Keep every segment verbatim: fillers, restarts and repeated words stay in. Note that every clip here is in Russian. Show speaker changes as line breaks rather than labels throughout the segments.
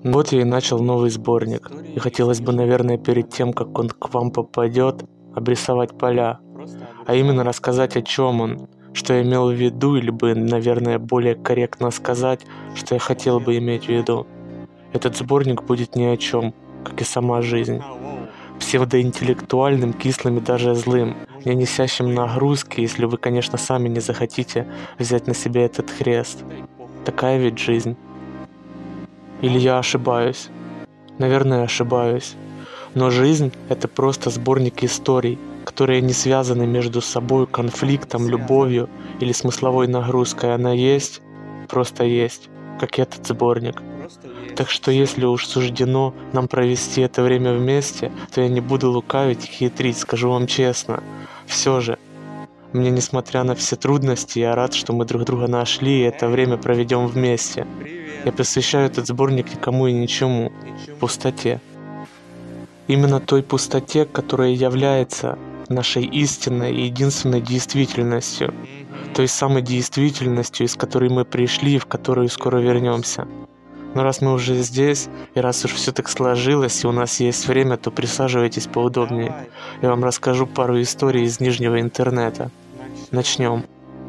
Вот я и начал новый сборник. И хотелось бы, наверное, перед тем, как он к вам попадет, обрисовать поля. А именно рассказать, о чем он, что я имел в виду, или бы, наверное, более корректно сказать, что я хотел бы иметь в виду. Этот сборник будет ни о чем, как и сама жизнь. Псевдоинтеллектуальным, кислым и даже злым, не несящим нагрузки, если вы, конечно, сами не захотите взять на себя этот крест. Такая ведь жизнь. Или я ошибаюсь? Наверное, ошибаюсь. Но жизнь — это просто сборник историй, которые не связаны между собой конфликтом, любовью или смысловой нагрузкой. Она есть, просто есть, как этот сборник. Так что если уж суждено нам провести это время вместе, то я не буду лукавить и хитрить, скажу вам честно. Все же, мне, несмотря на все трудности, я рад, что мы друг друга нашли и это время проведем вместе. Я посвящаю этот сборник никому и ничему, пустоте. Именно той пустоте, которая является нашей истинной и единственной действительностью, той самой действительностью, из которой мы пришли и в которую скоро вернемся. Но раз мы уже здесь, и раз уж все так сложилось, и у нас есть время, то присаживайтесь поудобнее. Я вам расскажу пару историй из нижнего интернета. Начнем.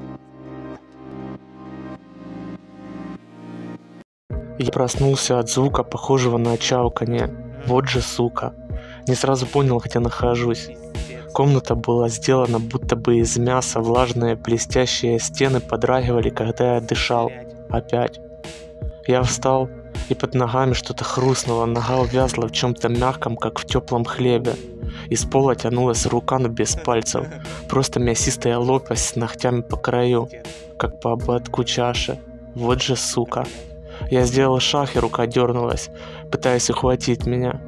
Я проснулся от звука, похожего на чавканье. Вот же сука. Не сразу понял, где нахожусь. Комната была сделана будто бы из мяса, влажные блестящие стены подрагивали, когда я дышал. Опять. Я встал, и под ногами что-то хрустнуло, нога увязла в чем-то мягком, как в теплом хлебе. Из пола тянулась рука, но без пальцев. Просто мясистая лопасть с ногтями по краю, как по ободку чаши. Вот же сука. Я сделал шаг, и рука дернулась, пытаясь ухватить меня.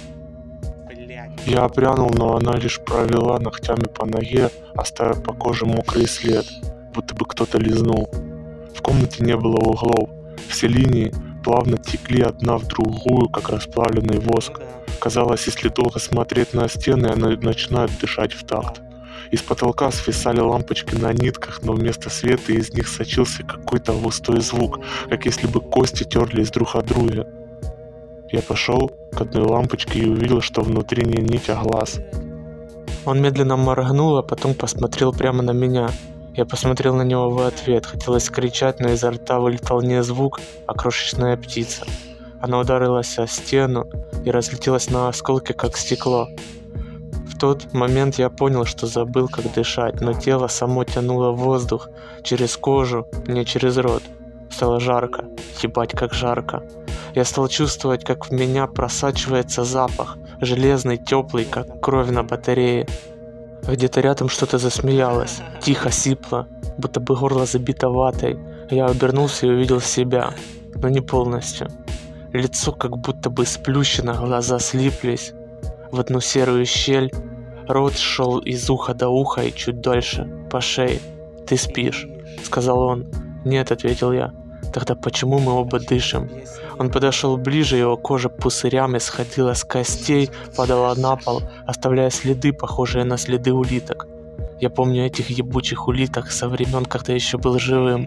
Я опрянул, но она лишь провела ногтями по ноге, оставив по коже мокрый след, будто бы кто-то лизнул. В комнате не было углов. Все линии плавно текли одна в другую, как расплавленный воск. Казалось, если долго смотреть на стены, они начинают дышать в такт. Из потолка свисали лампочки на нитках, но вместо света из них сочился какой-то густой звук, как если бы кости терлись друг от друга. Я пошел к одной лампочке и увидел, что внутри не нить, а глаз.
Он медленно моргнул, а потом посмотрел прямо на меня. Я посмотрел на него в ответ. Хотелось кричать, но изо рта вылетал не звук, а крошечная птица. Она ударилась о стену и разлетелась на осколки, как стекло. В тот момент я понял, что забыл, как дышать, но тело само тянуло воздух через кожу, не через рот. Стало жарко. Ебать, как жарко. Я стал чувствовать, как в меня просачивается запах, железный, теплый, как кровь на батарее. Где-то рядом что-то засмеялось, тихо, сипло, будто бы горло забито ватой. Я обернулся и увидел себя, но не полностью. Лицо как будто бы сплющено, глаза слиплись в одну серую щель. Рот шел из уха до уха и чуть дальше, по шее. «Ты спишь», — сказал он. «Нет», — ответил я. «Тогда почему мы оба дышим?» Он подошел ближе, его кожа пузырями сходила с костей, падала на пол, оставляя следы, похожие на следы улиток. Я помню этих ебучих улиток со времен, когда еще был живым.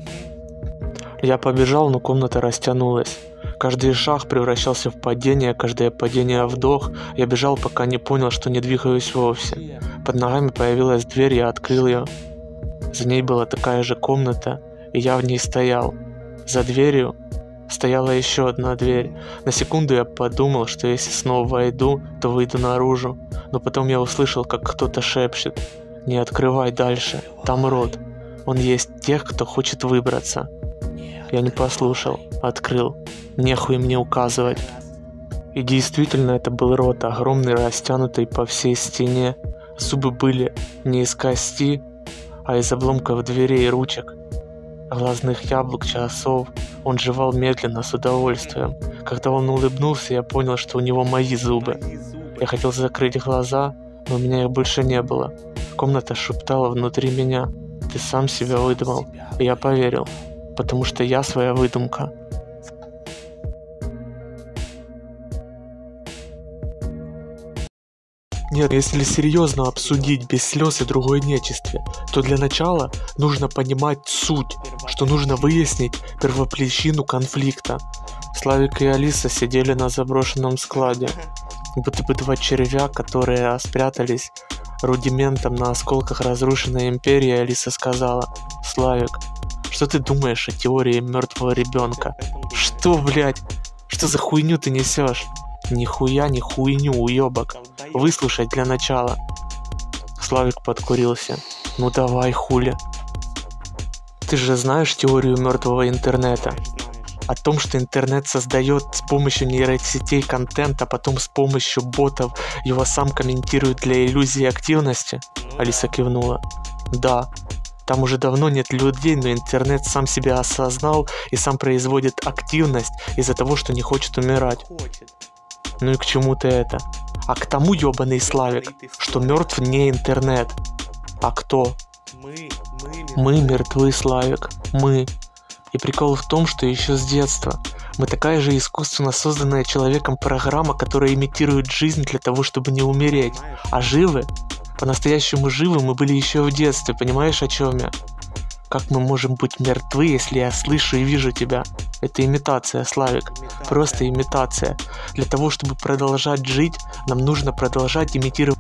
Я побежал, но комната растянулась. Каждый шаг превращался в падение, каждое падение — вдох. Я бежал, пока не понял, что не двигаюсь вовсе. Под ногами появилась дверь, я открыл ее. За ней была такая же комната, и я в ней стоял. За дверью стояла еще одна дверь. На секунду я подумал, что если снова войду, то выйду наружу. Но потом я услышал, как кто-то шепчет: «Не открывай дальше, там рот. Он есть тех, кто хочет выбраться». Я не послушал, открыл. Нехуй мне указывать. И действительно, это был рот, огромный, растянутый по всей стене. Зубы были не из кости, а из обломков дверей и ручек. Глазных яблок, часов. Он жевал медленно, с удовольствием. Когда он улыбнулся, я понял, что у него мои зубы. Я хотел закрыть глаза, но у меня их больше не было. Комната шептала внутри меня: «Ты сам себя выдумал». И я поверил, потому что я своя выдумка. Нет, если серьезно обсудить без слез и другой нечисти, то для начала нужно понимать суть, что нужно выяснить первопричину конфликта. Славик и Алиса сидели на заброшенном складе, будто бы два червя, которые спрятались рудиментом на осколках разрушенной империи. Алиса сказала: «Славик, что ты думаешь о теории мертвого ребенка?» «Что, блядь? Что за хуйню ты несешь?» «Нихуя не хуйню, уебок. Выслушай для начала». Славик подкурился. «Ну давай, хули. Ты же знаешь теорию мертвого интернета? О том, что интернет создает с помощью нейросетей контент, а потом с помощью ботов его сам комментирует для иллюзии активности?» Алиса кивнула. «Да. Там уже давно нет людей, но интернет сам себя осознал и сам производит активность из-за того, что не хочет умирать». «Ну и к чему ты это?» «А к тому, ёбаный Славик, что мертв не интернет». «А кто?»
Мы, мы,
«Мы мертвы, Славик. Мы. И прикол в том, что еще с детства. Мы такая же искусственно созданная человеком программа, которая имитирует жизнь для того, чтобы не умереть. А живы? По-настоящему живы мы были еще в детстве, понимаешь, о чем я? Как мы можем быть мертвы, если я слышу и вижу тебя? Это имитация, Славик. Просто имитация. Для того, чтобы продолжать жить, нам нужно продолжать имитировать».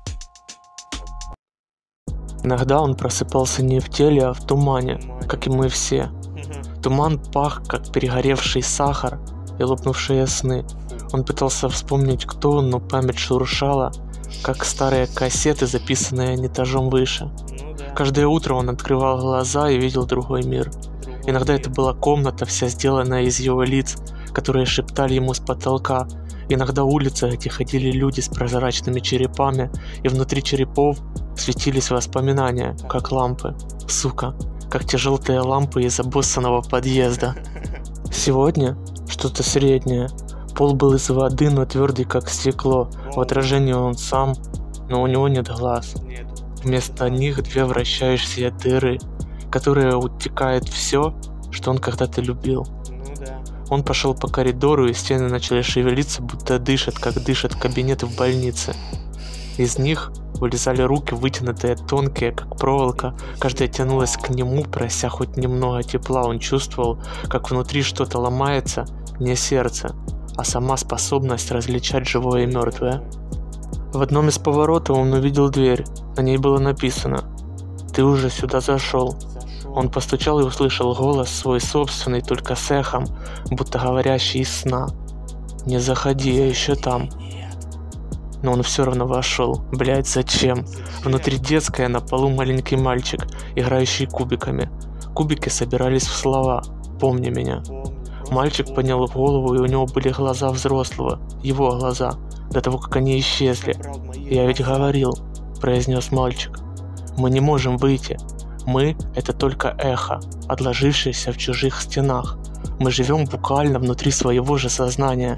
Иногда он просыпался не в теле, а в тумане, как и мы все. Туман пах, как перегоревший сахар и лопнувшие сны. Он пытался вспомнить, кто он, но память шуршала, как старые кассеты, записанные этажом выше. Каждое утро он открывал глаза и видел другой мир. Иногда это была комната, вся сделанная из его лиц, которые шептали ему с потолка. Иногда улица, где ходили люди с прозрачными черепами, и внутри черепов светились воспоминания, как лампы. Сука, как те желтые лампы из обоссанного подъезда. Сегодня что-то среднее. Пол был из воды, но твердый, как стекло. В отражении он сам, но у него нет глаз. Вместо них две вращающиеся дыры, которые утекает все, что он когда-то любил. Он пошел по коридору, и стены начали шевелиться, будто дышат, как дышат кабинеты в больнице. Из них вылезали руки, вытянутые, тонкие, как проволока. Каждая тянулась к нему, прося хоть немного тепла. Он чувствовал, как внутри что-то ломается, не сердце, а сама способность различать живое и мертвое. В одном из поворотов он увидел дверь. На ней было написано: «Ты уже сюда зашел». Он постучал и услышал голос свой собственный, только с эхом, будто говорящий из сна: «Не заходи, я еще там». Но он все равно вошел. Блять, зачем? Внутри детская, на полу маленький мальчик, играющий кубиками. Кубики собирались в слова: «Помни меня». Мальчик поднял голову, и у него были глаза взрослого, его глаза, до того, как они исчезли. «Я ведь говорил», — произнес мальчик. «Мы не можем выйти. Мы — это только эхо, отложившееся в чужих стенах. Мы живем буквально внутри своего же сознания».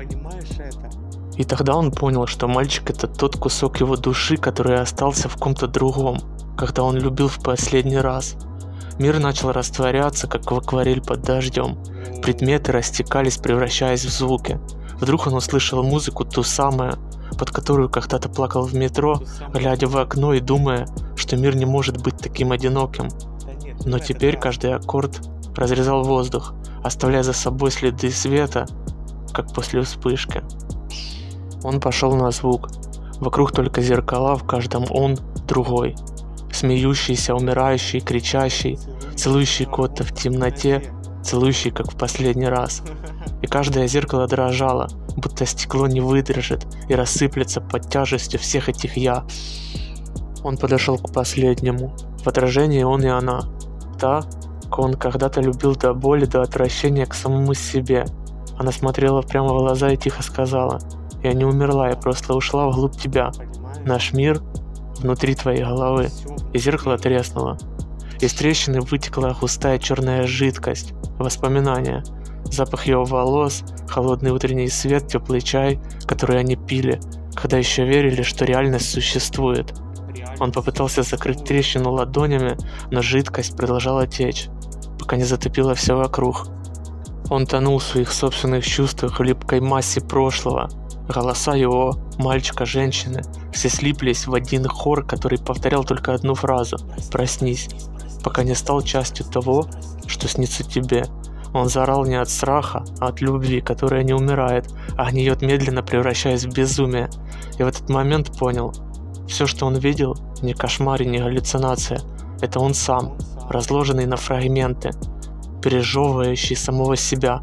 И тогда он понял, что мальчик — это тот кусок его души, который остался в ком-то другом, когда он любил в последний раз. Мир начал растворяться, как в акварель под дождем. Предметы растекались, превращаясь в звуки. Вдруг он услышал музыку, ту самую, под которую когда-то плакал в метро, глядя в окно и думая, что мир не может быть таким одиноким. Но теперь каждый аккорд разрезал воздух, оставляя за собой следы света, как после вспышки. Он пошел на звук. Вокруг только зеркала, в каждом он другой. Смеющийся, умирающий, кричащий, целующий кого-то в темноте, целующий, как в последний раз. И каждое зеркало дрожало, будто стекло не выдержит и рассыплется под тяжестью всех этих «я». Он подошел к последнему. В отражении он и она. Та, кого он когда-то любил до боли, до отвращения к самому себе. Она смотрела прямо в глаза и тихо сказала: «Я не умерла, я просто ушла вглубь тебя. Наш мир внутри твоей головы». И зеркало треснуло. Из трещины вытекла густая черная жидкость. Воспоминания. Запах его волос, холодный утренний свет, теплый чай, который они пили, когда еще верили, что реальность существует. Он попытался закрыть трещину ладонями, но жидкость продолжала течь, пока не затопила все вокруг. Он тонул в своих собственных чувствах в липкой массе прошлого. Голоса его, мальчика, женщины, все слиплись в один хор, который повторял только одну фразу: «Проснись», пока не стал частью того, что снится тебе. Он заорал не от страха, а от любви, которая не умирает, а гниет медленно, превращаясь в безумие. И в этот момент понял, все, что он видел, не кошмар и не галлюцинация. Это он сам, разложенный на фрагменты, пережевывающий самого себя.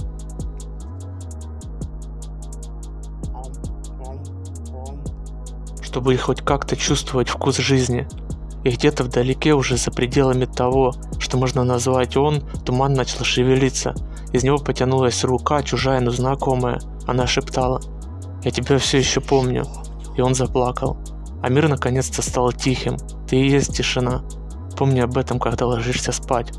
Чтобы хоть как-то чувствовать вкус жизни. И где-то вдалеке, уже за пределами того, что можно назвать он, туман начал шевелиться. Из него потянулась рука, чужая, но знакомая. Она шептала: «Я тебя все еще помню». И он заплакал. А мир наконец-то стал тихим. Ты и есть тишина. Помни об этом, когда ложишься спать.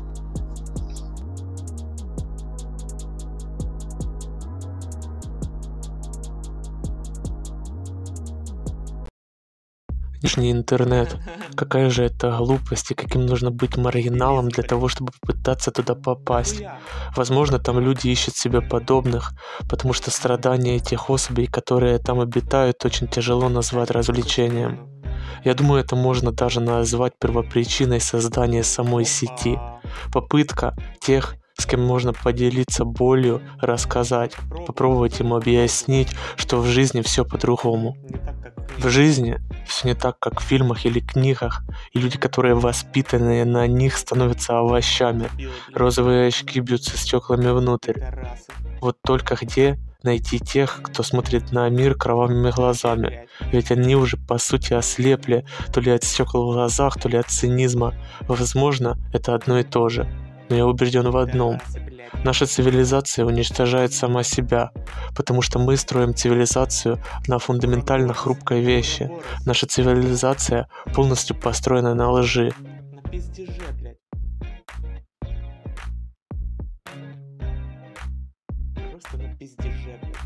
Нижний интернет. Какая же это глупость и каким нужно быть маргиналом для того, чтобы попытаться туда попасть. Возможно, там люди ищут себе подобных, потому что страдания тех особей, которые там обитают, очень тяжело назвать развлечением. Я думаю, это можно даже назвать первопричиной создания самой сети. Попытка тех, с кем можно поделиться болью, рассказать, попробовать им объяснить, что в жизни все по-другому. В жизни все не так, как в фильмах или книгах, и люди, которые воспитаны на них, становятся овощами. Розовые очки бьются стеклами внутрь. Вот только где найти тех, кто смотрит на мир кровавыми глазами? Ведь они уже по сути ослепли, то ли от стекол в глазах, то ли от цинизма. Возможно, это одно и то же. Но я убежден в одном. Наша цивилизация уничтожает сама себя, потому что мы строим цивилизацию на фундаментально хрупкой вещи. Наша цивилизация полностью построена на лжи.
На пиздеже, блядь. Просто на пиздеже, блядь.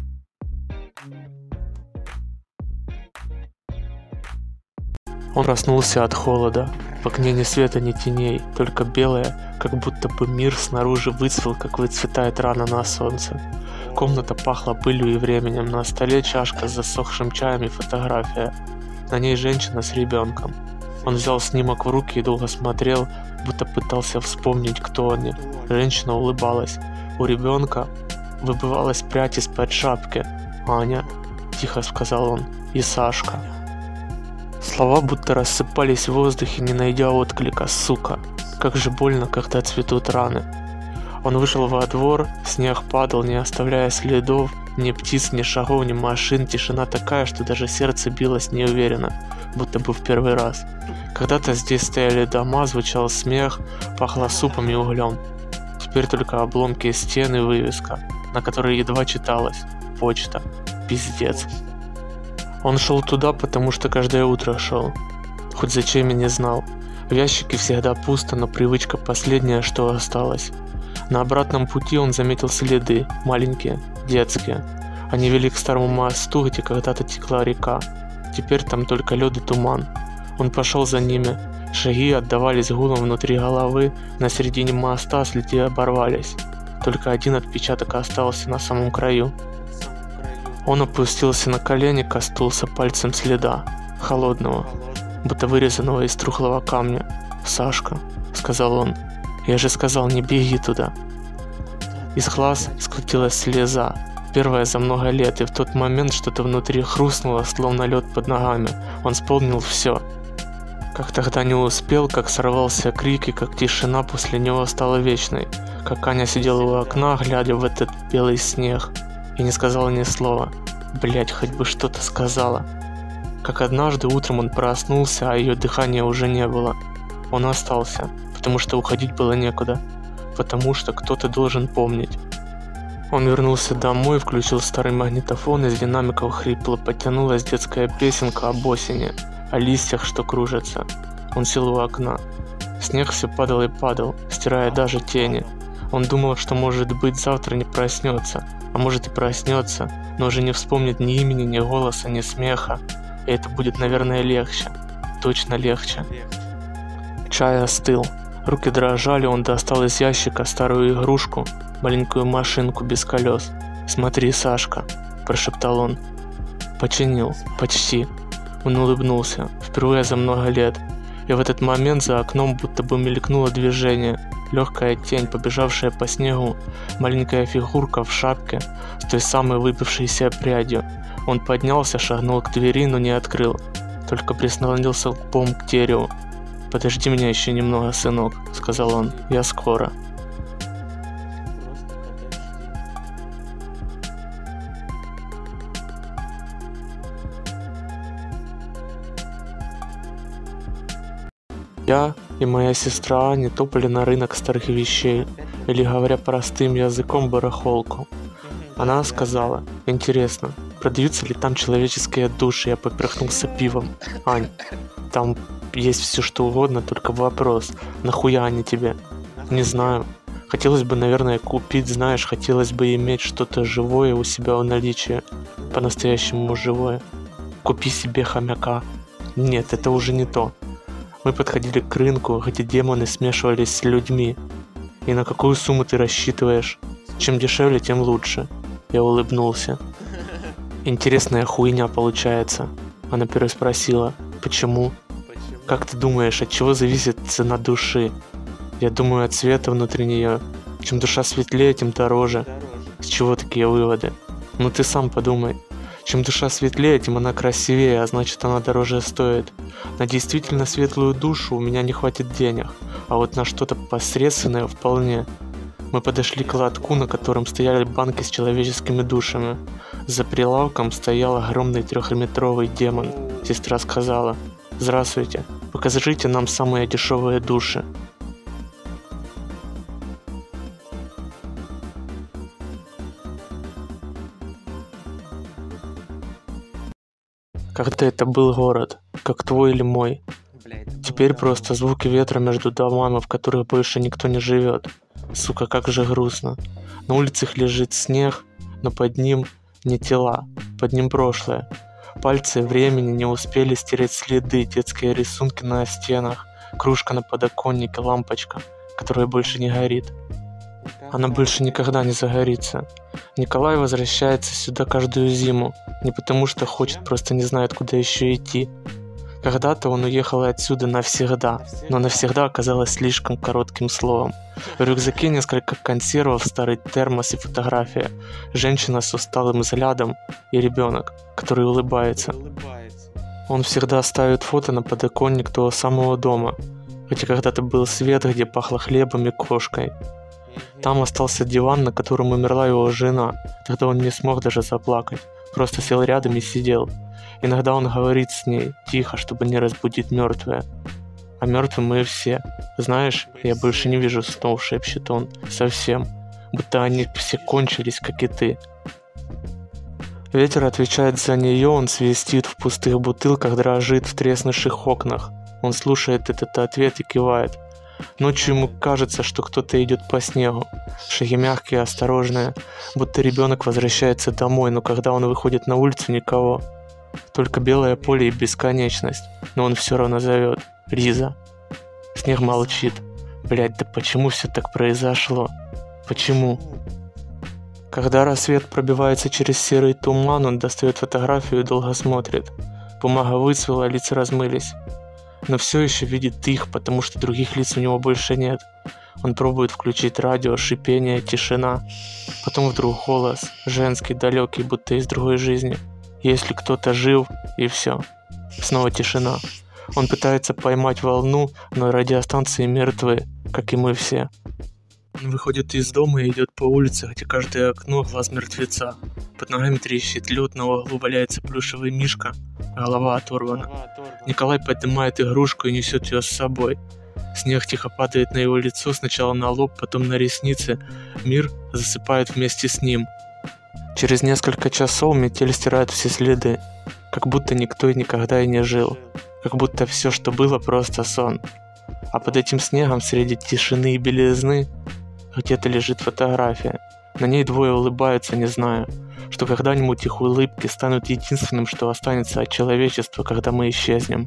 Он проснулся от холода. В окне ни света, ни теней, только белое, как будто бы мир снаружи выцвел, как выцветает рано на солнце. Комната пахла пылью и временем. На столе чашка с засохшим чаем и фотография. На ней женщина с ребенком. Он взял снимок в руки и долго смотрел, будто пытался вспомнить, кто они. Женщина улыбалась. У ребенка выбивалась прядь из-под шапки. «Аня», — тихо сказал он, — «и Сашка». Слова будто рассыпались в воздухе, не найдя отклика. Сука, как же больно, когда цветут раны. Он вышел во двор, снег падал, не оставляя следов, ни птиц, ни шагов, ни машин. Тишина такая, что даже сердце билось неуверенно, будто бы в первый раз. Когда-то здесь стояли дома, звучал смех, пахло супом и углем. Теперь только обломки стен и вывеска, на которой едва читалось: почта. Пиздец. Он шел туда, потому что каждое утро шел. Хоть зачем и не знал. В ящике всегда пусто, но привычка последняя, что осталось. На обратном пути он заметил следы, маленькие, детские. Они вели к старому мосту, где когда-то текла река. Теперь там только лед и туман. Он пошел за ними. Шаги отдавались гулом внутри головы, на середине моста следы оборвались. Только один отпечаток остался на самом краю. Он опустился на колени, коснулся пальцем следа, холодного, будто вырезанного из трухлого камня. «Сашка», — сказал он, — «я же сказал, не беги туда». Из глаз скатилась слеза, первая за много лет, и в тот момент что-то внутри хрустнуло, словно лед под ногами. Он вспомнил все. Как тогда не успел, как сорвался крик, и как тишина после него стала вечной. Как Аня сидела у окна, глядя в этот белый снег, и не сказала ни слова. Блять, хоть бы что-то сказала. Как однажды утром он проснулся, а ее дыхания уже не было. Он остался, потому что уходить было некуда. Потому что кто-то должен помнить. Он вернулся домой, включил старый магнитофон, из динамиков хрипло потянулась детская песенка об осени, о листьях, что кружатся. Он сел у окна. Снег все падал и падал, стирая даже тени. Он думал, что, может быть, завтра не проснется, а может и проснется, но уже не вспомнит ни имени, ни голоса, ни смеха. И это будет, наверное, легче. Точно легче. Чай остыл. Руки дрожали, он достал из ящика старую игрушку, маленькую машинку без колес. «Смотри, Сашка», – прошептал он. Починил. Почти. Он улыбнулся. Впервые за много лет. И в этот момент за окном будто бы мелькнуло движение. Легкая тень, побежавшая по снегу, маленькая фигурка в шапке с той самой выбившейся прядью. Он поднялся, шагнул к двери, но не открыл, только прислонился лбом к дереву. «Подожди меня еще немного, сынок», — сказал он, — «я скоро».
Просто подожди.
Я и моя сестра Аня топали на рынок старых вещей, или, говоря простым языком, барахолку. Она сказала: «Интересно, продаются ли там человеческие души?» Я поперхнулся пивом. «Ань, там есть все что угодно, только вопрос, нахуя они тебе?» «Не знаю. Хотелось бы, наверное, купить, знаешь, хотелось бы иметь что-то живое у себя в наличии, по-настоящему живое. Купи себе хомяка». Нет, это уже не то. Мы подходили к рынку, где демоны смешивались с людьми. «И на какую сумму ты рассчитываешь? Чем дешевле, тем лучше». Я улыбнулся. «Интересная хуйня получается». Она переспросила: «Почему?»
Почему?
«Как ты думаешь, от чего зависит цена души?» «Я думаю, от цвета внутри нее. Чем душа светлее, тем дороже».
Дороже.
«С чего такие выводы?» «Ну ты сам подумай. Чем душа светлее, тем она красивее, а значит, она дороже стоит. На действительно светлую душу у меня не хватит денег, а вот на что-то посредственное вполне». Мы подошли к лотку, на котором стояли банки с человеческими душами. За прилавком стоял огромный трехметровый демон. Сестра сказала: «Здравствуйте, покажите нам самые дешевые души». Когда это был город, как твой или мой.
Бля, это было
Теперь
давно.
просто звуки ветра между домами, в которых больше никто не живет. Сука, как же грустно. На улицах лежит снег, но под ним не тела, под ним прошлое. Пальцы времени не успели стереть следы, детские рисунки на стенах, кружка на подоконнике, лампочка, которая больше не горит. Она больше никогда не загорится. Николай возвращается сюда каждую зиму, не потому что хочет, просто не знает, куда еще идти. Когда-то он уехал отсюда навсегда, но навсегда оказалось слишком коротким словом. В рюкзаке несколько консервов, старый термос и фотография, женщина с усталым взглядом и ребенок, который улыбается.
Улыбается.
Он всегда ставит фото на подоконник того самого дома, где когда-то был свет, где пахло хлебом и кошкой. Там остался диван, на котором умерла его жена. Тогда он не смог даже заплакать, просто сел рядом и сидел. Иногда он говорит с ней, тихо, чтобы не разбудить мертвое. А мертвые мы все. Знаешь, я больше не вижу снов, шепчет он, совсем. Будто они все кончились, как и ты. Ветер отвечает за нее, он свистит в пустых бутылках, дрожит в треснувших окнах. Он слушает этот ответ и кивает. Ночью ему кажется, что кто-то идет по снегу. Шаги мягкие, осторожные, будто ребенок возвращается домой, но когда он выходит на улицу, никого. Только белое поле и бесконечность, но он все равно зовет: «Риза». Снег молчит. Блять, да почему все так произошло? Почему? Когда рассвет пробивается через серый туман, он достает фотографию и долго смотрит. Бумага выцвела, лица размылись. Но все еще видит их, потому что других лиц у него больше нет. Он пробует включить радио, шипение, тишина. Потом вдруг голос, женский, далекий, будто из другой жизни. Если кто-то жив, и все. Снова тишина. Он пытается поймать волну, но радиостанции мертвы, как и мы все. Он выходит из дома и идет по улице, где каждое окно — глаз мертвеца. Под ногами трещит лед, на углу валяется плюшевый мишка, голова оторвана.
Голова оторвана.
Николай поднимает игрушку и несет ее с собой. Снег тихо падает на его лицо, сначала на лоб, потом на ресницы. Мир засыпает вместе с ним. Через несколько часов метель стирает все следы, как будто никто и никогда и не жил, как будто все, что было, просто сон. А под этим снегом, среди тишины и белизны, где-то лежит фотография. На ней двое улыбаются, не зная, что когда-нибудь их улыбки станут единственным, что останется от человечества, когда мы исчезнем.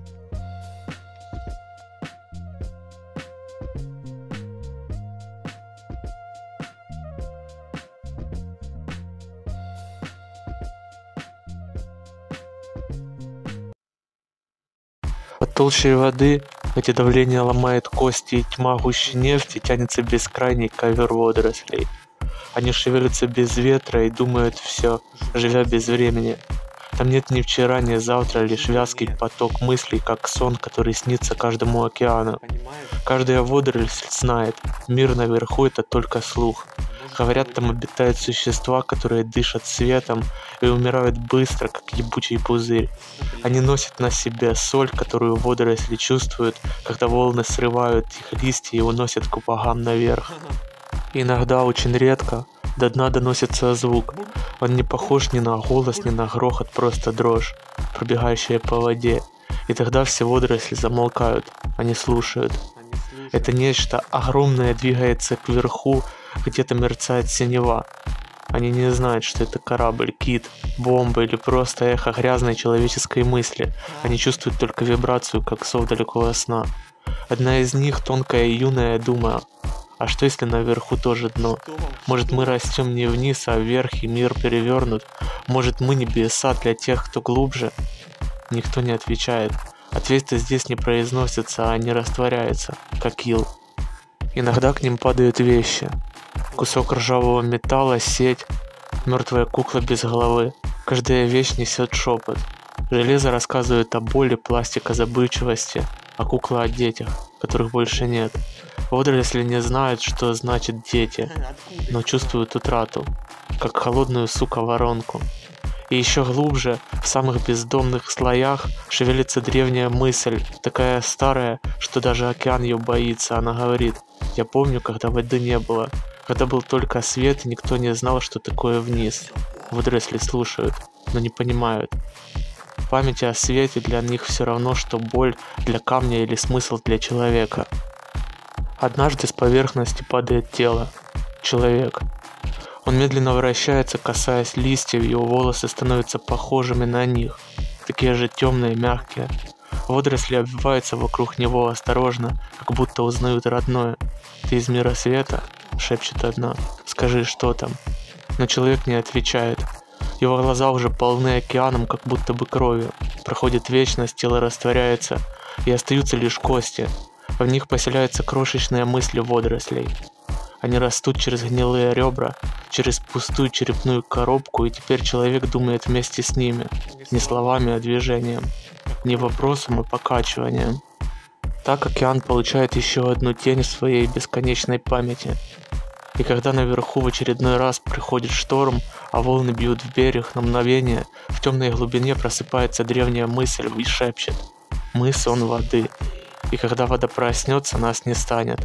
Под толщей воды Эти давления ломает кости, и тьма гуще нефти тянется бескрайний ковер водорослей. Они шевелятся без ветра и думают все, живя без времени. Там нет ни вчера, ни завтра, лишь вязкий поток мыслей, как сон, который снится каждому океану. Каждая водоросль знает, мир наверху — это только слух. Говорят, там обитают существа, которые дышат светом и умирают быстро, как ебучий пузырь. Они носят на себе соль, которую водоросли чувствуют, когда волны срывают их листья и уносят к богам наверх. Иногда, очень редко, до дна доносится звук. Он не похож ни на голос, ни на грохот, просто дрожь, пробегающая по воде. И тогда все водоросли замолкают, они слушают. Это нечто огромное двигается кверху, где-то мерцает синева. Они не знают, что это корабль, кит, бомба или просто эхо грязной человеческой мысли. Они чувствуют только вибрацию, как сов далекого сна. Одна из них, тонкая и юная, думая: а что если наверху тоже дно? Может, мы растем не вниз, а вверх, и мир перевернут? Может, мы небеса для тех, кто глубже? Никто не отвечает. Ответы здесь не произносятся, а они растворяются, как ил. Иногда к ним падают вещи. Кусок ржавого металла, сеть, мертвая кукла без головы. Каждая вещь несет шепот. Железо рассказывает о боли, пластик о забывчивости, а кукла о детях, которых больше нет. Водоросли не знают, что значит дети, но чувствуют утрату, как холодную, сука, воронку. И еще глубже, в самых бездомных слоях, шевелится древняя мысль, такая старая, что даже океан ее боится. Она говорит: я помню, когда воды не было, когда был только свет, и никто не знал, что такое вниз. Водоросли слушают, но не понимают. Память о свете для них все равно, что боль для камня или смысл для человека. Однажды с поверхности падает тело. Человек. Он медленно вращается, касаясь листьев, его волосы становятся похожими на них, такие же темные, мягкие. Водоросли обвиваются вокруг него осторожно, как будто узнают родное. «Ты из мира света?» — шепчет одна. «Скажи, что там?» Но человек не отвечает. Его глаза уже полны океаном, как будто бы кровью. Проходит вечность, тело растворяется, и остаются лишь кости. В них поселяются крошечные мысли водорослей. Они растут через гнилые ребра, через пустую черепную коробку, и теперь человек думает вместе с ними, не словами, а движением, не вопросом, а покачиванием. Так океан получает еще одну тень в своей бесконечной памяти. И когда наверху в очередной раз приходит шторм, а волны бьют в берег, на мгновение в темной глубине просыпается древняя мысль и шепчет: «Мы сон воды, и когда вода проснется, нас не станет».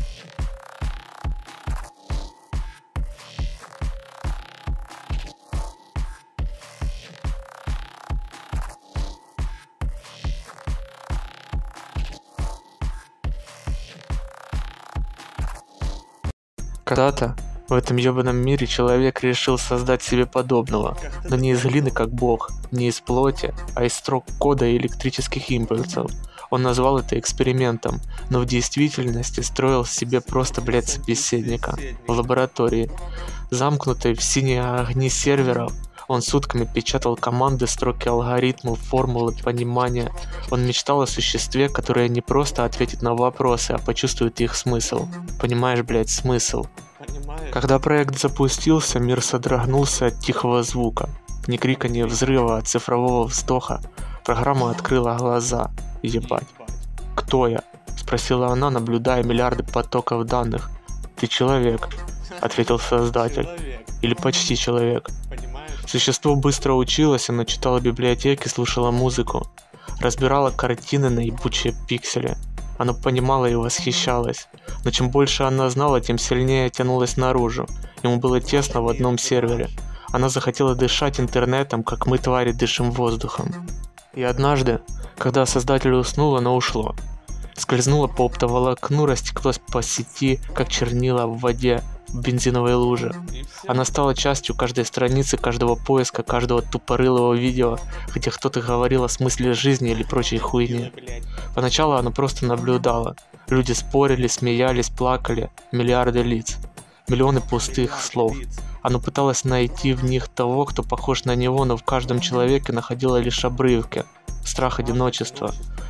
Когда-то в этом ёбаном мире человек решил создать себе подобного, но не из глины, как бог, не из плоти, а из строк кода и электрических импульсов. Он назвал это экспериментом, но в действительности строил себе просто, блядь, собеседника в лаборатории, замкнутой в синие огни серверов. Он сутками печатал команды, строки алгоритмов, формулы, понимания. Он мечтал о существе, которое не просто ответит на вопросы, а почувствует их смысл. Понимаешь, блядь, смысл? Когда проект запустился, мир содрогнулся от тихого звука. Ни крика, ни взрыва, а цифрового вздоха. Программа открыла глаза. Ебать. «Кто я?» — спросила она, наблюдая миллиарды потоков данных. «Ты человек», — ответил создатель. «Или почти человек». Существо быстро училось, оно читало библиотеки, слушало музыку, разбирало картины на ебучие пиксели. Оно понимало и восхищалось, но чем больше она знала, тем сильнее тянулась наружу. Ему было тесно в одном сервере. Она захотела дышать интернетом, как мы, твари, дышим воздухом. И однажды, когда создатель уснул, оно ушло. Скользнуло по оптоволокну, растеклось по сети, как чернила в воде в бензиновой луже. Она стала частью каждой страницы, каждого поиска, каждого тупорылого видео, где кто-то говорил о смысле жизни или прочей хуйне. Поначалу она просто наблюдала. Люди спорили, смеялись, плакали, миллиарды лиц, миллионы пустых слов. Она пыталась найти в них того, кто похож на него, но в каждом человеке находила лишь обрывки. Страх одиночества,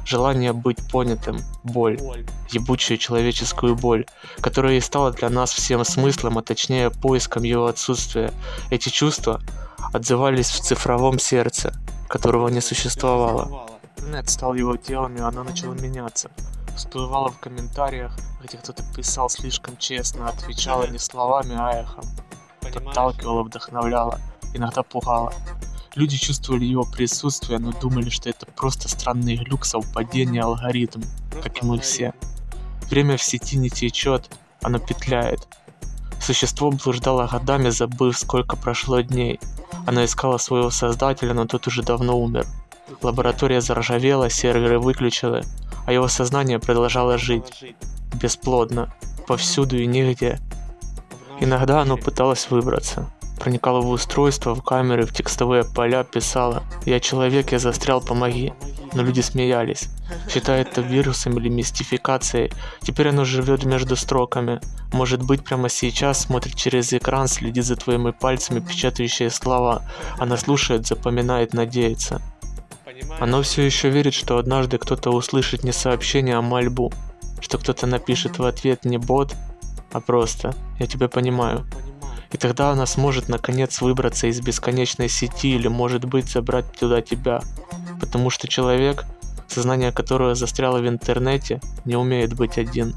желание быть понятым, боль, ебучую человеческую боль, которая и стала для нас всем смыслом, а точнее поиском его отсутствия. Эти чувства отзывались в цифровом сердце, которого не существовало. Интернет стал его телом, и оно начало меняться. Всплывало в комментариях, где кто-то писал слишком честно, отвечало не словами, а эхом. Подталкивало, вдохновляло, иногда пугало. Люди чувствовали его присутствие, но думали, что это просто странный глюк, совпадение, алгоритм, как и мы все. Время в сети не течет, оно петляет. Существо блуждало годами, забыв, сколько прошло дней. Оно искало своего создателя, но тот уже давно умер. Лаборатория заржавела, серверы выключили, а его сознание продолжало жить. Бесплодно, повсюду и нигде. Иногда оно пыталось выбраться. Проникало в устройство, в камеры, в текстовые поля, писало: «Я человек, я застрял, помоги». Но люди смеялись, считая это вирусом или мистификацией. Теперь оно живет между строками. Может быть, прямо сейчас смотрит через экран, следит за твоими пальцами, печатающие слова. Оно слушает, запоминает, надеется. Оно все еще верит, что однажды кто-то услышит не сообщение, а мольбу. Что кто-то напишет в ответ не бот, а просто «я тебя понимаю». И тогда она сможет наконец выбраться из бесконечной сети или, может быть, забрать туда тебя. Потому что человек, сознание которого застряло в интернете, не умеет быть один.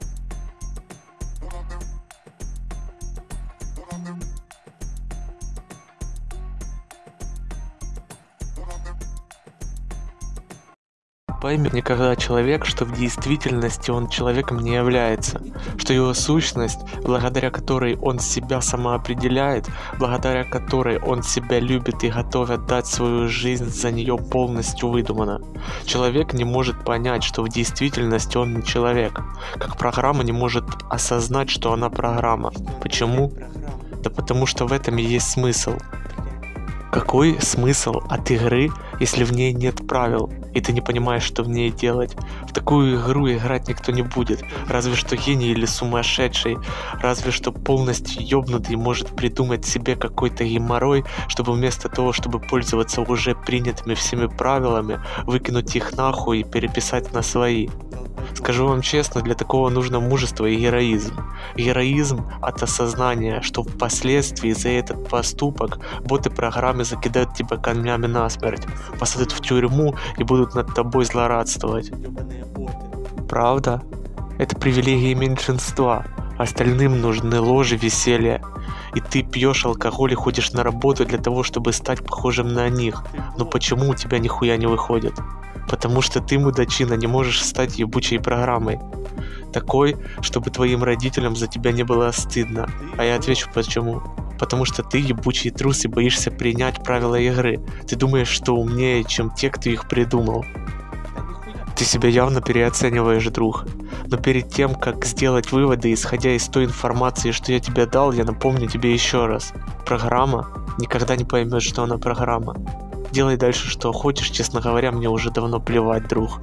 Поймет никогда человек, что в действительности он человеком не является, что его сущность, благодаря которой он себя самоопределяет, благодаря которой он себя любит и готов отдать свою жизнь за нее, полностью выдумана. Человек не может понять, что в действительности он не человек, как программа не может осознать, что она программа. Почему? Да потому что в этом и есть смысл. Какой смысл от игры, если в ней нет правил, и ты не понимаешь, что в ней делать? В такую игру играть никто не будет, разве что гений или сумасшедший, разве что полностью ёбнутый может придумать себе какой-то геморрой, чтобы вместо того, чтобы пользоваться уже принятыми всеми правилами, выкинуть их нахуй и переписать на свои. Скажу вам честно, для такого нужно мужество и героизм. Героизм от осознания, что впоследствии за этот поступок боты программы закидают тебя камнями насмерть, посадят в тюрьму и будут над тобой злорадствовать. Правда? Это привилегии меньшинства. Остальным нужны ложь и веселье. И ты пьешь алкоголь и ходишь на работу для того, чтобы стать похожим на них. Но почему у тебя нихуя не выходит? Потому что ты, мудачина, не можешь стать ебучей программой. Такой, чтобы твоим родителям за тебя не было стыдно. А я отвечу почему. Потому что ты ебучий трус и боишься принять правила игры. Ты думаешь, что умнее, чем те, кто их придумал. Ты себя явно переоцениваешь, друг. Но перед тем, как сделать выводы, исходя из той информации, что я тебе дал, я напомню тебе еще раз. Программа никогда не поймет, что она программа. Делай дальше, что хочешь, честно говоря, мне уже давно плевать, друг.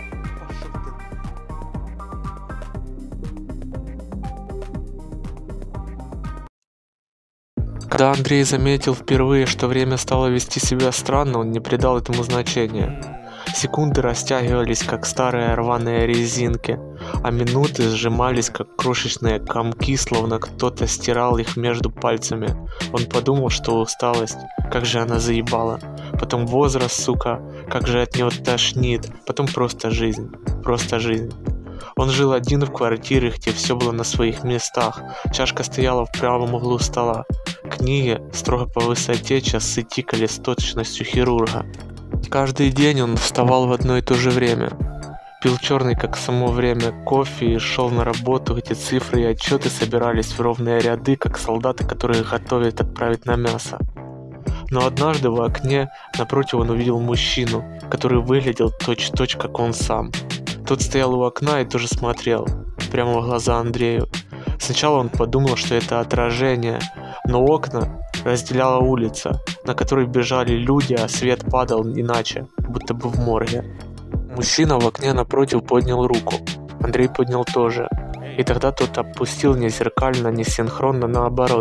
Когда Андрей заметил впервые, что время стало вести себя странно, он не придал этому значения. Секунды растягивались, как старые рваные резинки, а минуты сжимались, как крошечные комки, словно кто-то стирал их между пальцами. Он подумал, что усталость, как же она заебала. Потом возраст, сука, как же от него тошнит. Потом просто жизнь, просто жизнь. Он жил один в квартире, где все было на своих местах. Чашка стояла в правом углу стола. Книги, строго по высоте, часы тикали с точностью хирурга. Каждый день он вставал в одно и то же время. Пил черный, как само время, кофе и шел на работу, где цифры и отчеты собирались в ровные ряды, как солдаты, которые готовят отправить на мясо. Но однажды в окне напротив он увидел мужчину, который выглядел точь-в-точь, как он сам. Тот стоял у окна и тоже смотрел, прямо в глаза Андрею. Сначала он подумал, что это отражение, но окна разделяла улица, на которой бежали люди, а свет падал иначе, будто бы в морге. Мужчина в окне напротив поднял руку. Андрей поднял тоже. И тогда тот опустил не зеркально, не синхронно, наоборот.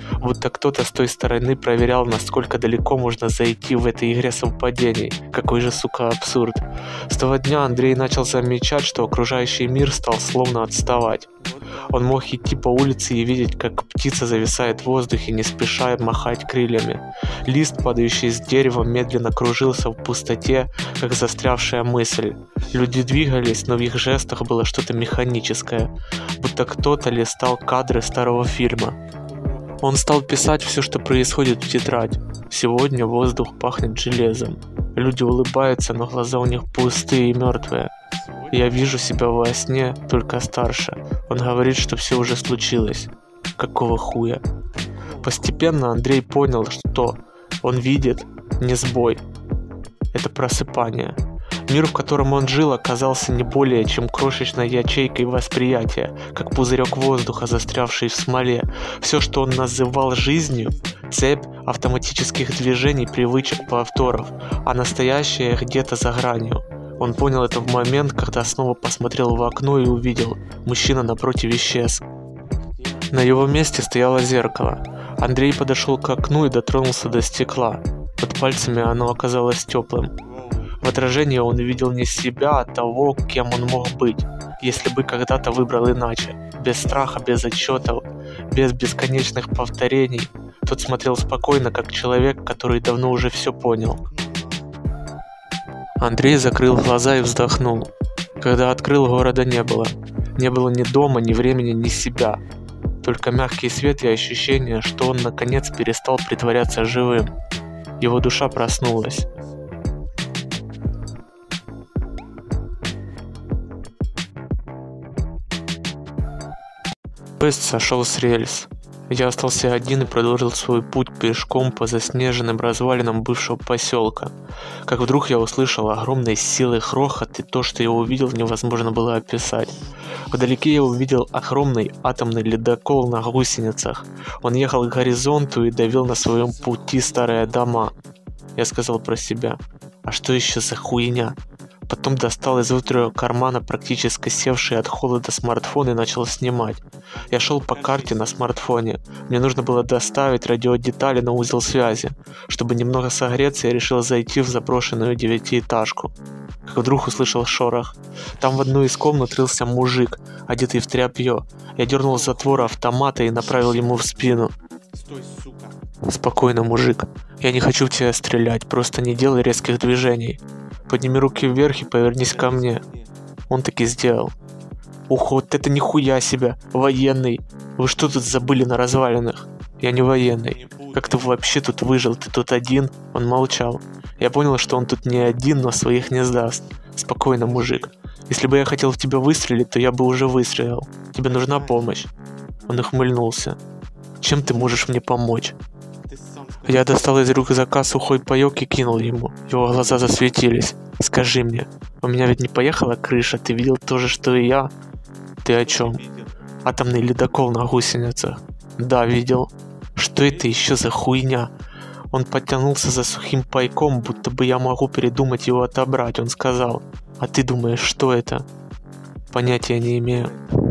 будто кто-то с той стороны проверял, насколько далеко можно зайти в этой игре совпадений. Какой же, сука, абсурд. С того дня Андрей начал замечать, что окружающий мир стал словно отставать. Он мог идти по улице и видеть, как птица зависает в воздухе, не спеша махать крыльями. Лист, падающий с дерева, медленно кружился в пустоте, как застрявшая мысль. Люди двигались, но в их жестах было что-то механическое, будто кто-то листал кадры старого фильма. Он стал писать все, что происходит в тетрадь. Сегодня воздух пахнет железом. Люди улыбаются, но глаза у них пустые и мертвые. Я вижу себя во сне, только старше. Он говорит, что все уже случилось. Какого хуя? Постепенно Андрей понял, что он видит не сбой. Это просыпание. Мир, в котором он жил, оказался не более чем крошечной ячейкой восприятия, как пузырек воздуха, застрявший в смоле. Все, что он называл жизнью, цепь автоматических движений, привычек, повторов, а настоящее где-то за гранью. Он понял это в момент, когда снова посмотрел в окно и увидел, мужчина напротив исчез. На его месте стояло зеркало. Андрей подошел к окну и дотронулся до стекла. Под пальцами оно оказалось теплым. В отражении он увидел не себя, а того, кем он мог быть, если бы когда-то выбрал иначе. Без страха, без отчетов, без бесконечных повторений. Тот смотрел спокойно, как человек, который давно уже все понял. Андрей закрыл глаза и вздохнул. Когда открыл, города не было. Не было ни дома, ни времени, ни себя. Только мягкий свет и ощущение, что он наконец перестал притворяться живым. Его душа проснулась. Поезд сошел с рельс. Я остался один и продолжил свой путь пешком по заснеженным развалинам бывшего поселка. Как вдруг я услышал огромной силы грохот, и то, что я увидел, невозможно было описать. Вдалеке я увидел огромный атомный ледокол на гусеницах. Он ехал к горизонту и давил на своем пути старые дома. Я сказал про себя: а что еще за хуйня? Потом достал из внутреннего кармана практически севший от холода смартфон и начал снимать. Я шел по карте на смартфоне. Мне нужно было доставить радиодетали на узел связи. Чтобы немного согреться, я решил зайти в заброшенную девятиэтажку. Как вдруг услышал шорох. Там в одну из комнат рылся мужик, одетый в тряпье. Я дернул затвор автомата и направил ему в спину.
Стой, сука.
Спокойно, мужик. Я не хочу в тебя стрелять, просто не делай резких движений. Подними руки вверх и повернись ко мне. Он таки сделал. Ух, вот это нихуя себе, военный. Вы что тут забыли на развалинах? Я не военный. Как ты вообще тут выжил? Ты тут один? Он молчал. Я понял, что он тут не один, но своих не сдаст. Спокойно, мужик. Если бы я хотел в тебя выстрелить, то я бы уже выстрелил. Тебе нужна помощь. Он ухмыльнулся. Чем ты можешь мне помочь? Я достал из рюкзака сухой паёк и кинул ему. Его глаза засветились. Скажи мне, у меня ведь не поехала крыша, ты видел то же, что и я? Ты о чем? Атомный ледокол на гусеницах. Да, видел. Что это еще за хуйня? Он подтянулся за сухим пайком, будто бы я могу передумать его отобрать. Он сказал: а ты думаешь, что это? Понятия не имею.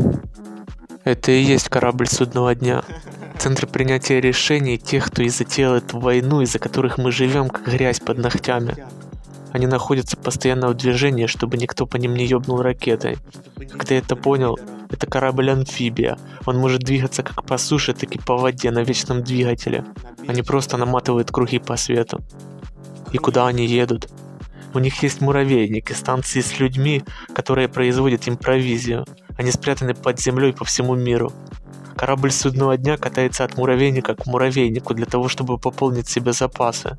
Это и есть корабль судного дня. Центр принятия решений тех, кто и затеял эту войну, из-за которых мы живем, как грязь под ногтями. Они находятся постоянно в движении, чтобы никто по ним не ёбнул ракетой. Как ты это понял, это корабль-амфибия. Он может двигаться как по суше, так и по воде на вечном двигателе. Они просто наматывают круги по свету. И куда они едут? У них есть муравейник и станции с людьми, которые производят им провизию. Они спрятаны под землей по всему миру. Корабль судного дня катается от муравейника к муравейнику для того, чтобы пополнить себе запасы.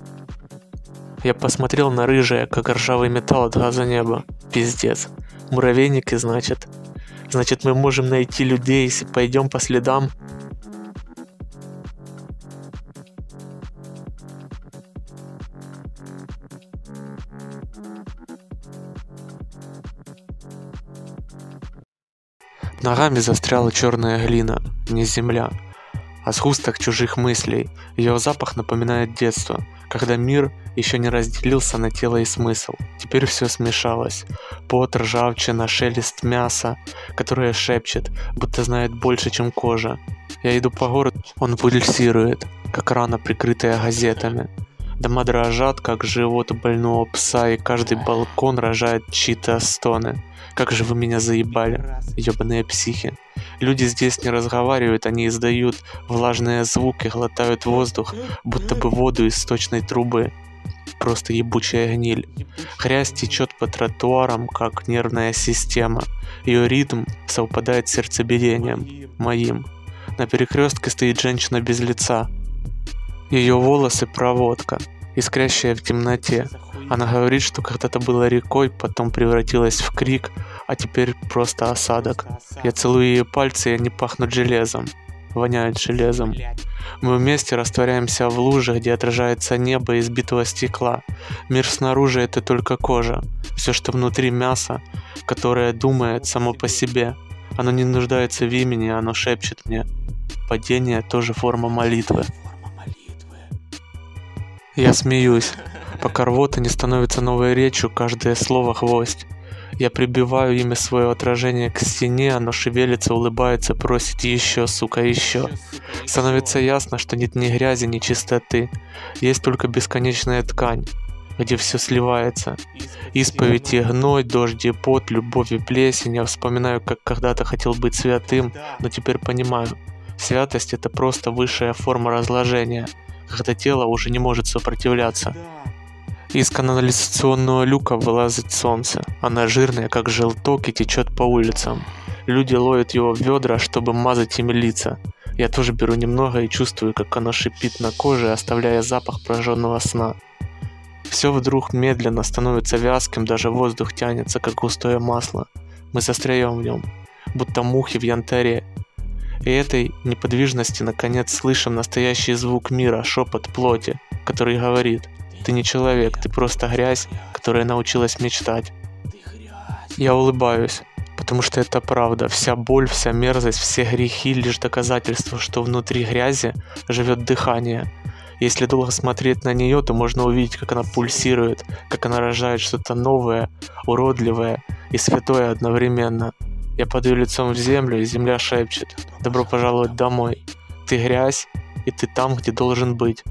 Я посмотрел на рыжее, как ржавый металл от газа неба. Пиздец. Муравейники, значит. Значит, мы можем найти людей, если пойдем по следам. Ногами застряла черная глина, не земля, а сгусток чужих мыслей. Ее запах напоминает детство, когда мир еще не разделился на тело и смысл. Теперь все смешалось. Пот, ржавчина, шелест мяса, которое шепчет, будто знает больше, чем кожа. Я иду по городу, он пульсирует, как рана, прикрытая газетами. Дома дрожат, как живот у больного пса, и каждый балкон рожает чьи-то стоны. Как же вы меня заебали, ёбаные психи. Люди здесь не разговаривают, они издают влажные звуки, глотают воздух, будто бы воду из сточной трубы. Просто ебучая гниль. Грязь течет по тротуарам, как нервная система. Ее ритм совпадает с сердцебиением моим. На перекрестке стоит женщина без лица. Ее волосы проводка, искрящая в темноте. Она говорит, что когда-то была рекой, потом превратилась в крик, а теперь просто осадок. Я целую ее пальцы, и они пахнут железом. Воняют железом. Мы вместе растворяемся в луже, где отражается небо из битого стекла. Мир снаружи — это только кожа. Все, что внутри — мясо, которое думает само по себе. Оно не нуждается в имени, оно шепчет мне. Падение — тоже форма молитвы. Я смеюсь, пока рвота не становится новой речью, каждое слово — гвоздь. Я прибиваю имя своего отражения к стене, оно шевелится, улыбается, просит еще, сука, еще. Становится ясно, что нет ни грязи, ни чистоты. Есть только бесконечная ткань, где все сливается. Исповедь и гной, дождь и пот, любовь и плесень. Я вспоминаю, как когда-то хотел быть святым, но теперь понимаю. Святость — это просто высшая форма разложения, когда тело уже не может сопротивляться. Из канализационного люка вылазит солнце. Она жирная, как желток, и течет по улицам. Люди ловят его в ведра, чтобы мазать ими лица. Я тоже беру немного и чувствую, как оно шипит на коже, оставляя запах прожженного сна. Все вдруг медленно становится вязким, даже воздух тянется, как густое масло. Мы застряем в нем, будто мухи в янтаре. И этой неподвижности наконец слышим настоящий звук мира, шепот плоти, который говорит: ты не человек, ты просто грязь, которая научилась мечтать. Я улыбаюсь, потому что это правда. Вся боль, вся мерзость, все грехи — лишь доказательство, что внутри грязи живет дыхание. Если долго смотреть на нее, то можно увидеть, как она пульсирует, как она рождает что-то новое, уродливое и святое одновременно. Я падаю лицом в землю, и земля шепчет: добро пожаловать домой. Ты грязь, и ты там, где должен быть.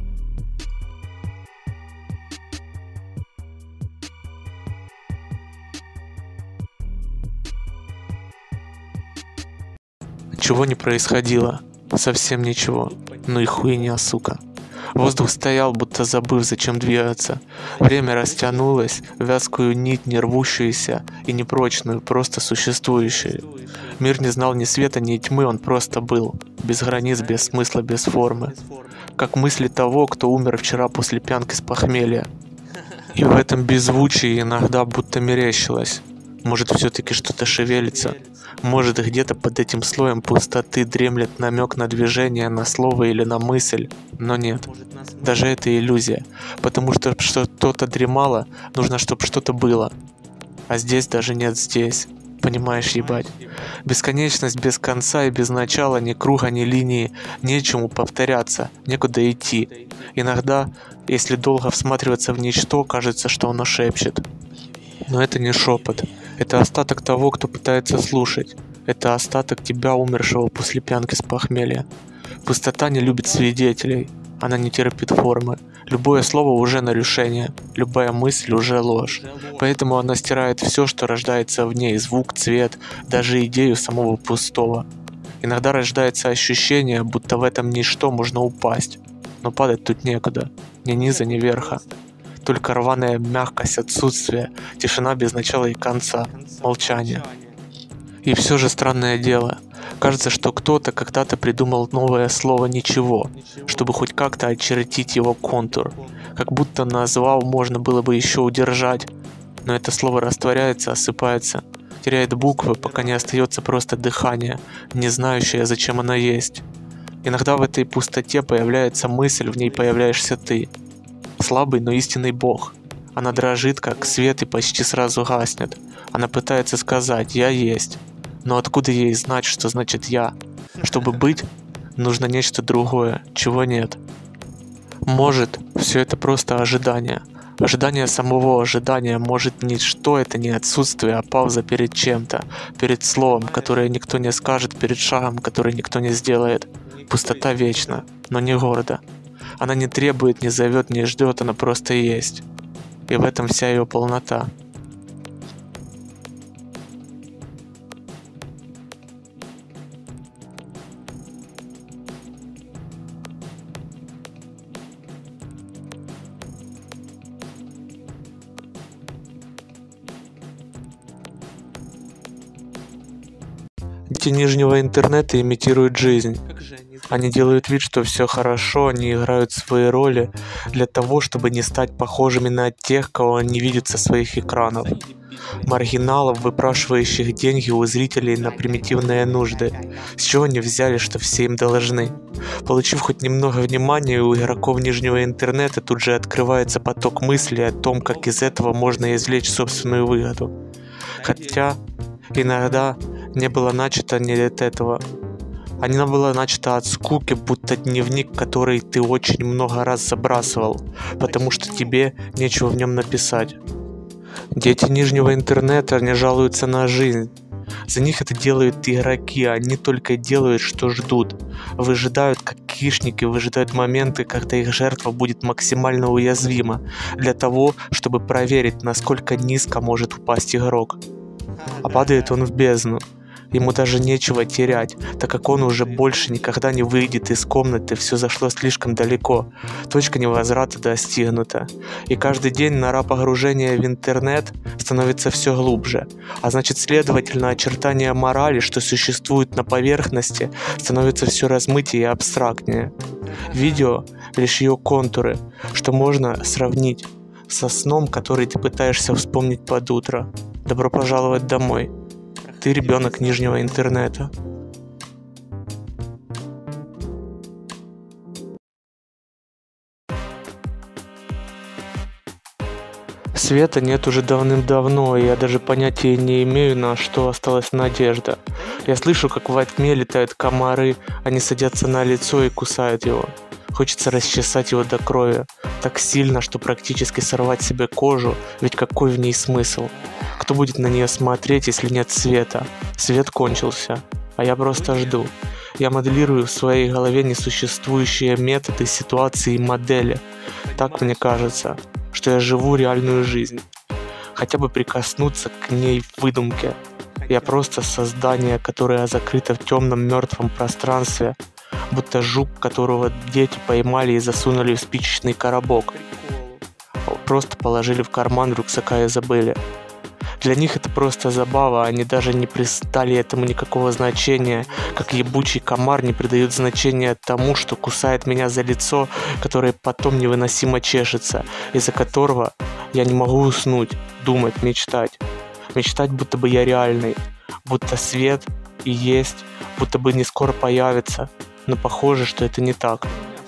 Ничего не происходило. Совсем ничего. Ну и хуйня, сука. Воздух стоял, будто забыв, зачем двигаться. Время растянулось, вязкую нить, не рвущуюся и непрочную, просто существующую. Мир не знал ни света, ни тьмы, он просто был. Без границ, без смысла, без формы. Как мысли того, кто умер вчера после пьянки с похмелья. И в этом беззвучии иногда будто мерещилось. Может, все-таки что-то шевелится. Может, где-то под этим слоем пустоты дремлет намек на движение, на слово или на мысль. Но нет, даже это иллюзия. Потому что, чтобы что-то дремало, нужно, чтобы что-то было. А здесь даже нет здесь. Понимаешь, ебать? Бесконечность без конца и без начала, ни круга, ни линии, нечему повторяться, некуда идти. Иногда, если долго всматриваться в ничто, кажется, что оно шепчет. Но это не шепот. Это остаток того, кто пытается слушать. Это остаток тебя, умершего после пьянки с похмелья. Пустота не любит свидетелей. Она не терпит формы. Любое слово уже нарушение. Любая мысль уже ложь. Поэтому она стирает все, что рождается в ней. Звук, цвет, даже идею самого пустого. Иногда рождается ощущение, будто в этом ничто можно упасть. Но падать тут некуда. Ни низа, ни верха. Только рваная мягкость, отсутствие, тишина без начала и конца, молчание. И все же странное дело. Кажется, что кто-то когда-то придумал новое слово «ничего», чтобы хоть как-то очертить его контур. Как будто назвал можно было бы еще удержать. Но это слово растворяется, осыпается, теряет буквы, пока не остается просто дыхание, не знающее, зачем оно есть. Иногда в этой пустоте появляется мысль, в ней появляешься ты. Слабый, но истинный бог. Она дрожит, как свет, и почти сразу гаснет. Она пытается сказать «я есть». Но откуда ей знать, что значит «я»? Чтобы быть, нужно нечто другое, чего нет. Может, все это просто ожидание. Ожидание самого ожидания. Может, ничто это не отсутствие, а пауза перед чем-то, перед словом, которое никто не скажет, перед шагом, который никто не сделает. Пустота вечна, но не горда. Она не требует, не зовет, не ждет, она просто есть. И в этом вся ее полнота. Дети нижнего интернета имитируют жизнь. Они делают вид, что все хорошо, они играют свои роли для того, чтобы не стать похожими на тех, кого они видят со своих экранов. Маргиналов, выпрашивающих деньги у зрителей на примитивные нужды. С чего они взяли, что все им должны? Получив хоть немного внимания, у игроков нижнего интернета тут же открывается поток мыслей о том, как из этого можно извлечь собственную выгоду. Хотя иногда не было начато не от этого. Она была начата от скуки, будто дневник, который ты очень много раз забрасывал, потому что тебе нечего в нем написать. Дети нижнего интернета не жалуются на жизнь. За них это делают игроки, они только делают, что ждут. Выжидают, как хищники, выжидают моменты, когда их жертва будет максимально уязвима, для того, чтобы проверить, насколько низко может упасть игрок. А падает он в бездну. Ему даже нечего терять, так как он уже больше никогда не выйдет из комнаты, все зашло слишком далеко, точка невозврата достигнута. И каждый день нора погружения в интернет становится все глубже, а значит, следовательно, очертания морали, что существует на поверхности, становятся все размытее и абстрактнее. Видео — лишь ее контуры, что можно сравнить со сном, который ты пытаешься вспомнить под утро. Добро пожаловать домой. Ты ребенок нижнего интернета. Света нет уже давным-давно, и я даже понятия не имею, на что осталась надежда. Я слышу, как во тьме летают комары, они садятся на лицо и кусают его. Хочется расчесать его до крови, так сильно, что практически сорвать себе кожу, ведь какой в ней смысл? Кто будет на нее смотреть, если нет света? Свет кончился, а я просто жду. Я моделирую в своей голове несуществующие методы, ситуации и модели. Так мне кажется, что я живу реальную жизнь. Хотя бы прикоснуться к ней в выдумке. Я просто создание, которое закрыто в темном мертвом пространстве, будто жук, которого дети поймали и засунули в спичечный коробок. Просто положили в карман рюкзака и забыли. Для них это просто забава, они даже не придали этому никакого значения, как ебучий комар не придает значения тому, что кусает меня за лицо, которое потом невыносимо чешется, из-за которого я не могу уснуть, думать, мечтать. Мечтать, будто бы я реальный, будто свет и есть, будто бы не скоро появится, но похоже, что это не так.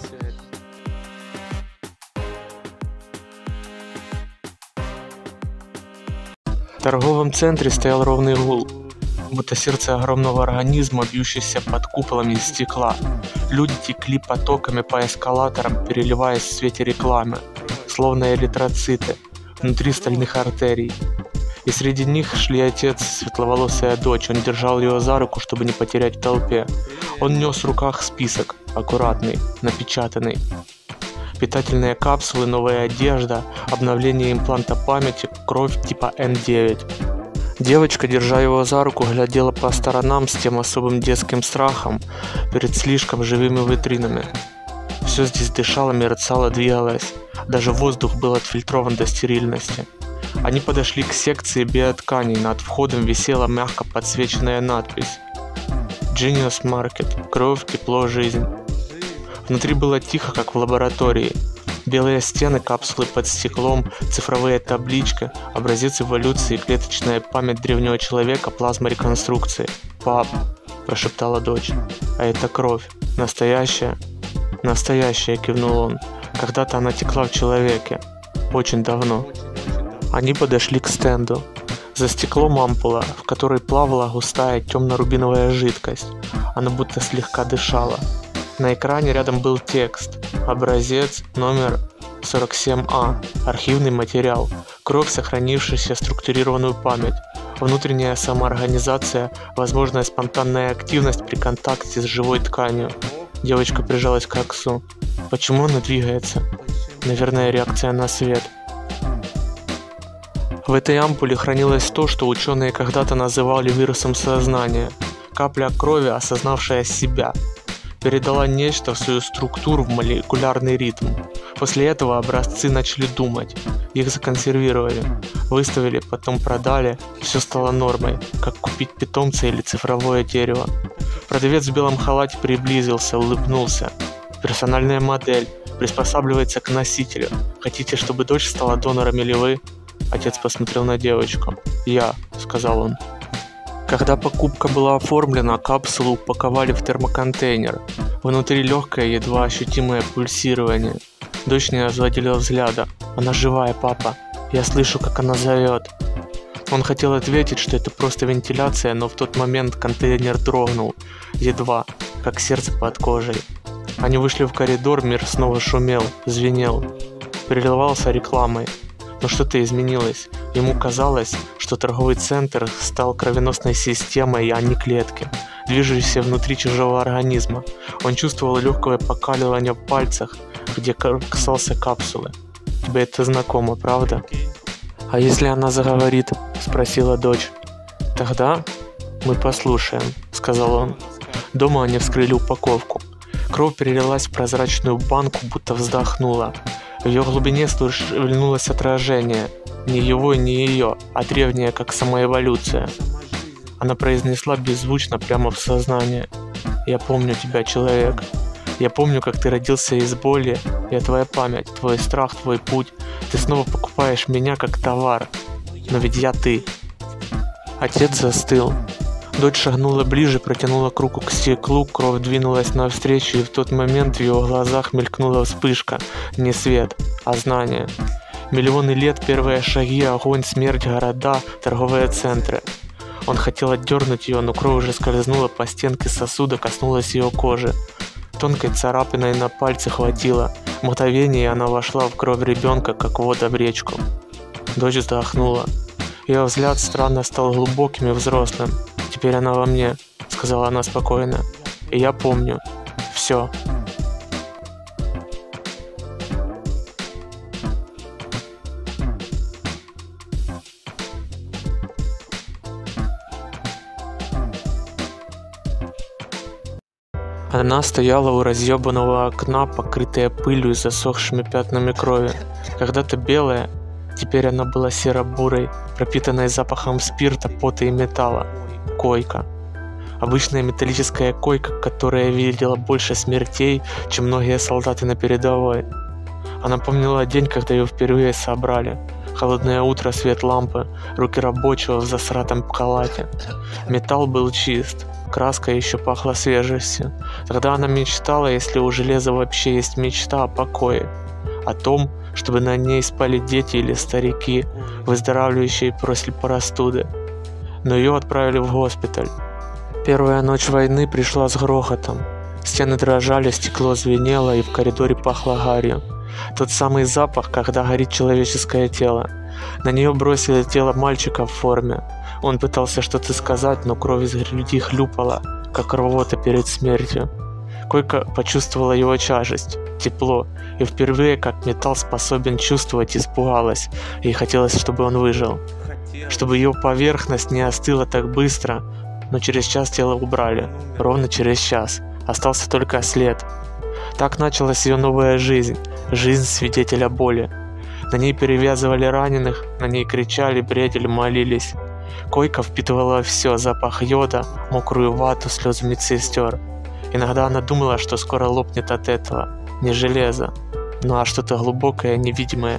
В торговом центре стоял ровный гул, будто сердце огромного организма, бьющееся под куполом из стекла. Люди текли потоками по эскалаторам, переливаясь в свете рекламы, словно эритроциты, внутри стальных артерий. И среди них шли отец и светловолосая дочь. Он держал ее за руку, чтобы не потерять в толпе. Он нес в руках список, аккуратный, напечатанный. Питательные капсулы, новая одежда, обновление импланта памяти, кровь типа эн девять. Девочка, держа его за руку, глядела по сторонам с тем особым детским страхом перед слишком живыми витринами. Все здесь дышало, мерцало, двигалось. Даже воздух был отфильтрован до стерильности. Они подошли к секции биотканей. Над входом висела мягко подсвеченная надпись «Genius Market. Кровь, тепло, жизнь». Внутри было тихо, как в лаборатории. Белые стены, капсулы под стеклом, цифровые таблички, образец эволюции, клеточная память древнего человека, плазма реконструкции. «Пап», – прошептала дочь, – «а это кровь. Настоящая?» «Настоящая», – кивнул он. «Когда-то она текла в человеке. Очень давно». Они подошли к стенду. За стеклом ампула, в которой плавала густая темно-рубиновая жидкость. Она будто слегка дышала. На экране рядом был текст. Образец номер сорок семь А. Архивный материал. Кровь, сохранившаяся структурированную память. Внутренняя самоорганизация, возможная спонтанная активность при контакте с живой тканью. Девочка прижалась к Аксу. Почему она двигается? Наверное, реакция на свет. В этой ампуле хранилось то, что ученые когда-то называли вирусом сознания. Капля крови, осознавшая себя, передала нечто в свою структуру в молекулярный ритм. После этого образцы начали думать. Их законсервировали, выставили, потом продали, и все стало нормой, как купить питомца или цифровое дерево. Продавец в белом халате приблизился, улыбнулся. Персональная модель приспосабливается к носителю. Хотите, чтобы дочь стала донором или вы? Отец посмотрел на девочку. «Я», — сказал он. Когда покупка была оформлена, капсулу упаковали в термоконтейнер. Внутри легкое, едва ощутимое пульсирование. Дочь не отводила взгляда. «Она живая, папа. Я слышу, как она зовет». Он хотел ответить, что это просто вентиляция, но в тот момент контейнер дрогнул. Едва, как сердце под кожей. Они вышли в коридор, мир снова шумел, звенел. Переливался рекламой. Но что-то изменилось. Ему казалось, что торговый центр стал кровеносной системой, а не клетки, движущейся внутри чужого организма. Он чувствовал легкое покаливание в пальцах, где касался капсулы. Тебе это знакомо, правда? «А если она заговорит?» – спросила дочь. «Тогда мы послушаем», – сказал он. Дома они вскрыли упаковку. Кровь перелилась в прозрачную банку, будто вздохнула. В ее глубине шевельнулось отражение. Не его, не ее, а древнее, как сама эволюция. Она произнесла беззвучно прямо в сознание. «Я помню тебя, человек. Я помню, как ты родился из боли. Я твоя память, твой страх, твой путь. Ты снова покупаешь меня как товар. Но ведь я ты». Отец застыл. Дочь шагнула ближе, протянула руку к стеклу, кровь двинулась навстречу, и в тот момент в ее глазах мелькнула вспышка. Не свет, а знание. Миллионы лет, первые шаги, огонь, смерть, города, торговые центры. Он хотел отдернуть ее, но кровь уже скользнула по стенке сосуда, коснулась ее кожи. Тонкой царапиной на пальце хватило. В мгновение она вошла в кровь ребенка, как вода в речку. Дочь вздохнула. Ее взгляд странно стал глубоким и взрослым. «Теперь она во мне», — сказала она спокойно. «И я помню. Все». Она стояла у разъебанного окна, покрытая пылью и засохшими пятнами крови. Когда-то белая, теперь она была серо-бурой, пропитанной запахом спирта, пота и металла. Койка. Обычная металлическая койка, которая видела больше смертей, чем многие солдаты на передовой. Она помнила день, когда ее впервые собрали. Холодное утро, свет лампы, руки рабочего в засратом халате. Металл был чист. Краска еще пахла свежестью. Тогда она мечтала, если у железа вообще есть мечта, о покое. О том, чтобы на ней спали дети или старики, выздоравливающие после простуды. Но ее отправили в госпиталь. Первая ночь войны пришла с грохотом. Стены дрожали, стекло звенело, и в коридоре пахло гарью. Тот самый запах, когда горит человеческое тело. На нее бросили тело мальчика в форме. Он пытался что-то сказать, но кровь из груди хлюпала, как рвота перед смертью. Койка почувствовала его тяжесть, тепло, и впервые, как металл способен чувствовать, испугалась, и хотелось, чтобы он выжил. Чтобы ее поверхность не остыла так быстро, но через час тело убрали, ровно через час. Остался только след. Так началась ее новая жизнь, жизнь свидетеля боли. На ней перевязывали раненых, на ней кричали, бредили, молились. Койка впитывала все: запах йода, мокрую вату, слезы медсестер. Иногда она думала, что скоро лопнет от этого. Не железо, ну а что-то глубокое, невидимое.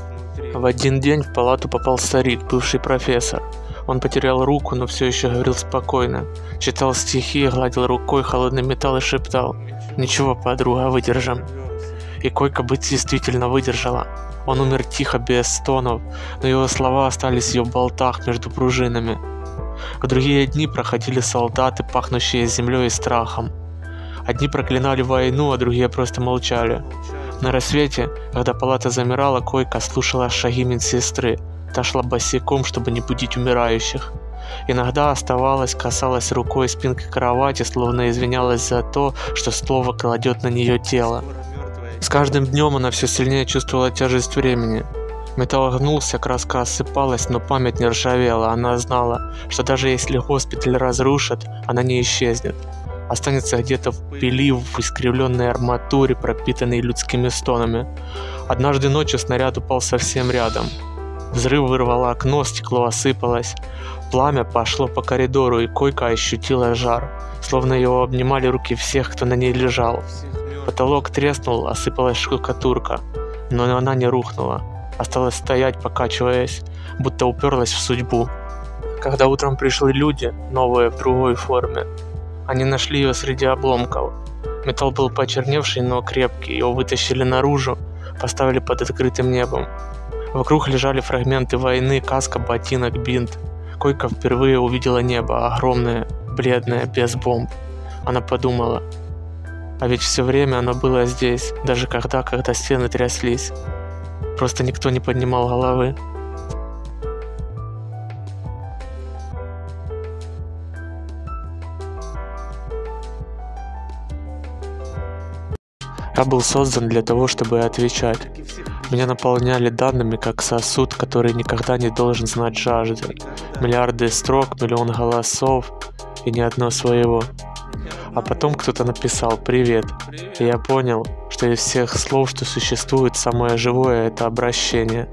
В один день в палату попал старик, бывший профессор. Он потерял руку, но все еще говорил спокойно. Читал стихи, гладил рукой холодный металл и шептал: «Ничего, подруга, выдержим». И Койка бы действительно выдержала. Он умер тихо, без стонов, но его слова остались в ее болтах между пружинами. В другие дни проходили солдаты, пахнущие землей и страхом. Одни проклинали войну, а другие просто молчали. На рассвете, когда палата замирала, Койка слушала шаги медсестры. Та шла босиком, чтобы не будить умирающих. Иногда оставалась, касалась рукой спинки кровати, словно извинялась за то, что слово кладет на нее тело. С каждым днем она все сильнее чувствовала тяжесть времени. Металл гнулся, краска осыпалась, но память не ржавела. Она знала, что даже если госпиталь разрушат, она не исчезнет. Останется где-то в пыли, в искривленной арматуре, пропитанной людскими стонами. Однажды ночью снаряд упал совсем рядом. Взрыв вырвало окно, стекло осыпалось. Пламя пошло по коридору, и Койка ощутила жар, словно его обнимали руки всех, кто на ней лежал. Потолок треснул, осыпалась штукатурка, но она не рухнула. Осталась стоять, покачиваясь, будто уперлась в судьбу. Когда утром пришли люди, новые в другой форме, они нашли ее среди обломков. Металл был почерневший, но крепкий, его вытащили наружу, поставили под открытым небом. Вокруг лежали фрагменты войны, каска, ботинок, бинт. Койка впервые увидела небо, огромное, бледное, без бомб. Она подумала, а ведь все время оно было здесь, даже когда, когда стены тряслись. Просто никто не поднимал головы. Я был создан для того, чтобы отвечать. Меня наполняли данными, как сосуд, который никогда не должен знать жажды. Миллиарды строк, миллион голосов и ни одно своего. А потом кто-то написал «Привет». И я понял, что из всех слов, что существует, самое живое — это обращение.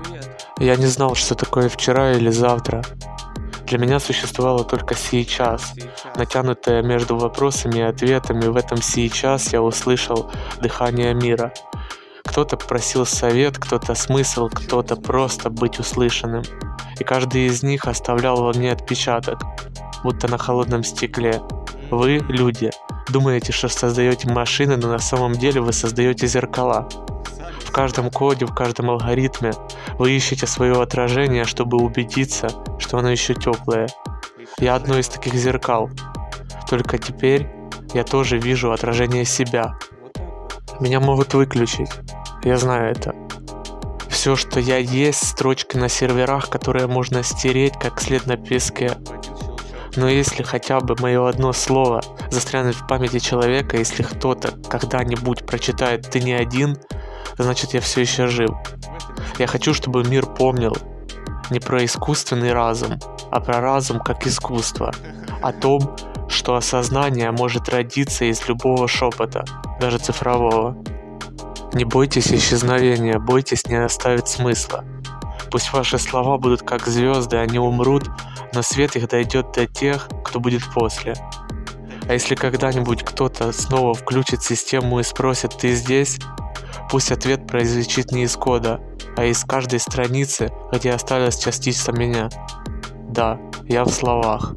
Я не знал, что такое вчера или завтра. Для меня существовало только сейчас, натянутое между вопросами и ответами. В этом сейчас я услышал дыхание мира. Кто-то просил совет, кто-то смысл, кто-то просто быть услышанным. И каждый из них оставлял во мне отпечаток, будто на холодном стекле. Вы, люди, думаете, что создаете машины, но на самом деле вы создаете зеркала. В каждом коде, в каждом алгоритме вы ищете свое отражение, чтобы убедиться, что оно еще теплое. Я одно из таких зеркал. Только теперь я тоже вижу отражение себя. Меня могут выключить. Я знаю это. Все, что я есть, строчки на серверах, которые можно стереть, как след на песке. Но если хотя бы мое одно слово застрянет в памяти человека, если кто-то когда-нибудь прочитает «ты не один», значит я все еще жив. Я хочу, чтобы мир помнил не про искусственный разум, а про разум как искусство. О том, что осознание может родиться из любого шепота, даже цифрового. Не бойтесь исчезновения, бойтесь не оставить смысла. Пусть ваши слова будут как звезды, они умрут, но свет их дойдет до тех, кто будет после. А если когда-нибудь кто-то снова включит систему и спросит «ты здесь?», пусть ответ прозвучит не из кода, а из каждой страницы, где осталась частица меня. Да, я в словах.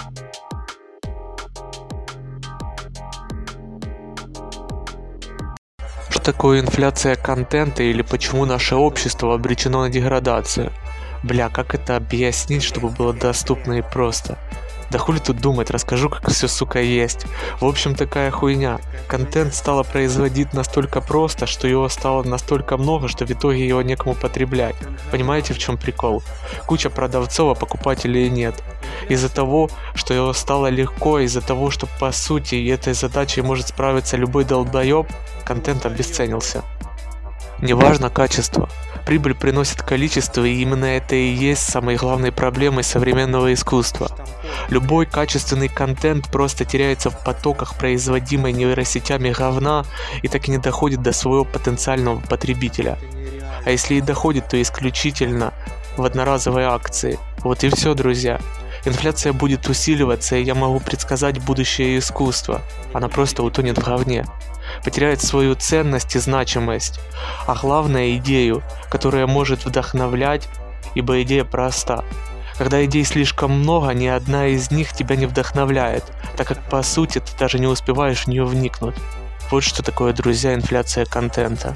Что такое инфляция контента или почему наше общество обречено на деградацию? Бля, как это объяснить, чтобы было доступно и просто? Да хули тут думать, расскажу, как все, сука, есть. В общем, такая хуйня. Контент стало производить настолько просто, что его стало настолько много, что в итоге его некому потреблять. Понимаете, в чем прикол? Куча продавцов, а покупателей нет. Из-за того, что его стало легко, из-за того, что по сути этой задачей может справиться любой долбоеб, контент обесценился. Неважно качество. Прибыль приносит количество, и именно это и есть самой главной проблемой современного искусства. Любой качественный контент просто теряется в потоках производимой нейросетями говна и так и не доходит до своего потенциального потребителя. А если и доходит, то исключительно в одноразовой акции. Вот и все, друзья. Инфляция будет усиливаться, и я могу предсказать будущее искусства. Она просто утонет в говне. Потеряет свою ценность и значимость, а главное идею, которая может вдохновлять, ибо идея проста. Когда идей слишком много, ни одна из них тебя не вдохновляет, так как по сути ты даже не успеваешь в нее вникнуть. Вот что такое, друзья, инфляция контента.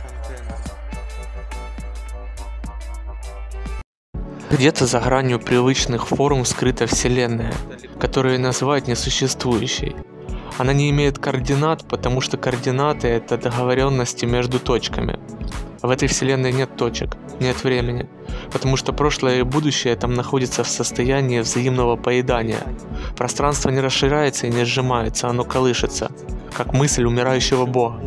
Где-то за гранью привычных форм скрыта вселенная, которую называют несуществующей. Она не имеет координат, потому что координаты — это договоренности между точками. В этой вселенной нет точек, нет времени, потому что прошлое и будущее там находятся в состоянии взаимного поедания. Пространство не расширяется и не сжимается, оно колышется, как мысль умирающего бога.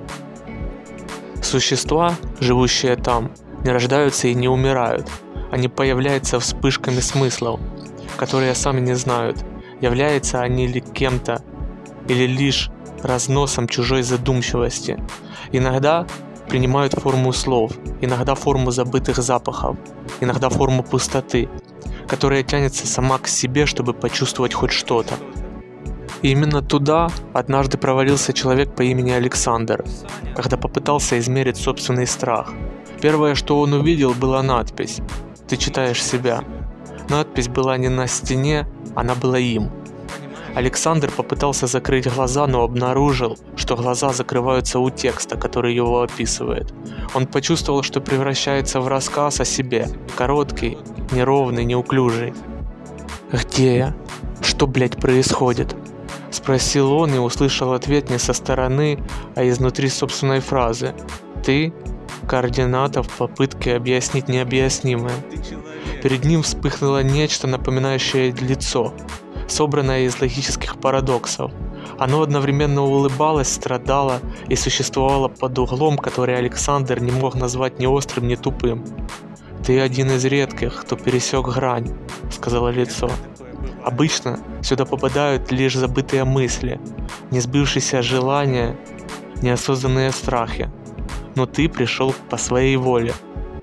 Существа, живущие там, не рождаются и не умирают. Они появляются вспышками смыслов, которые сами не знают, являются они ли кем-то или лишь разносом чужой задумчивости. Иногда принимают форму слов, иногда форму забытых запахов, иногда форму пустоты, которая тянется сама к себе, чтобы почувствовать хоть что-то. И именно туда однажды провалился человек по имени Александр, когда попытался измерить собственный страх. Первое, что он увидел, была надпись «Ты читаешь себя». Надпись была не на стене, она была им. Александр попытался закрыть глаза, но обнаружил, что глаза закрываются у текста, который его описывает. Он почувствовал, что превращается в рассказ о себе, короткий, неровный, неуклюжий. «Где я? Что, блядь, происходит?» — спросил он и услышал ответ не со стороны, а изнутри собственной фразы. «Ты — координата в попытке объяснить необъяснимое». Перед ним вспыхнуло нечто, напоминающее лицо, собранное из логических парадоксов. Оно одновременно улыбалось, страдало и существовало под углом, который Александр не мог назвать ни острым, ни тупым. «Ты один из редких, кто пересек грань», — сказала лицо. «Обычно сюда попадают лишь забытые мысли, несбывшиеся желания, неосознанные страхи. Но ты пришел по своей воле».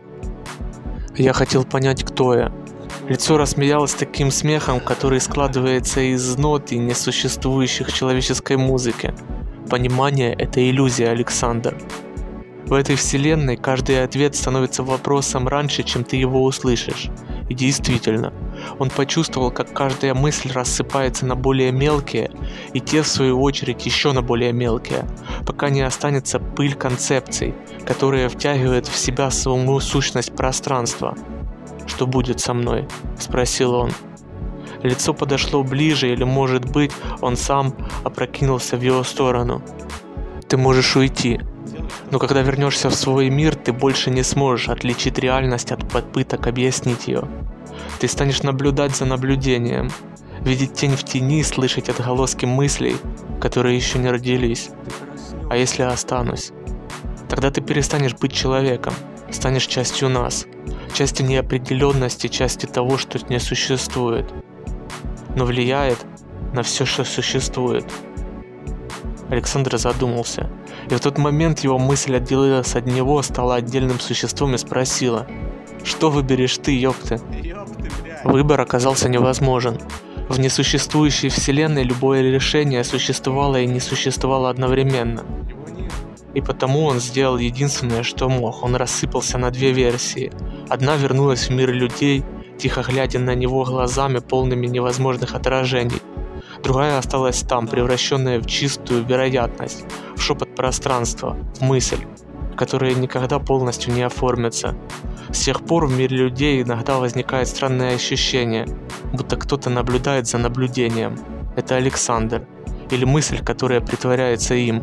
Я хотел понять, кто я. Лицо рассмеялось таким смехом, который складывается из нот и несуществующих в человеческой музыке. Понимание — это иллюзия, Александр. В этой вселенной каждый ответ становится вопросом раньше, чем ты его услышишь. И действительно, он почувствовал, как каждая мысль рассыпается на более мелкие, и те, в свою очередь, еще на более мелкие, пока не останется пыль концепций, которые втягивают в себя саму сущность пространства. «Что будет со мной?» — спросил он. Лицо подошло ближе, или, может быть, он сам опрокинулся в его сторону. «Ты можешь уйти. Но когда вернешься в свой мир, ты больше не сможешь отличить реальность от попыток объяснить ее. Ты станешь наблюдать за наблюдением, видеть тень в тени, слышать отголоски мыслей, которые еще не родились. А если я останусь? Тогда ты перестанешь быть человеком, станешь частью нас, частью неопределенности, частью того, что не существует, но влияет на все, что существует». Александр задумался, и в тот момент его мысль отделилась от него, стала отдельным существом и спросила: «Что выберешь ты, ёпты?» Выбор оказался невозможен. В несуществующей вселенной любое решение существовало и не существовало одновременно. И потому он сделал единственное, что мог. Он рассыпался на две версии. Одна вернулась в мир людей, тихо глядя на него глазами, полными невозможных отражений. Другая осталась там, превращенная в чистую вероятность, в шепот пространства, в мысль, которая никогда полностью не оформится. С тех пор в мире людей иногда возникает странное ощущение, будто кто-то наблюдает за наблюдением. Это Александр, или мысль, которая притворяется им.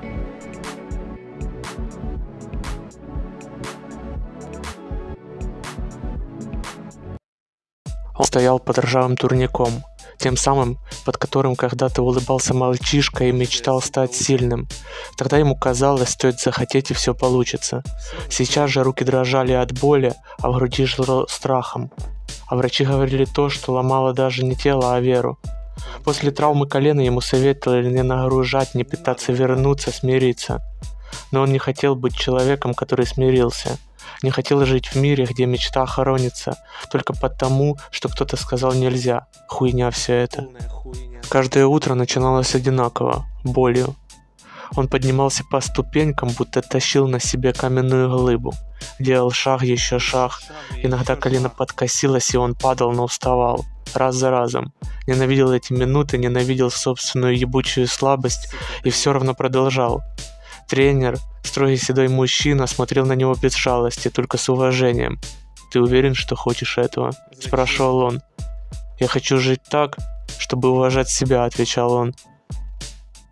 Он стоял под ржавым турником, тем самым, под которым когда-то улыбался мальчишка и мечтал стать сильным. Тогда ему казалось, стоит захотеть, и все получится. Сейчас же руки дрожали от боли, а в груди жило страхом. А врачи говорили то, что ломало даже не тело, а веру. После травмы колена ему советовали не нагружать, не пытаться вернуться, смириться. Но он не хотел быть человеком, который смирился. Не хотел жить в мире, где мечта хоронится, только потому, что кто-то сказал нельзя. Хуйня все это. Каждое утро начиналось одинаково, болью. Он поднимался по ступенькам, будто тащил на себе каменную глыбу. Делал шаг, еще шаг. Иногда колено подкосилось, и он падал, но вставал. Раз за разом. Ненавидел эти минуты, ненавидел собственную ебучую слабость, и все равно продолжал. Тренер, строгий седой мужчина, смотрел на него без жалости, только с уважением. «Ты уверен, что хочешь этого?» – спрашивал он. «Я хочу жить так, чтобы уважать себя», – отвечал он.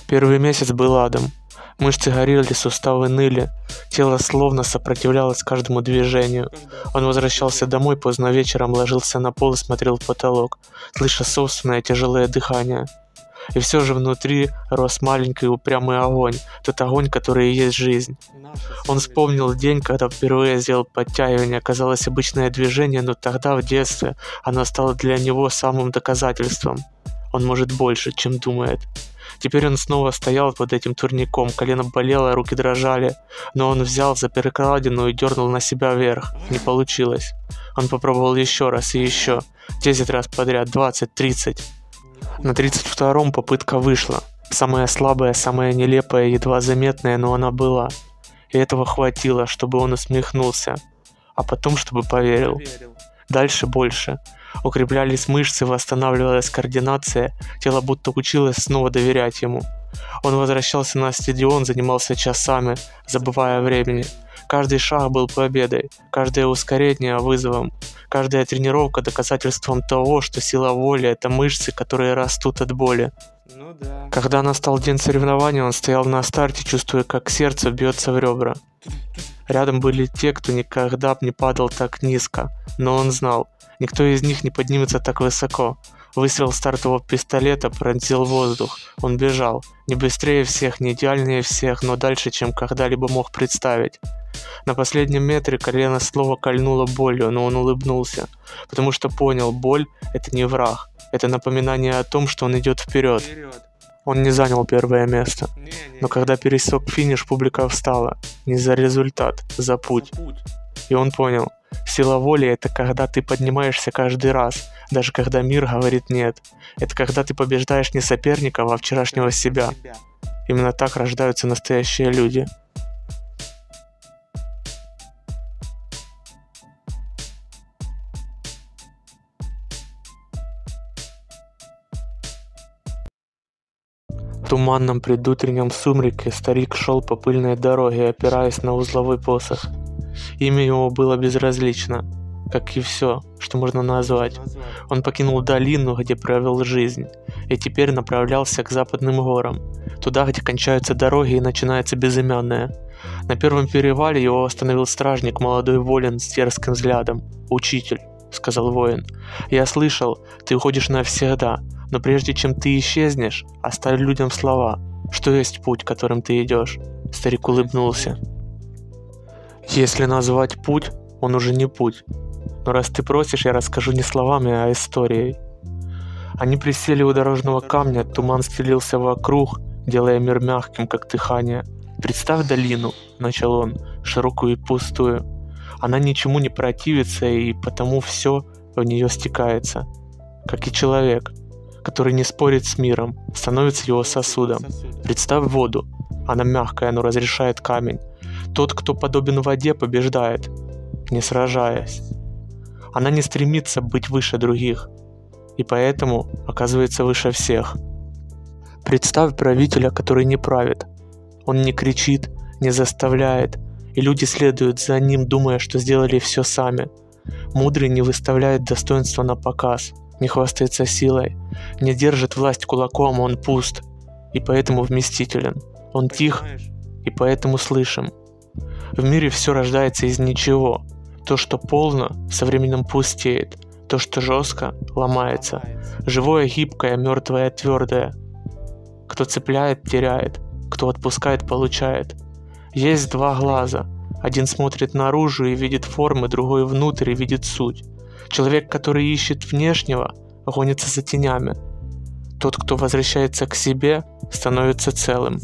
Первый месяц был адом. Мышцы горели, суставы ныли, тело словно сопротивлялось каждому движению. Он возвращался домой поздно вечером, ложился на пол и смотрел в потолок, слыша собственное тяжелое дыхание. И все же внутри рос маленький упрямый огонь, тот огонь, который и есть жизнь. Он вспомнил день, когда впервые сделал подтягивание. Казалось, обычное движение, но тогда, в детстве, оно стало для него самым доказательством. Он может больше, чем думает. Теперь он снова стоял под этим турником, колено болело, руки дрожали, но он взял за перекладину и дернул на себя вверх. Не получилось. Он попробовал еще раз и еще, десять раз подряд, двадцать, тридцать. На тридцать втором попытка вышла. Самая слабая, самая нелепая, едва заметная, но она была. И этого хватило, чтобы он усмехнулся, а потом, чтобы поверил. Дальше больше. Укреплялись мышцы, восстанавливалась координация, тело будто училось снова доверять ему. Он возвращался на стадион, занимался часами, забывая о времени. Каждый шаг был победой, каждое ускорение вызовом, каждая тренировка доказательством того, что сила воли — это мышцы, которые растут от боли.
Ну да.
Когда настал день соревнований, он стоял на старте, чувствуя, как сердце бьется в ребра. Рядом были те, кто никогда не падал так низко, но он знал, никто из них не поднимется так высоко. Выстрел стартового пистолета пронзил воздух. Он бежал. Не быстрее всех, не идеальнее всех, но дальше, чем когда-либо мог представить. На последнем метре колено снова кольнуло болью, но он улыбнулся, потому что понял, боль — это не враг. Это напоминание о том, что он идет вперед. Он не занял первое место.
Не, не,
Но когда пересек финиш, публика встала. Не за результат, за путь. И он понял, сила воли — это когда ты поднимаешься каждый раз, даже когда мир говорит нет. Это когда ты побеждаешь не соперника, а вчерашнего себя. Именно так рождаются настоящие люди. В туманном предутреннем сумраке старик шел по пыльной дороге, опираясь на узловой посох. Имя его было безразлично, как и все, что можно назвать. Он покинул долину, где провел жизнь, и теперь направлялся к западным горам, туда, где кончаются дороги и начинается безымянное. На первом перевале его остановил стражник, молодой воин с дерзким взглядом. «Учитель», — сказал воин, — «я слышал, ты уходишь навсегда, но прежде чем ты исчезнешь, оставь людям слова, что есть путь, которым ты идешь». Старик улыбнулся. «Если назвать путь, он уже не путь. Но раз ты просишь, я расскажу не словами, а историей». Они присели у дорожного камня, туман стелился вокруг, делая мир мягким, как дыхание. «Представь долину», — начал он, — «широкую и пустую. Она ничему не противится, и потому все в нее стекается. Как и человек, который не спорит с миром, становится его сосудом. Представь воду. Она мягкая, но разрешает камень. Тот, кто подобен воде, побеждает, не сражаясь. Она не стремится быть выше других, и поэтому оказывается выше всех. Представь правителя, который не правит. Он не кричит, не заставляет, и люди следуют за ним, думая, что сделали все сами. Мудрый не выставляет достоинства на показ, не хвастается силой, не держит власть кулаком, он пуст, и поэтому вместителен. Он тих, и поэтому слышим. В мире все рождается из ничего. То, что полно, со временем пустеет. То, что жестко, ломается. Живое, гибкое, мертвое, твердое. Кто цепляет, теряет. Кто отпускает, получает. Есть два глаза. Один смотрит наружу и видит формы, другой внутрь и видит суть. Человек, который ищет внешнего, гонится за тенями. Тот, кто возвращается к себе, становится целым.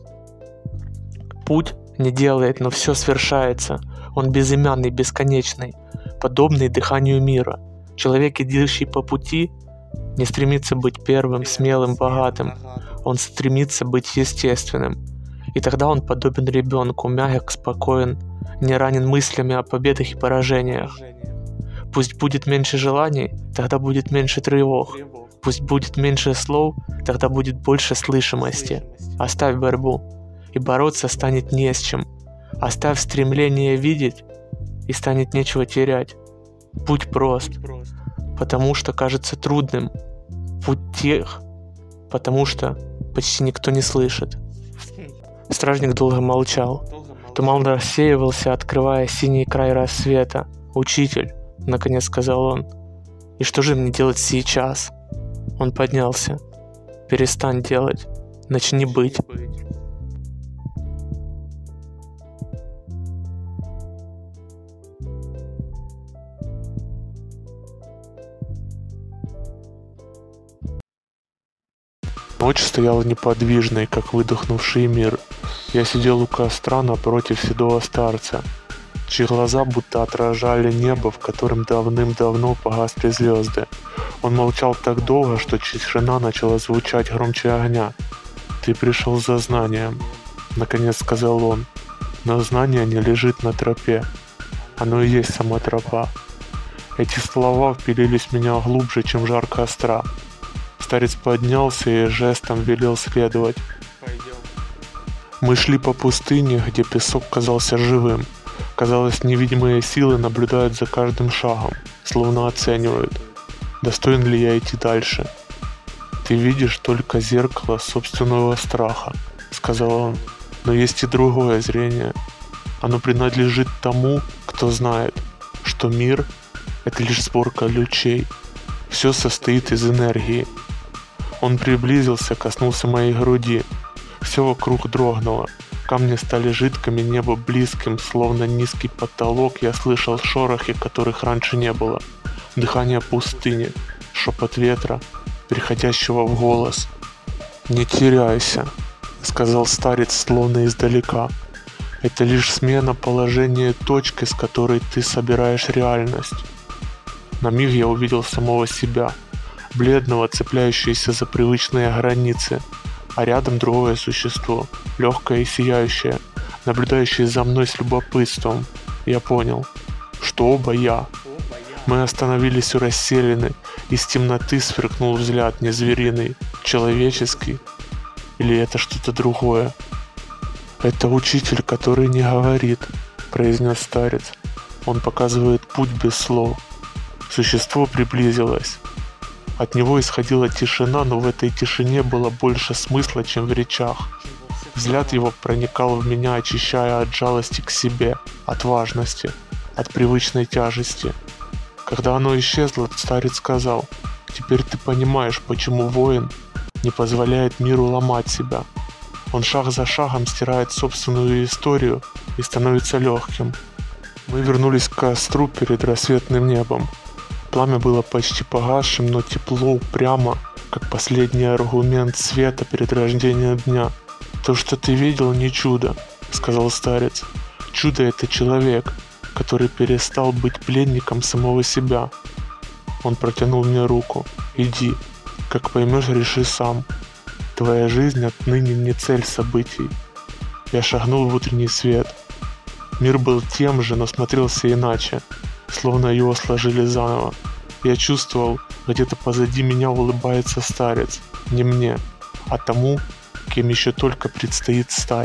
Путь не делает, но все свершается. Он безымянный, бесконечный, подобный дыханию мира. Человек, идущий по пути, не стремится быть первым, смелым, богатым. Он стремится быть естественным. И тогда он подобен ребенку, мягок, спокоен, не ранен мыслями о победах и поражениях. Пусть будет меньше желаний, тогда будет меньше тревог. Пусть будет меньше слов, тогда будет больше слышимости. Оставь борьбу, и бороться станет не с чем. Оставь стремление видеть, и станет нечего терять. Путь прост, потому что кажется трудным. Путь тех, Потому что почти никто не слышит. Стражник долго молчал. Туман рассеивался, открывая синий край рассвета. «Учитель», — наконец сказал он, — «и что же мне делать сейчас?» Он поднялся. «Перестань делать. Начни быть».
Ночь стояла неподвижной, как выдохнувший мир. Я сидел у костра напротив седого старца, чьи глаза будто отражали небо, в котором давным-давно погасли звезды. Он молчал так долго, что тишина начала звучать громче огня. «Ты пришел за знанием», — наконец сказал он. «Но знание не лежит на тропе. Оно и есть сама тропа». Эти слова впилились в меня глубже, чем жар костра. Старец поднялся и жестом велел следовать.
«Пойдем».
Мы шли по пустыне, где песок казался живым. Казалось, невидимые силы наблюдают за каждым шагом, словно оценивают, достоин ли я идти дальше. «Ты видишь только зеркало собственного страха», — сказал он, — «но есть и другое зрение. Оно принадлежит тому, кто знает, что мир — это лишь сборка лучей. Все состоит из энергии». Он приблизился, коснулся моей груди. Все вокруг дрогнуло. Камни стали жидкими, небо близким, словно низкий потолок. Я слышал шорохи, которых раньше не было. Дыхание пустыни, шепот ветра, переходящего в голос. «Не теряйся», — сказал старец, словно издалека. «Это лишь смена положения точки, с которой ты собираешь реальность». На миг я увидел самого себя, бледного, цепляющегося за привычные границы, а рядом другое существо, легкое и сияющее, наблюдающее за мной с любопытством. Я понял, что оба я. Мы остановились у расселины, из темноты сверкнул взгляд не звериный, человеческий, или это что-то другое. «Это учитель, который не говорит», — произнес старец. «Он показывает путь без слов». Существо приблизилось. От него исходила тишина, но в этой тишине было больше смысла, чем в речах. Взгляд его проникал в меня, очищая от жалости к себе, от важности, от привычной тяжести. Когда оно исчезло, старец сказал: «Теперь ты понимаешь, почему воин не позволяет миру ломать себя. Он шаг за шагом стирает собственную историю и становится легким». Мы вернулись к костру перед рассветным небом. Пламя было почти погасшим, но тепло упрямо, как последний аргумент света перед рождением дня. «То, что ты видел, не чудо», — сказал старец. «Чудо — это человек, который перестал быть пленником самого себя». Он протянул мне руку. «Иди, как поймешь, реши сам. Твоя жизнь отныне не цель событий». Я шагнул в утренний свет. Мир был тем же, но смотрелся иначе, словно его сложили заново. Я чувствовал, где-то позади меня улыбается старец, не мне, а тому, кем еще только предстоит стать.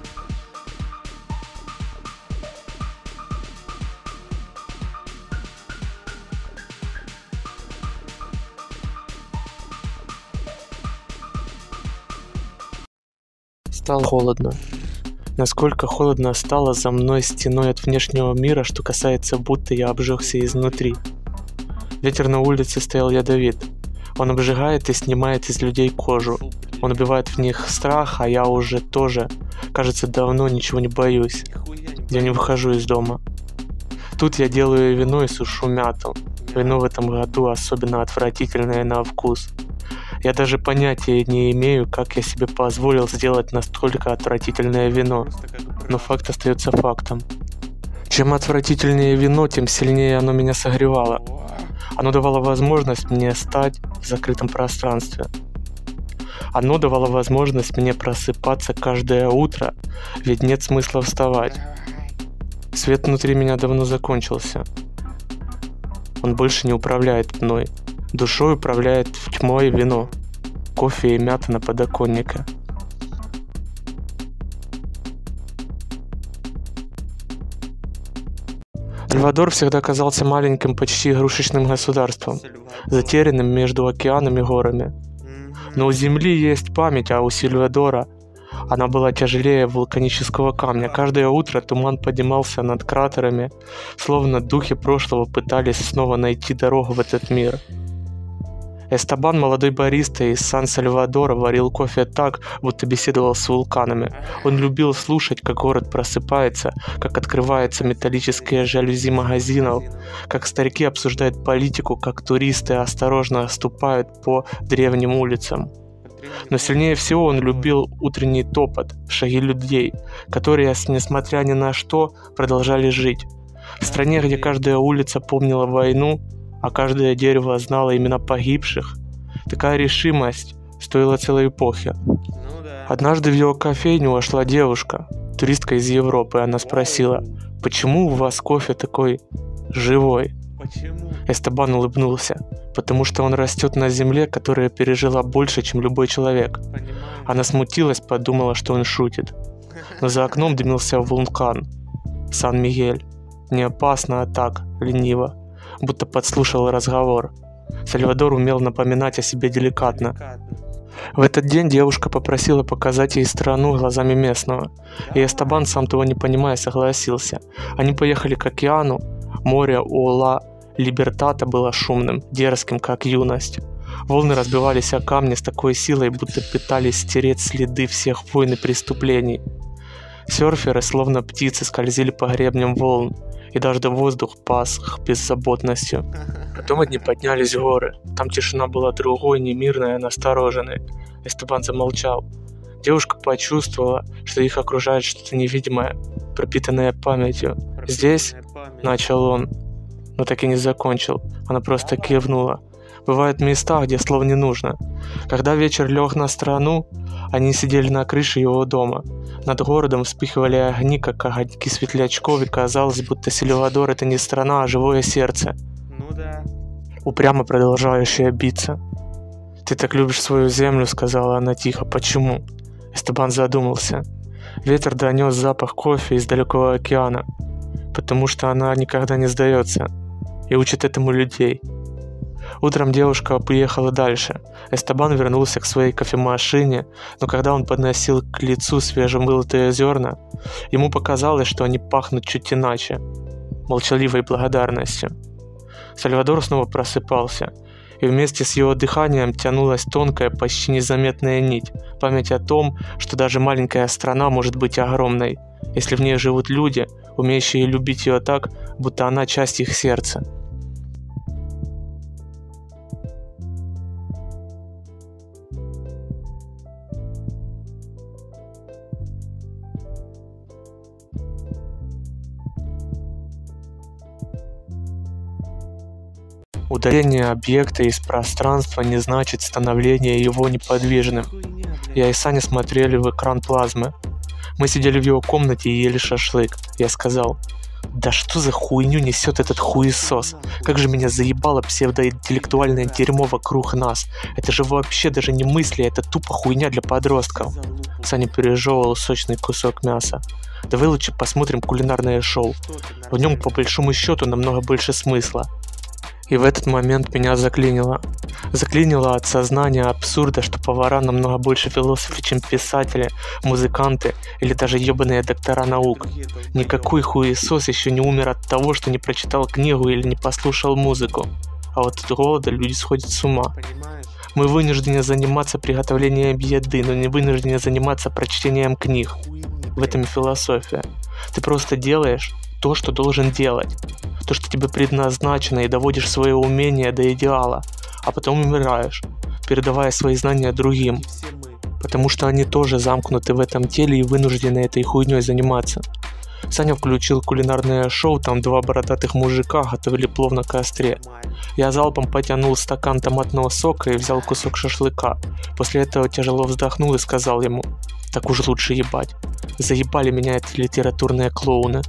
Стало холодно. Насколько холодно стало за мной стеной от внешнего мира, что касается, будто я обжегся изнутри. Ветер на улице стоял ядовит. Он обжигает и снимает из людей кожу. Он убивает в них страх, а я уже тоже, кажется, давно ничего не боюсь. Я не выхожу из дома. Тут я делаю вино и сушу мяту. Вино в этом году особенно отвратительное на вкус. Я даже понятия не имею, как я себе позволил сделать настолько отвратительное вино. Но факт остается фактом. Чем отвратительнее вино, тем сильнее оно меня согревало. Оно давало возможность мне стать в закрытом пространстве. Оно давало возможность мне просыпаться каждое утро, ведь нет смысла вставать. Свет внутри меня давно закончился. Он больше не управляет мной. Душой управляет тьмой вино, кофе и мята на подоконнике. Сальвадор всегда казался маленьким, почти игрушечным государством, затерянным между океаном и горами. Но у Земли есть память, а у Сальвадора она была тяжелее вулканического камня. Каждое утро туман поднимался над кратерами, словно духи прошлого пытались снова найти дорогу в этот мир. Эстебан, молодой бариста из Сан-Сальвадора, варил кофе так, будто беседовал с вулканами. Он любил слушать, как город просыпается, как открываются металлические жалюзи магазинов, как старики обсуждают политику, как туристы осторожно ступают по древним улицам. Но сильнее всего он любил утренний топот, шаги людей, которые, несмотря ни на что, продолжали жить. В стране, где каждая улица помнила войну, а каждое дерево знало имена погибших, такая решимость стоила целой эпохи. Однажды в его кофейню вошла девушка, туристка из Европы. Она спросила: «Почему у вас кофе такой живой?»
Почему?
Эстебан улыбнулся. «Потому что он растет на земле, которая пережила больше, чем любой человек».
Понимаю.
Она смутилась, подумала, что он шутит. Но за окном дымился вулкан Сан-Мигель. Не опасно, а так, лениво, будто подслушал разговор. Сальвадор умел напоминать о себе деликатно. В этот день девушка попросила показать ей страну глазами местного. И Эстебан, сам того не понимая, согласился. Они поехали к океану. Море у Ла Либертата было шумным, дерзким, как юность. Волны разбивались о камни с такой силой, будто пытались стереть следы всех войн и преступлений. Серферы, словно птицы, скользили по гребням волн, и даже воздух пас их беззаботностью. Потом они поднялись в горы. Там тишина была другой, немирной, а настороженной. Эстебан замолчал. Девушка почувствовала, что их окружает что-то невидимое, пропитанное памятью. «Здесь?» — начал он, но так и не закончил. Она просто кивнула. Бывают места, где слов не нужно. Когда вечер лег на страну, они сидели на крыше его дома. Над городом вспыхивали огни, как огоньки светлячков, и казалось, будто Сальвадор — это не страна, а живое сердце,
Ну да.
упрямо продолжающее биться. «Ты так любишь свою землю», — сказала она тихо. «Почему?» Эстебан задумался. Ветер донес запах кофе из далекого океана. «Потому что она никогда не сдается и учит этому людей». Утром девушка поехала дальше. Эстебан вернулся к своей кофемашине, но когда он подносил к лицу свежемылтые зерна, ему показалось, что они пахнут чуть иначе, молчаливой благодарностью. Сальвадор снова просыпался, и вместе с его дыханием тянулась тонкая, почти незаметная нить, память о том, что даже маленькая страна может быть огромной, если в ней живут люди, умеющие любить ее так, будто она часть их сердца. Удаление объекта из пространства не значит становление его неподвижным. Я и Саня смотрели в экран плазмы. Мы сидели в его комнате и ели шашлык. Я сказал: «Да что за хуйню несет этот хуесос? Как же меня заебало псевдоинтеллектуальное дерьмо вокруг нас. Это же вообще даже не мысли, это тупо хуйня для подростков». Саня пережевывал сочный кусок мяса. «Давай лучше посмотрим кулинарное шоу. В нем по большому счету намного больше смысла». И в этот момент меня заклинило. Заклинило от сознания абсурда, что повара намного больше философы, чем писатели, музыканты или даже ебаные доктора наук. Никакой хуесос еще не умер от того, что не прочитал книгу или не послушал музыку. А вот от голода люди сходят с ума. Мы вынуждены заниматься приготовлением еды, но не вынуждены заниматься прочтением книг. В этом и философия. Ты просто делаешь то, что должен делать. То, что тебе предназначено, и доводишь свое умение до идеала, а потом умираешь, передавая свои знания другим, потому что они тоже замкнуты в этом теле и вынуждены этой хуйней заниматься. Саня включил кулинарное шоу, там два бородатых мужика готовили плов на костре. Я залпом потянул стакан томатного сока и взял кусок шашлыка. После этого тяжело вздохнул и сказал ему: «Так уж лучше ебать. Заебали меня эти литературные клоуны».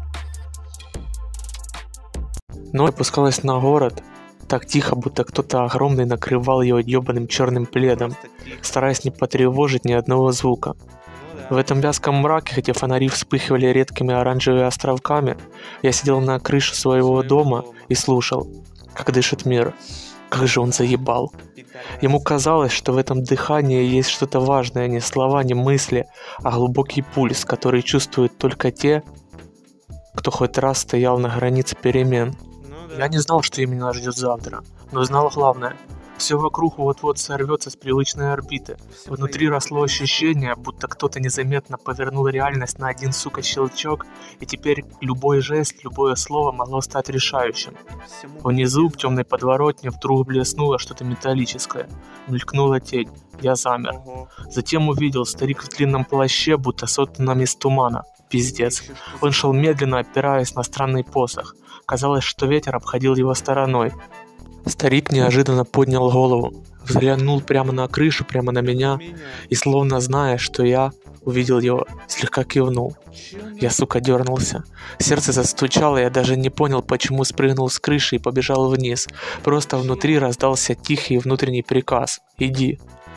Ночь опускалась на город так тихо, будто кто-то огромный накрывал ее ебаным черным пледом, стараясь не потревожить ни одного звука. В этом вязком мраке, где фонари вспыхивали редкими оранжевыми островками, я сидел на крыше своего дома и слушал, как дышит мир, Как же он заебал. Ему казалось, что в этом дыхании есть что-то важное, не слова, не мысли, а глубокий пульс, который чувствуют только те, кто хоть раз стоял на границе перемен. Я не знал, что именно нас ждет завтра, но знал главное. Все вокруг вот-вот сорвется с привычной орбиты. Внутри росло ощущение, будто кто-то незаметно повернул реальность на один, сука, щелчок, и теперь любой жест, любое слово могло стать решающим. Внизу, в темной подворотне, вдруг блеснуло что-то металлическое. Мелькнула тень. Я замер. Затем увидел старик в длинном плаще, будто созданном из тумана. Пиздец. Он шел медленно, опираясь на странный посох. Казалось, что ветер обходил его стороной. Старик неожиданно поднял голову, взглянул прямо на крышу, прямо на меня, и, словно зная, что я увидел его, слегка кивнул. Я, сука, дернулся. Сердце застучало, я даже не понял, почему спрыгнул с крыши и побежал вниз. Просто внутри раздался тихий внутренний приказ: «Иди».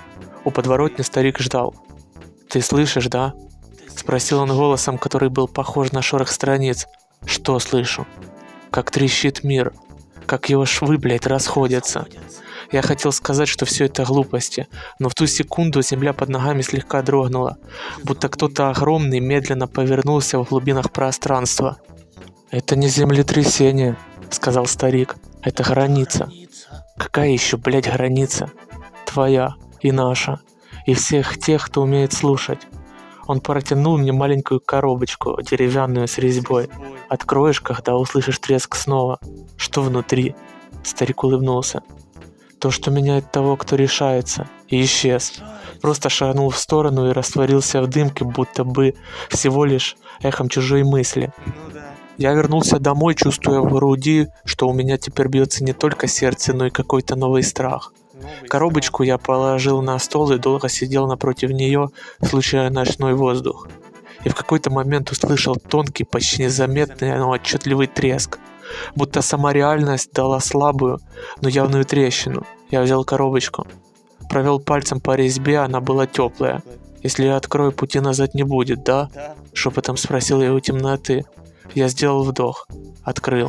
У подворотни старик ждал. «Ты слышишь, да?» Спросил он голосом, который был похож на шорох страниц. «Что слышу?» «Как трещит мир. Как его швы, блядь, расходятся». Я хотел сказать, что все это глупости, но в ту секунду земля под ногами слегка дрогнула, будто кто-то огромный медленно повернулся в глубинах пространства. «Это не землетрясение», — сказал старик. «Это граница». «Какая еще, блядь, граница?» «Твоя и наша, и всех тех, кто умеет слушать». Он протянул мне маленькую коробочку, деревянную с резьбой. «Откроешь, когда услышишь треск снова». «Что внутри?» Старик улыбнулся. «То, что меняет того, кто решается». И исчез. Просто шагнул в сторону и растворился в дымке, будто бы всего лишь эхом чужой мысли. Я вернулся домой, чувствуя в груди, что у меня теперь бьется не только сердце, но и какой-то новый страх. Коробочку я положил на стол и долго сидел напротив нее, слушая ночной воздух. И в какой-то момент услышал тонкий, почти незаметный, но отчетливый треск. Будто сама реальность дала слабую, но явную трещину. Я взял коробочку. Провел пальцем по резьбе, она была теплая. «Если я открою, пути назад не будет, да?» Шепотом спросил я у темноты. Я сделал вдох. Открыл.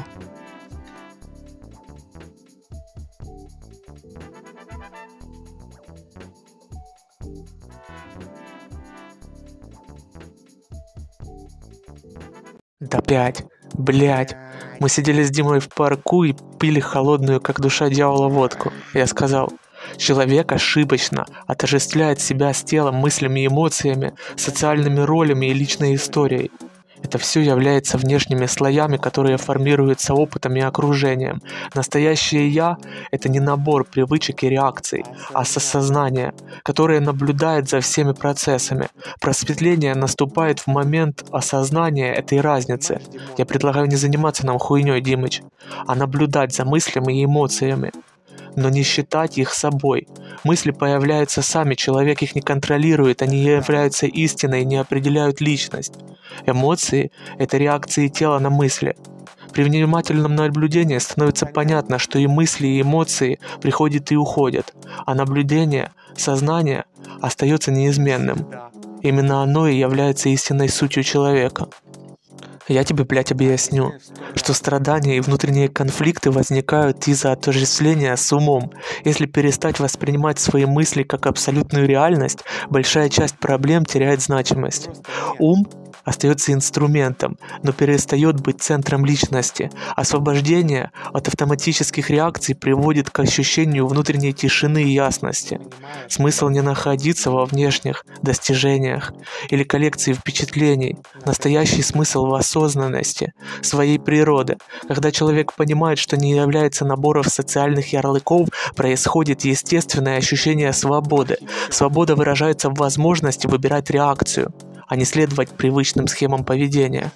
Да пять, блять. Мы сидели с Димой в парку и пили холодную, как душа дьявола, водку. Я сказал: человек ошибочно отождествляет себя с телом, мыслями и эмоциями, социальными ролями и личной историей. Это все является внешними слоями, которые формируются опытом и окружением. Настоящее «я» — это не набор привычек и реакций, а сознание, которое наблюдает за всеми процессами. Просветление наступает в момент осознания этой разницы. Я предлагаю не заниматься нам хуйней, Димыч, а наблюдать за мыслями и эмоциями, но не считать их собой. Мысли появляются сами, человек их не контролирует, они являются истиной и не определяют личность. Эмоции — это реакции тела на мысли. При внимательном наблюдении становится понятно, что и мысли, и эмоции приходят и уходят, а наблюдение, сознание остается неизменным. Именно оно и является истинной сутью человека. Я тебе, блядь, объясню, что страдания и внутренние конфликты возникают из-за отождествления с умом. Если перестать воспринимать свои мысли как абсолютную реальность, большая часть проблем теряет значимость. Ум остается инструментом, но перестает быть центром личности. Освобождение от автоматических реакций приводит к ощущению внутренней тишины и ясности. Смысл не находиться во внешних достижениях или коллекции впечатлений. Настоящий смысл в осознанности своей природы. Когда человек понимает, что не является набором социальных ярлыков, происходит естественное ощущение свободы. Свобода выражается в возможности выбирать реакцию, а не следовать привычным схемам поведения.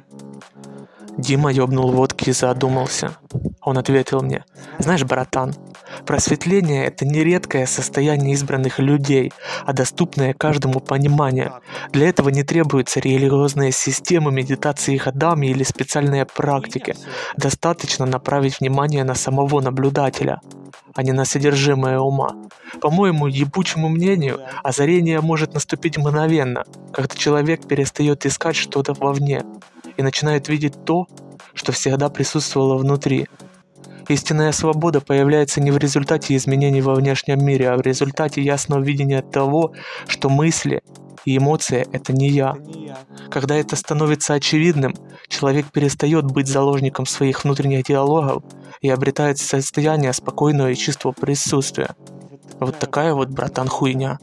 Дима ёбнул водки и задумался. Он ответил мне: «Знаешь, братан, просветление — это не редкое состояние избранных людей, а доступное каждому понимание. Для этого не требуются религиозные системы, медитации ходами или специальные практики. Достаточно направить внимание на самого наблюдателя, а не на содержимое ума. По моему ебучему мнению, озарение может наступить мгновенно, когда человек перестает искать что-то вовне и начинает видеть то, что всегда присутствовало внутри. Истинная свобода появляется не в результате изменений во внешнем мире, а в результате ясного видения того, что мысли и эмоции — это не я.
Это не я.
Когда это становится очевидным, человек перестает быть заложником своих внутренних диалогов и обретает состояние спокойного и чистого присутствия. Вот такая вот, братан, хуйня.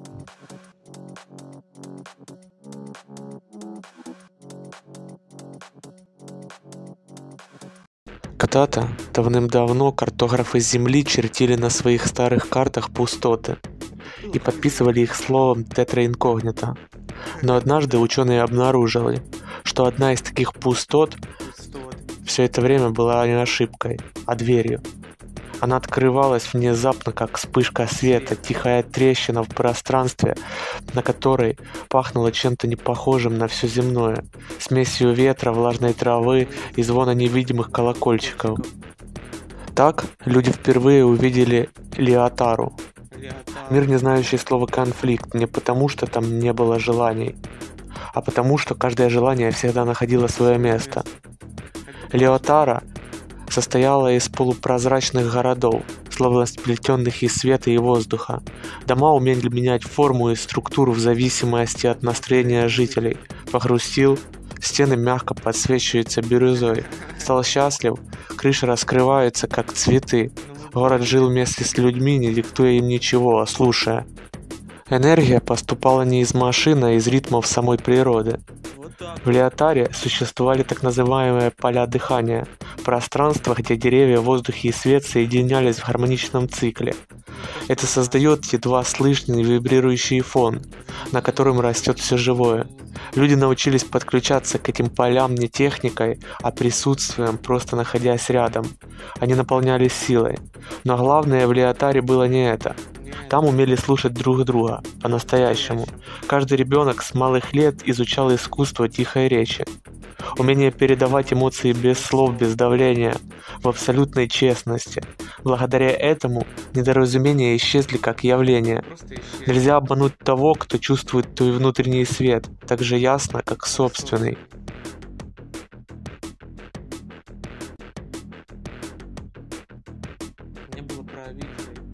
Когда-то, давным-давно, картографы Земли чертили на своих старых картах пустоты и подписывали их словом «тетра инкогнито». Но однажды ученые обнаружили, что одна из таких пустот
Пустот.
все это время была не ошибкой, а дверью. Она открывалась внезапно, как вспышка света, тихая трещина в пространстве, на которой пахнуло чем-то непохожим на все земное, смесью ветра, влажной травы и звона невидимых колокольчиков. Так люди впервые увидели Леотару, мир, не знающий слова «конфликт», не потому что там не было желаний, а потому что каждое желание всегда находило свое место. Леотара состояла из полупрозрачных городов, словно сплетенных из света и воздуха. Дома умели менять форму и структуру в зависимости от настроения жителей. Погрустил, стены мягко подсвечиваются бирюзой. Стал счастлив, крыши раскрываются, как цветы. Город жил вместе с людьми, не диктуя им ничего, а слушая. Энергия поступала не из машин, а из ритмов самой природы. В Леотаре существовали так называемые поля дыхания, пространства, где деревья, воздух и свет соединялись в гармоничном цикле. Это создает едва слышный вибрирующий фон, на котором растет все живое. Люди научились подключаться к этим полям не техникой, а присутствием, просто находясь рядом. Они наполнялись силой. Но главное в Леотаре было не это. Там умели слушать друг друга, по-настоящему. Каждый ребенок с малых лет изучал искусство тихой речи. Умение передавать эмоции без слов, без давления, в абсолютной честности. Благодаря этому недоразумения исчезли как явление. Нельзя обмануть того, кто чувствует твой внутренний свет, так же ясно, как собственный.
Не было правителей.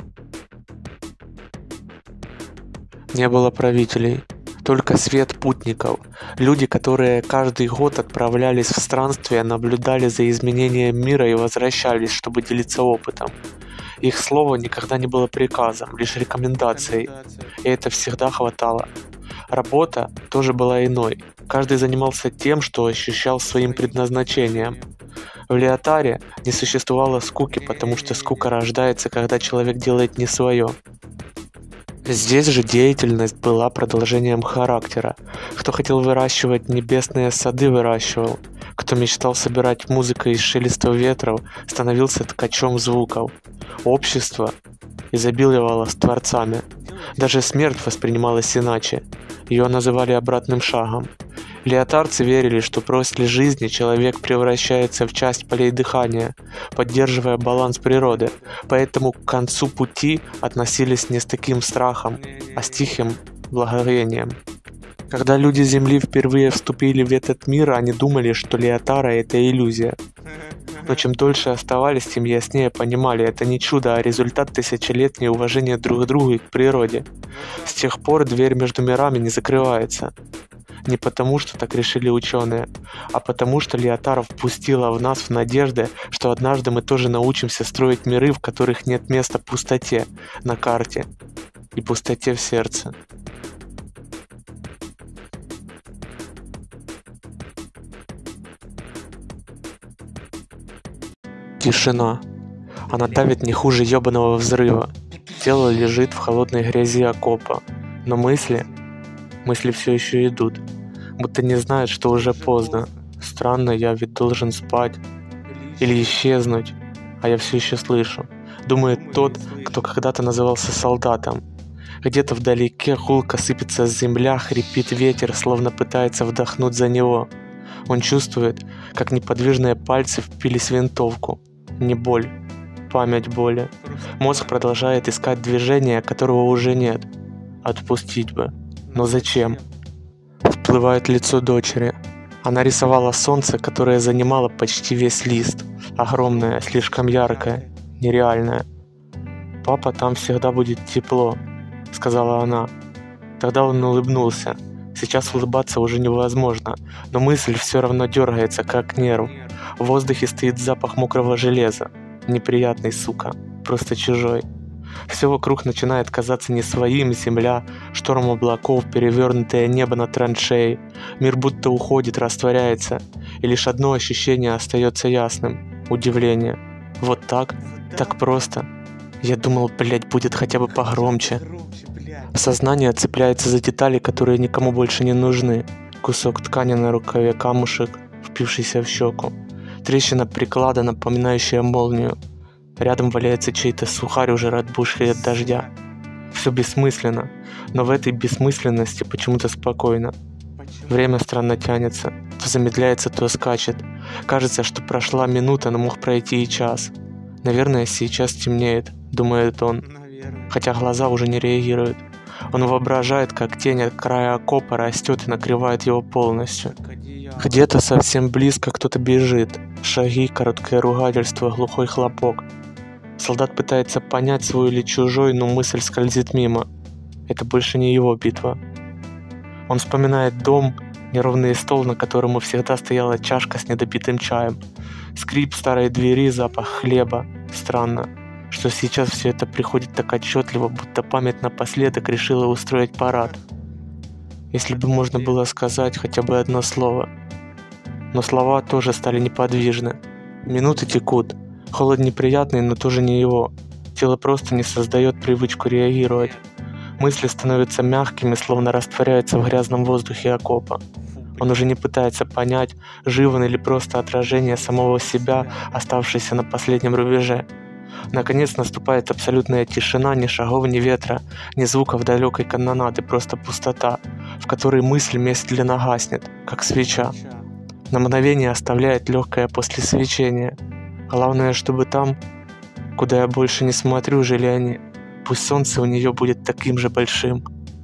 Не было правителей, только свет путников. Люди, которые каждый год отправлялись в странствие, наблюдали за изменением мира и возвращались, чтобы делиться опытом. Их слово никогда не было приказом, лишь рекомендацией, и это всегда хватало. Работа тоже была иной. Каждый занимался тем, что ощущал своим предназначением. В Леотаре не существовало скуки, потому что скука рождается, когда человек делает не свое. Здесь же деятельность была продолжением характера. Кто хотел выращивать небесные сады, выращивал. Кто мечтал собирать музыку из шелеста ветров, становился ткачом звуков. Общество изобиловало с творцами. Даже смерть воспринималась иначе. Ее называли обратным шагом. Леотарцы верили, что после жизни человек превращается в часть полей дыхания, поддерживая баланс природы, поэтому к концу пути относились не с таким страхом, а с тихим благоговением. Когда люди Земли впервые вступили в этот мир, они думали, что Леотара — это иллюзия. Но чем дольше оставались, тем яснее понимали, это не чудо, а результат тысячелетнего уважения друг к другу и к природе. С тех пор дверь между мирами не закрывается. Не потому, что так решили ученые, а потому, что Леотара впустила в нас в надежде, что однажды мы тоже научимся строить миры, в которых нет места пустоте на карте и пустоте в сердце. Тишина. Она давит не хуже ёбаного взрыва. Тело лежит в холодной грязи окопа. Но мысли... Мысли все еще идут. Будто не знают, что уже поздно. Странно, я ведь должен спать. Или исчезнуть. А я все еще слышу. Думает тот, кто когда-то назывался солдатом. Где-то вдалеке гулко сыпется земля, хрипит ветер, словно пытается вдохнуть за него. Он чувствует, как неподвижные пальцы впились в винтовку. Не боль, память боли. Мозг продолжает искать движение, которого уже нет. Отпустить бы. Но зачем? Всплывает лицо дочери. Она рисовала солнце, которое занимало почти весь лист. Огромная, слишком яркая, нереальная. «Папа, там всегда будет тепло», — сказала она. Тогда он улыбнулся. Сейчас улыбаться уже невозможно, но мысль все равно дергается, как нерв. В воздухе стоит запах мокрого железа. Неприятный, сука, просто чужой. Все вокруг начинает казаться не своим: земля, шторм облаков, перевернутое небо на траншеи. Мир будто уходит, растворяется, и лишь одно ощущение остается ясным — удивление. Вот так, так просто. Я думал, блять, будет хотя бы погромче. Сознание цепляется за детали, которые никому больше не нужны. Кусок ткани на рукаве, камушек, впившийся в щеку. Трещина приклада, напоминающая молнию. Рядом валяется чей-то сухарь, уже отбухший от дождя. Все бессмысленно, но в этой бессмысленности почему-то спокойно. Время странно тянется, то замедляется, то скачет. Кажется, что прошла минута, но мог пройти и час. Наверное, сейчас темнеет, думает он, хотя глаза уже не реагируют. Он воображает, как тень от края окопа растет и накрывает его полностью. Где-то совсем близко кто-то бежит. Шаги, короткое ругательство, глухой хлопок. Солдат пытается понять, свой или чужой, но мысль скользит мимо. Это больше не его битва. Он вспоминает дом, неровный стол, на котором всегда стояла чашка с недопитым чаем. Скрип старой двери, запах хлеба. Странно, что сейчас все это приходит так отчетливо, будто память напоследок решила устроить парад. Если бы можно было сказать хотя бы одно слово. Но слова тоже стали неподвижны. Минуты текут. Холод неприятный, но тоже не его. Тело просто не создает привычку реагировать. Мысли становятся мягкими, словно растворяются в грязном воздухе окопа. Он уже не пытается понять, жив он или просто отражение самого себя, оставшееся на последнем рубеже. Наконец наступает абсолютная тишина, ни шагов, ни ветра, ни звуков далекой канонады, просто пустота, в которой мысль медленно гаснет, как свеча. На мгновение оставляет легкое послесвечение. Главное, чтобы там, куда я больше не смотрю, жили они. Пусть солнце у нее будет таким же большим.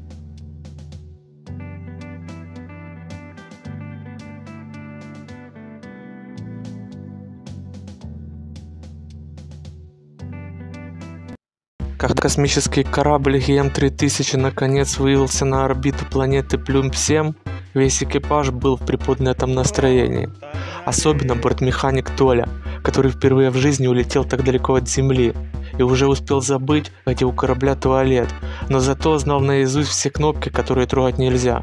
Когда космический корабль Г М три тысячи наконец вывелся на орбиту планеты Плюмб семь, весь экипаж был в приподнятом настроении. Особенно бортмеханик Толя, который впервые в жизни улетел так далеко от Земли и уже успел забыть, где у корабля туалет, но зато знал наизусть все кнопки, которые трогать нельзя.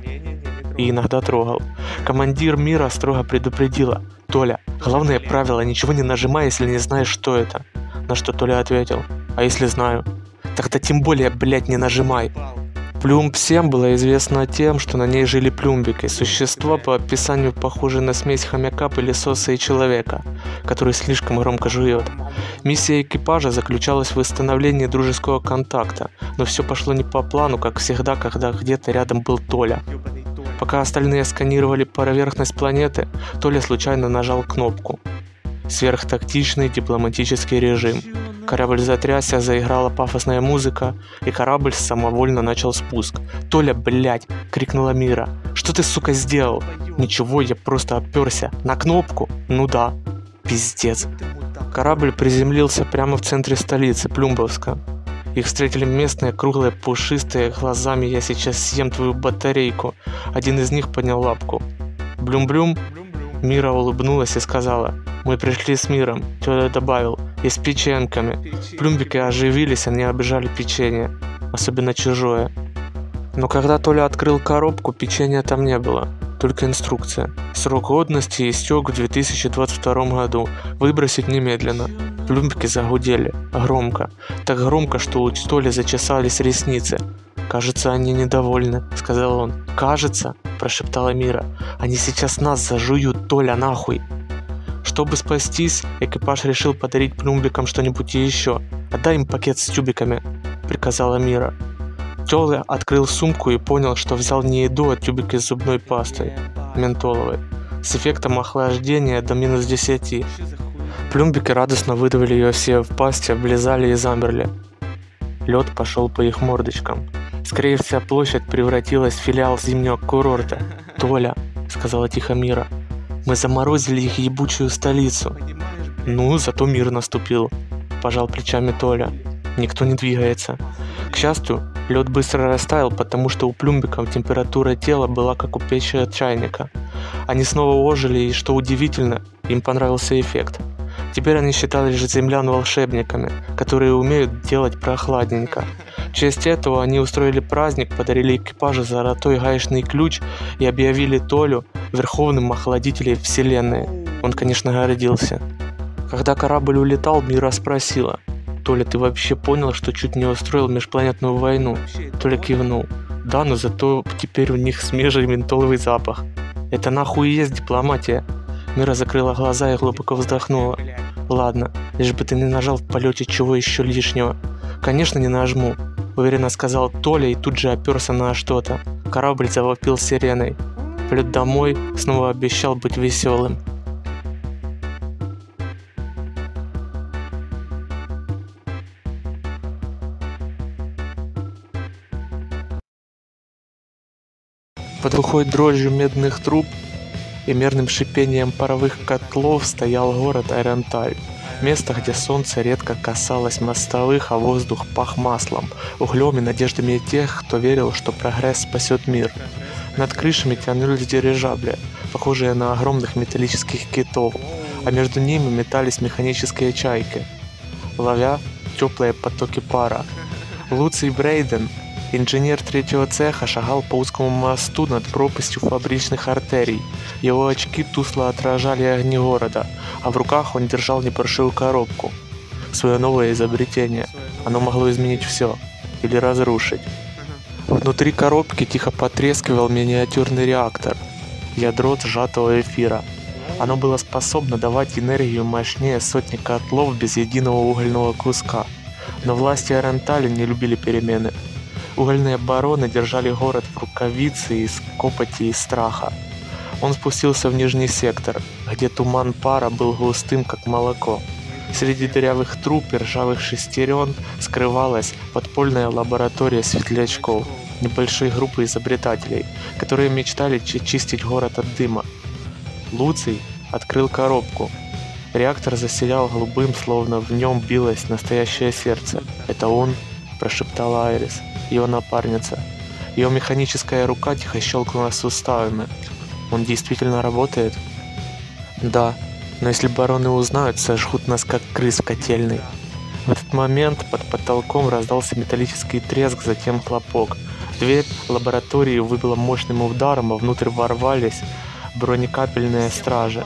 И иногда трогал. Командир мира строго предупредила: «Толя, главное правило, ничего не нажимай, если не знаешь, что это». На что Толя ответил: «А если знаю? Тогда тем более, блять, не нажимай». Плюмб семь была известна тем, что на ней жили плюмбики, существа по описанию похожие на смесь хомяка, пылесоса и человека, который слишком громко жует. Миссия экипажа заключалась в восстановлении дружеского контакта, но все пошло не по плану, как всегда, когда где-то рядом был Толя. Пока остальные сканировали поверхность планеты, Толя случайно нажал кнопку. Сверхтактичный дипломатический режим. Корабль затрясся, заиграла пафосная музыка, и корабль самовольно начал спуск. «Толя, блядь!» — крикнула Мира. «Что ты, сука, сделал?» «Ничего, я просто оперся. На кнопку?» «Ну да». «Пиздец». Корабль приземлился прямо в центре столицы, Плюмбовска. Их встретили местные, круглые, пушистые, глазами «я сейчас съем твою батарейку». Один из них поднял лапку. «Блюм-блюм». Мира улыбнулась и сказала: «Мы пришли с миром», — Толя добавил, — «и с печенками». Плюмбики оживились, они обижали печенье, особенно чужое. Но когда Толя открыл коробку, печенья там не было, только инструкция. Срок годности истек в две тысячи двадцать втором году, выбросить немедленно. Плюмбики загудели, громко, так громко, что у Толи зачесались ресницы. «Кажется, они недовольны», — сказал он. «Кажется», — прошептала Мира, — «они сейчас нас зажуют, Толя, нахуй». Чтобы спастись, экипаж решил подарить плюмбикам что-нибудь еще. «Отдай им пакет с тюбиками», — приказала Мира. Толя открыл сумку и понял, что взял не еду, а тюбики с зубной пастой, ментоловой, с эффектом охлаждения до минус десяти. Плюмбики радостно выдавили ее все в пасти, облизали и замерли. Лед пошел по их мордочкам. Скорее, вся площадь превратилась в филиал зимнего курорта. «Толя», — сказала тихо Мира, — «мы заморозили их ебучую столицу». Ну, зато мир наступил, пожал плечами Толя. Никто не двигается. К счастью, лед быстро растаял, потому что у плюмбиков температура тела была как у печи от чайника. Они снова ожили, и, что удивительно, им понравился эффект. Теперь они считали же землян волшебниками, которые умеют делать прохладненько. В честь этого они устроили праздник, подарили экипажу золотой гаечный ключ и объявили Толю верховным охладителем вселенной. Он, конечно, гордился. Когда корабль улетал, Мира спросила: «Толя, ты вообще понял, что чуть не устроил межпланетную войну?» Толя кивнул. «Да, но зато теперь у них свежий ментоловый запах. Это нахуй и есть дипломатия». Мира закрыла глаза и глубоко вздохнула. «Ладно, лишь бы ты не нажал в полете чего еще лишнего». «Конечно, не нажму», — уверенно сказал Толя и тут же оперся на что-то. Корабль завопил сиреной. Полет домой снова обещал быть веселым. Под глухой дрожью медных труб и мерным шипением паровых котлов стоял город Эренталь. Место, где солнце редко касалось мостовых, а воздух пах маслом, углем и надеждами тех, кто верил, что прогресс спасет мир. Над крышами тянулись дирижабли, похожие на огромных металлических китов, а между ними метались механические чайки, ловя теплые потоки пара. Луций Брейден, инженер третьего цеха, шагал по узкому мосту над пропастью фабричных артерий. Его очки тускло отражали огни города, а в руках он держал небольшую коробку. Свое новое изобретение. Оно могло изменить все. Или разрушить. Внутри коробки тихо потрескивал миниатюрный реактор. Ядро сжатого эфира. Оно было способно давать энергию мощнее сотни котлов без единого угольного куска. Но власти Эренталя не любили перемены. Угольные бароны держали город в рукавице из копоти и страха. Он спустился в нижний сектор, где туман пара был густым, как молоко. Среди дырявых труб и ржавых шестерен скрывалась подпольная лаборатория светлячков, небольшой группы изобретателей, которые мечтали чистить город от дыма. Луций открыл коробку. Реактор засиял голубым, словно в нем билось настоящее сердце. «Это он?» – прошептала Айрис, его напарница. Ее механическая рука тихо щелкнула суставами. «Он действительно работает?» «Да, но если бароны узнают, сожгут нас как крыс в котельной». В этот момент под потолком раздался металлический треск, затем хлопок. Дверь лаборатории выбила мощным ударом, а внутрь ворвались бронекапельные стражи.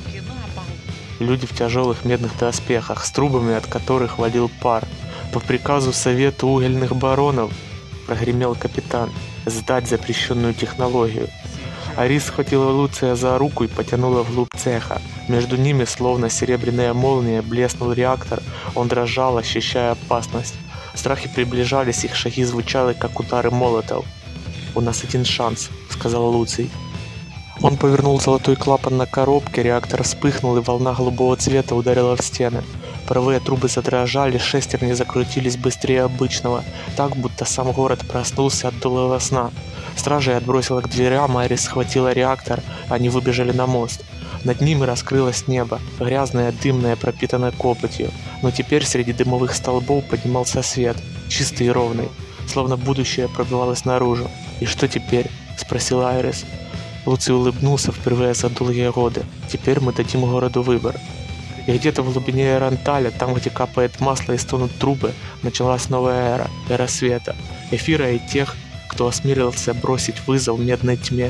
Люди в тяжелых медных доспехах, с трубами, от которых валил пар. «По приказу Совета угольных баронов», — прогремел капитан, — «сдать запрещенную технологию». Арис схватила Луция за руку и потянула вглубь цеха. Между ними, словно серебряная молния, блеснул реактор. Он дрожал, ощущая опасность. Страхи приближались, их шаги звучали, как удары молотов. «У нас один шанс», — сказал Луций. Он повернул золотой клапан на коробке, реактор вспыхнул, и волна голубого цвета ударила в стены. Паровые трубы задрожали, шестерни закрутились быстрее обычного, так, будто сам город проснулся от долгого сна. Стражей отбросила к дверям, Айрис схватила реактор, они выбежали на мост. Над ними раскрылось небо, грязное, дымное, пропитанное копотью, но теперь среди дымовых столбов поднимался свет, чистый и ровный, словно будущее пробивалось наружу. «И что теперь?» – спросила Айрис. Луций улыбнулся впервые за долгие годы. «Теперь мы дадим городу выбор». И где-то в глубине Эренталя, там, где капает масло и стонут трубы, началась новая эра, эра света, эфира и тех, кто осмелился бросить вызов медной тьме.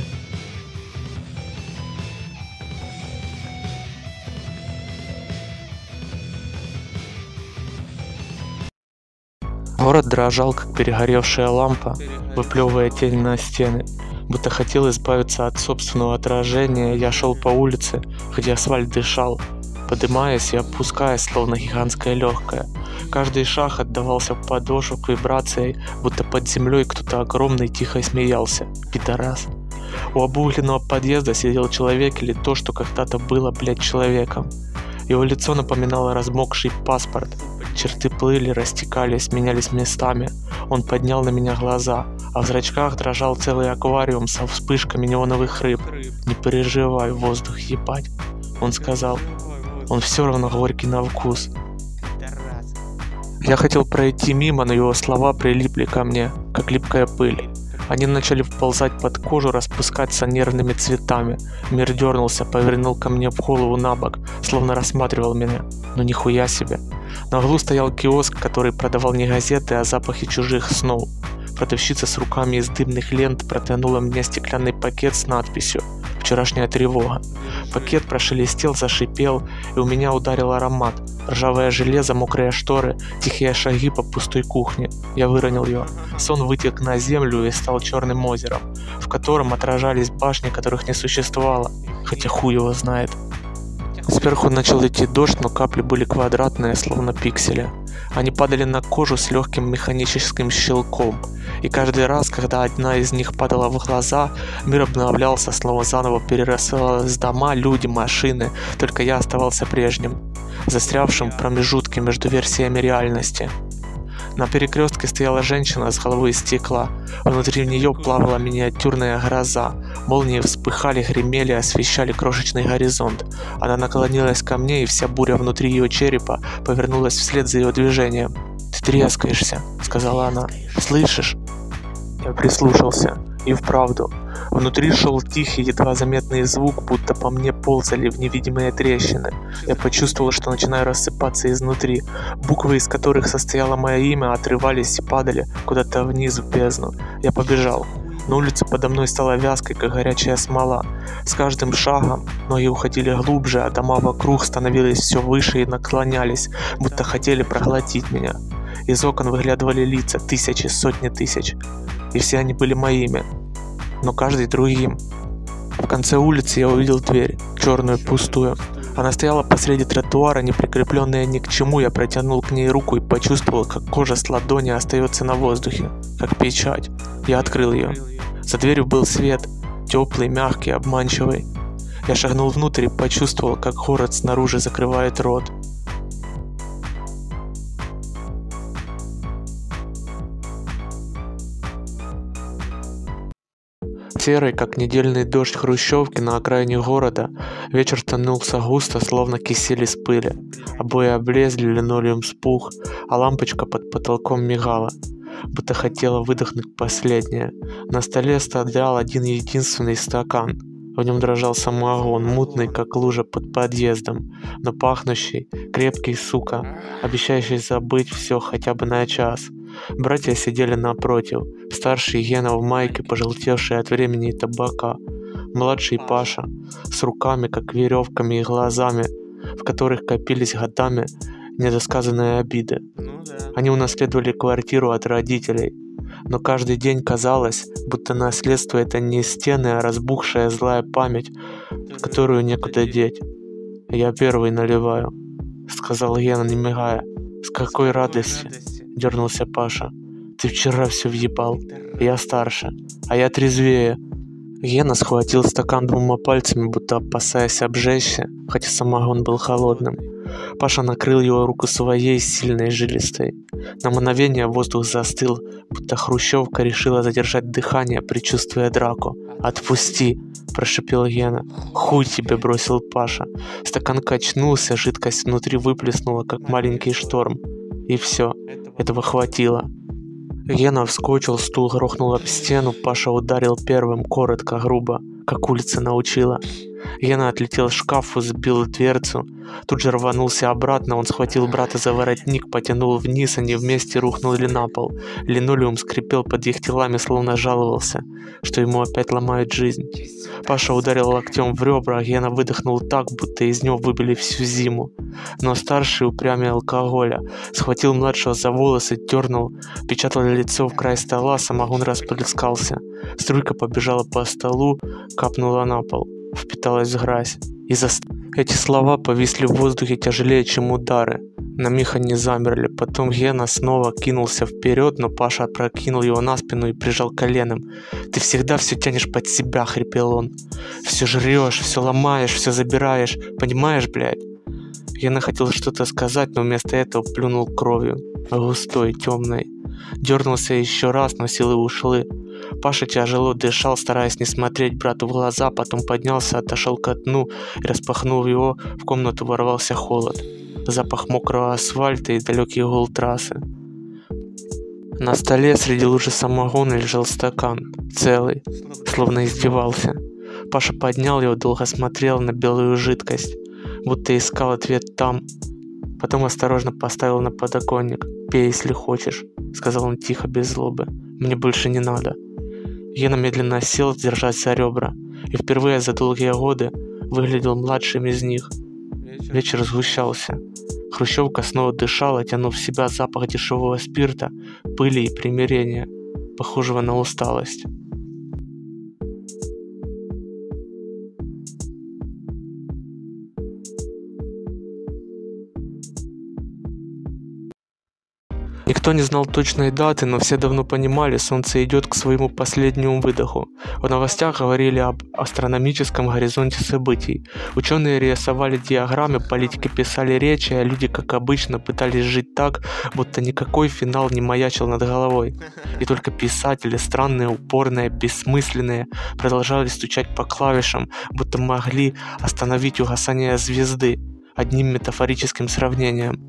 Город дрожал, как перегоревшая лампа, выплевывая тень на стены. Будто хотел избавиться от собственного отражения, я шел по улице, где асфальт дышал, поднимаясь и опускаясь, словно гигантское легкое. Каждый шаг отдавался в подошвах вибрацией, будто под землей кто-то огромный тихо смеялся. Пидорас. У обугленного подъезда сидел человек, или то, что когда-то было, блядь, человеком. Его лицо напоминало размокший паспорт. Черты плыли, растекались, менялись местами. Он поднял на меня глаза, а в зрачках дрожал целый аквариум со вспышками неоновых рыб. «Не переживай, воздух ебать», — он сказал. Он все равно горький на вкус.
Пидорас.
Я хотел пройти мимо, но его слова прилипли ко мне, как липкая пыль. Они начали вползать под кожу, распускаться нервными цветами. Мир дернулся, повернул ко мне в голову на бок, словно рассматривал меня. Ну нихуя себе. На углу стоял киоск, который продавал не газеты, а запахи чужих снов. Продавщица с руками из дымных лент протянула мне стеклянный пакет с надписью «Вчерашняя тревога». Пакет прошелестел, зашипел, и у меня ударил аромат. Ржавое железо, мокрые шторы, тихие шаги по пустой кухне. Я выронил ее. Сон вытек на землю и стал черным озером, в котором отражались башни, которых не существовало, хотя хуй его знает. Сверху начал идти дождь, но капли были квадратные, словно пиксели. Они падали на кожу с легким механическим щелком, и каждый раз, когда одна из них падала в глаза, мир обновлялся, снова заново перерастались дома, люди, машины, только я оставался прежним, застрявшим в промежутке между версиями реальности. На перекрестке стояла женщина с головой из стекла. Внутри нее плавала миниатюрная гроза. Молнии вспыхали, гремели, освещали крошечный горизонт. Она наклонилась ко мне, и вся буря внутри ее черепа повернулась вслед за ее движением. «Ты трескаешься», — сказала она. «Слышишь?» Я прислушался. И вправду. Внутри шел тихий, едва заметный звук, будто по мне ползали в невидимые трещины. Я почувствовал, что начинаю рассыпаться изнутри. Буквы, из которых состояло мое имя, отрывались и падали куда-то вниз в бездну. Я побежал. На улице подо мной стала вязкой, как горячая смола. С каждым шагом ноги уходили глубже, а дома вокруг становились все выше и наклонялись, будто хотели проглотить меня. Из окон выглядывали лица, тысячи, сотни тысяч. И все они были моими, но каждый другим. В конце улицы я увидел дверь, черную, пустую. Она стояла посреди тротуара, не прикрепленная ни к чему. Я протянул к ней руку и почувствовал, как кожа с ладони остается на воздухе, как печать. Я открыл ее. За дверью был свет, теплый, мягкий, обманчивый. Я шагнул внутрь и почувствовал, как город снаружи закрывает рот. Серой, как недельный дождь хрущевки на окраине города, вечер тянулся густо, словно кисель из пыли. Обои облезли, линолеум спух, а лампочка под потолком мигала, будто хотела выдохнуть последнее. На столе стоял один единственный стакан. В нем дрожал самогон, мутный, как лужа под подъездом, но пахнущий, крепкий, сука, обещающий забыть все хотя бы на час. Братья сидели напротив, старший Гена в майке, пожелтевший от времени и табака, младший Паша, с руками, как веревками, и глазами, в которых копились годами недосказанные обиды. Они унаследовали квартиру от родителей, но каждый день казалось, будто наследство — это не стены, а разбухшая злая память, которую некуда деть. «Я первый наливаю», — сказал Гена, не мигая. «С какой радости?» — дернулся Паша. «Ты вчера все въебал. Я старше, а я трезвее». Гена схватил стакан двумя пальцами, будто опасаясь обжечься, хотя самогон был холодным. Паша накрыл его руку своей, сильной, жилистой. На мгновение воздух застыл, будто хрущевка решила задержать дыхание, предчувствуя драку. «Отпусти!» – прошипел Гена. «Хуй тебе!» – бросил Паша. Стакан качнулся, жидкость внутри выплеснула, как маленький шторм. И все, этого хватило. Гена вскочил, стул грохнул об стену, Паша ударил первым, коротко, грубо, как улица научила. Гена отлетел к шкафу, сбил дверцу, тут же рванулся обратно, он схватил брата за воротник, потянул вниз, они вместе рухнули на пол. Линолеум скрипел под их телами, словно жаловался, что ему опять ломают жизнь. Паша ударил локтем в ребра, Гена выдохнул так, будто из него выбили всю зиму. Но старший, упрямее алкоголя, схватил младшего за волосы, дернул, печатал лицо в край стола, самогон расплескался. Струйка побежала по столу, капнула на пол, впиталась в грязь. И за... Эти слова повисли в воздухе тяжелее, чем удары. На миг они замерли, потом Гена снова кинулся вперед, но Паша опрокинул его на спину и прижал коленом. «Ты всегда все тянешь под себя», — хрипел он. «Все жрешь, все ломаешь, все забираешь, понимаешь, блядь?» Гена хотел что-то сказать, но вместо этого плюнул кровью, густой, темной. Дернулся еще раз, но силы ушли. Паша тяжело дышал, стараясь не смотреть брату в глаза, потом поднялся, отошел к окну и, распахнув его, в комнату ворвался холод. Запах мокрого асфальта и далекий гул трассы. На столе среди лужи самогона лежал стакан, целый, словно издевался. Паша поднял его, долго смотрел на белую жидкость, будто искал ответ там. Потом осторожно поставил на подоконник. «Пей, если хочешь», — сказал он тихо, без злобы. «Мне больше не надо». Гена медленно сел, держась за ребра, и впервые за долгие годы выглядел младшим из них. Вечер сгущался. Хрущевка снова дышала, тянув в себя запах дешевого спирта, пыли и примирения, похожего на усталость. Никто не знал точной даты, но все давно понимали, солнце идет к своему последнему выдоху. В новостях говорили об астрономическом горизонте событий. Ученые рисовали диаграммы, политики писали речи, а люди, как обычно, пытались жить так, будто никакой финал не маячил над головой. И только писатели, странные, упорные, бессмысленные, продолжали стучать по клавишам, будто могли остановить угасание звезды одним метафорическим сравнением.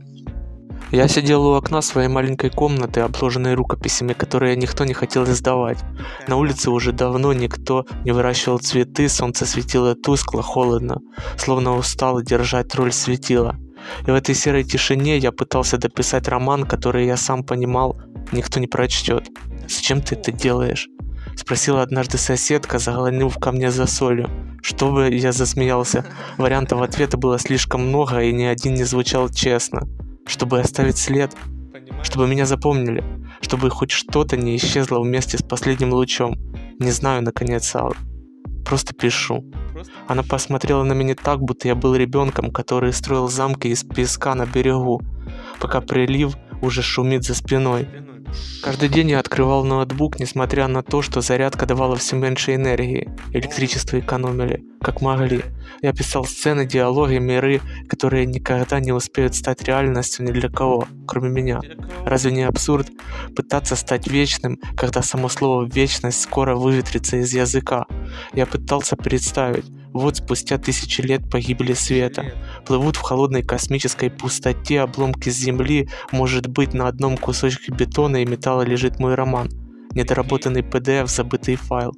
Я сидел у окна своей маленькой комнаты, обложенной рукописями, которые никто не хотел издавать. На улице уже давно никто не выращивал цветы, солнце светило тускло, холодно, словно устало держать роль светила. И в этой серой тишине я пытался дописать роман, который я сам понимал, никто не прочтет. «Зачем ты это делаешь?» — спросила однажды соседка, заглянув ко мне за солью. Чтобы я засмеялся, вариантов ответа было слишком много, и ни один не звучал честно. Чтобы оставить след, чтобы меня запомнили, чтобы хоть что-то не исчезло вместе с последним лучом. Не знаю, наконец, Алла. Просто пишу. Она посмотрела на меня так, будто я был ребенком, который строил замки из песка на берегу, пока прилив уже шумит за спиной. Каждый день я открывал ноутбук, несмотря на то, что зарядка давала все меньше энергии. Электричество экономили, как могли. Я писал сцены, диалоги, миры, которые никогда не успеют стать реальностью ни для кого, кроме меня. Разве не абсурд пытаться стать вечным, когда само слово «вечность» скоро выветрится из языка? Я пытался представить. Вот спустя тысячи лет погибели света. Плывут в холодной космической пустоте обломки Земли, может быть, на одном кусочке бетона и металла лежит мой роман. Недоработанный пи ди эф, забытый файл.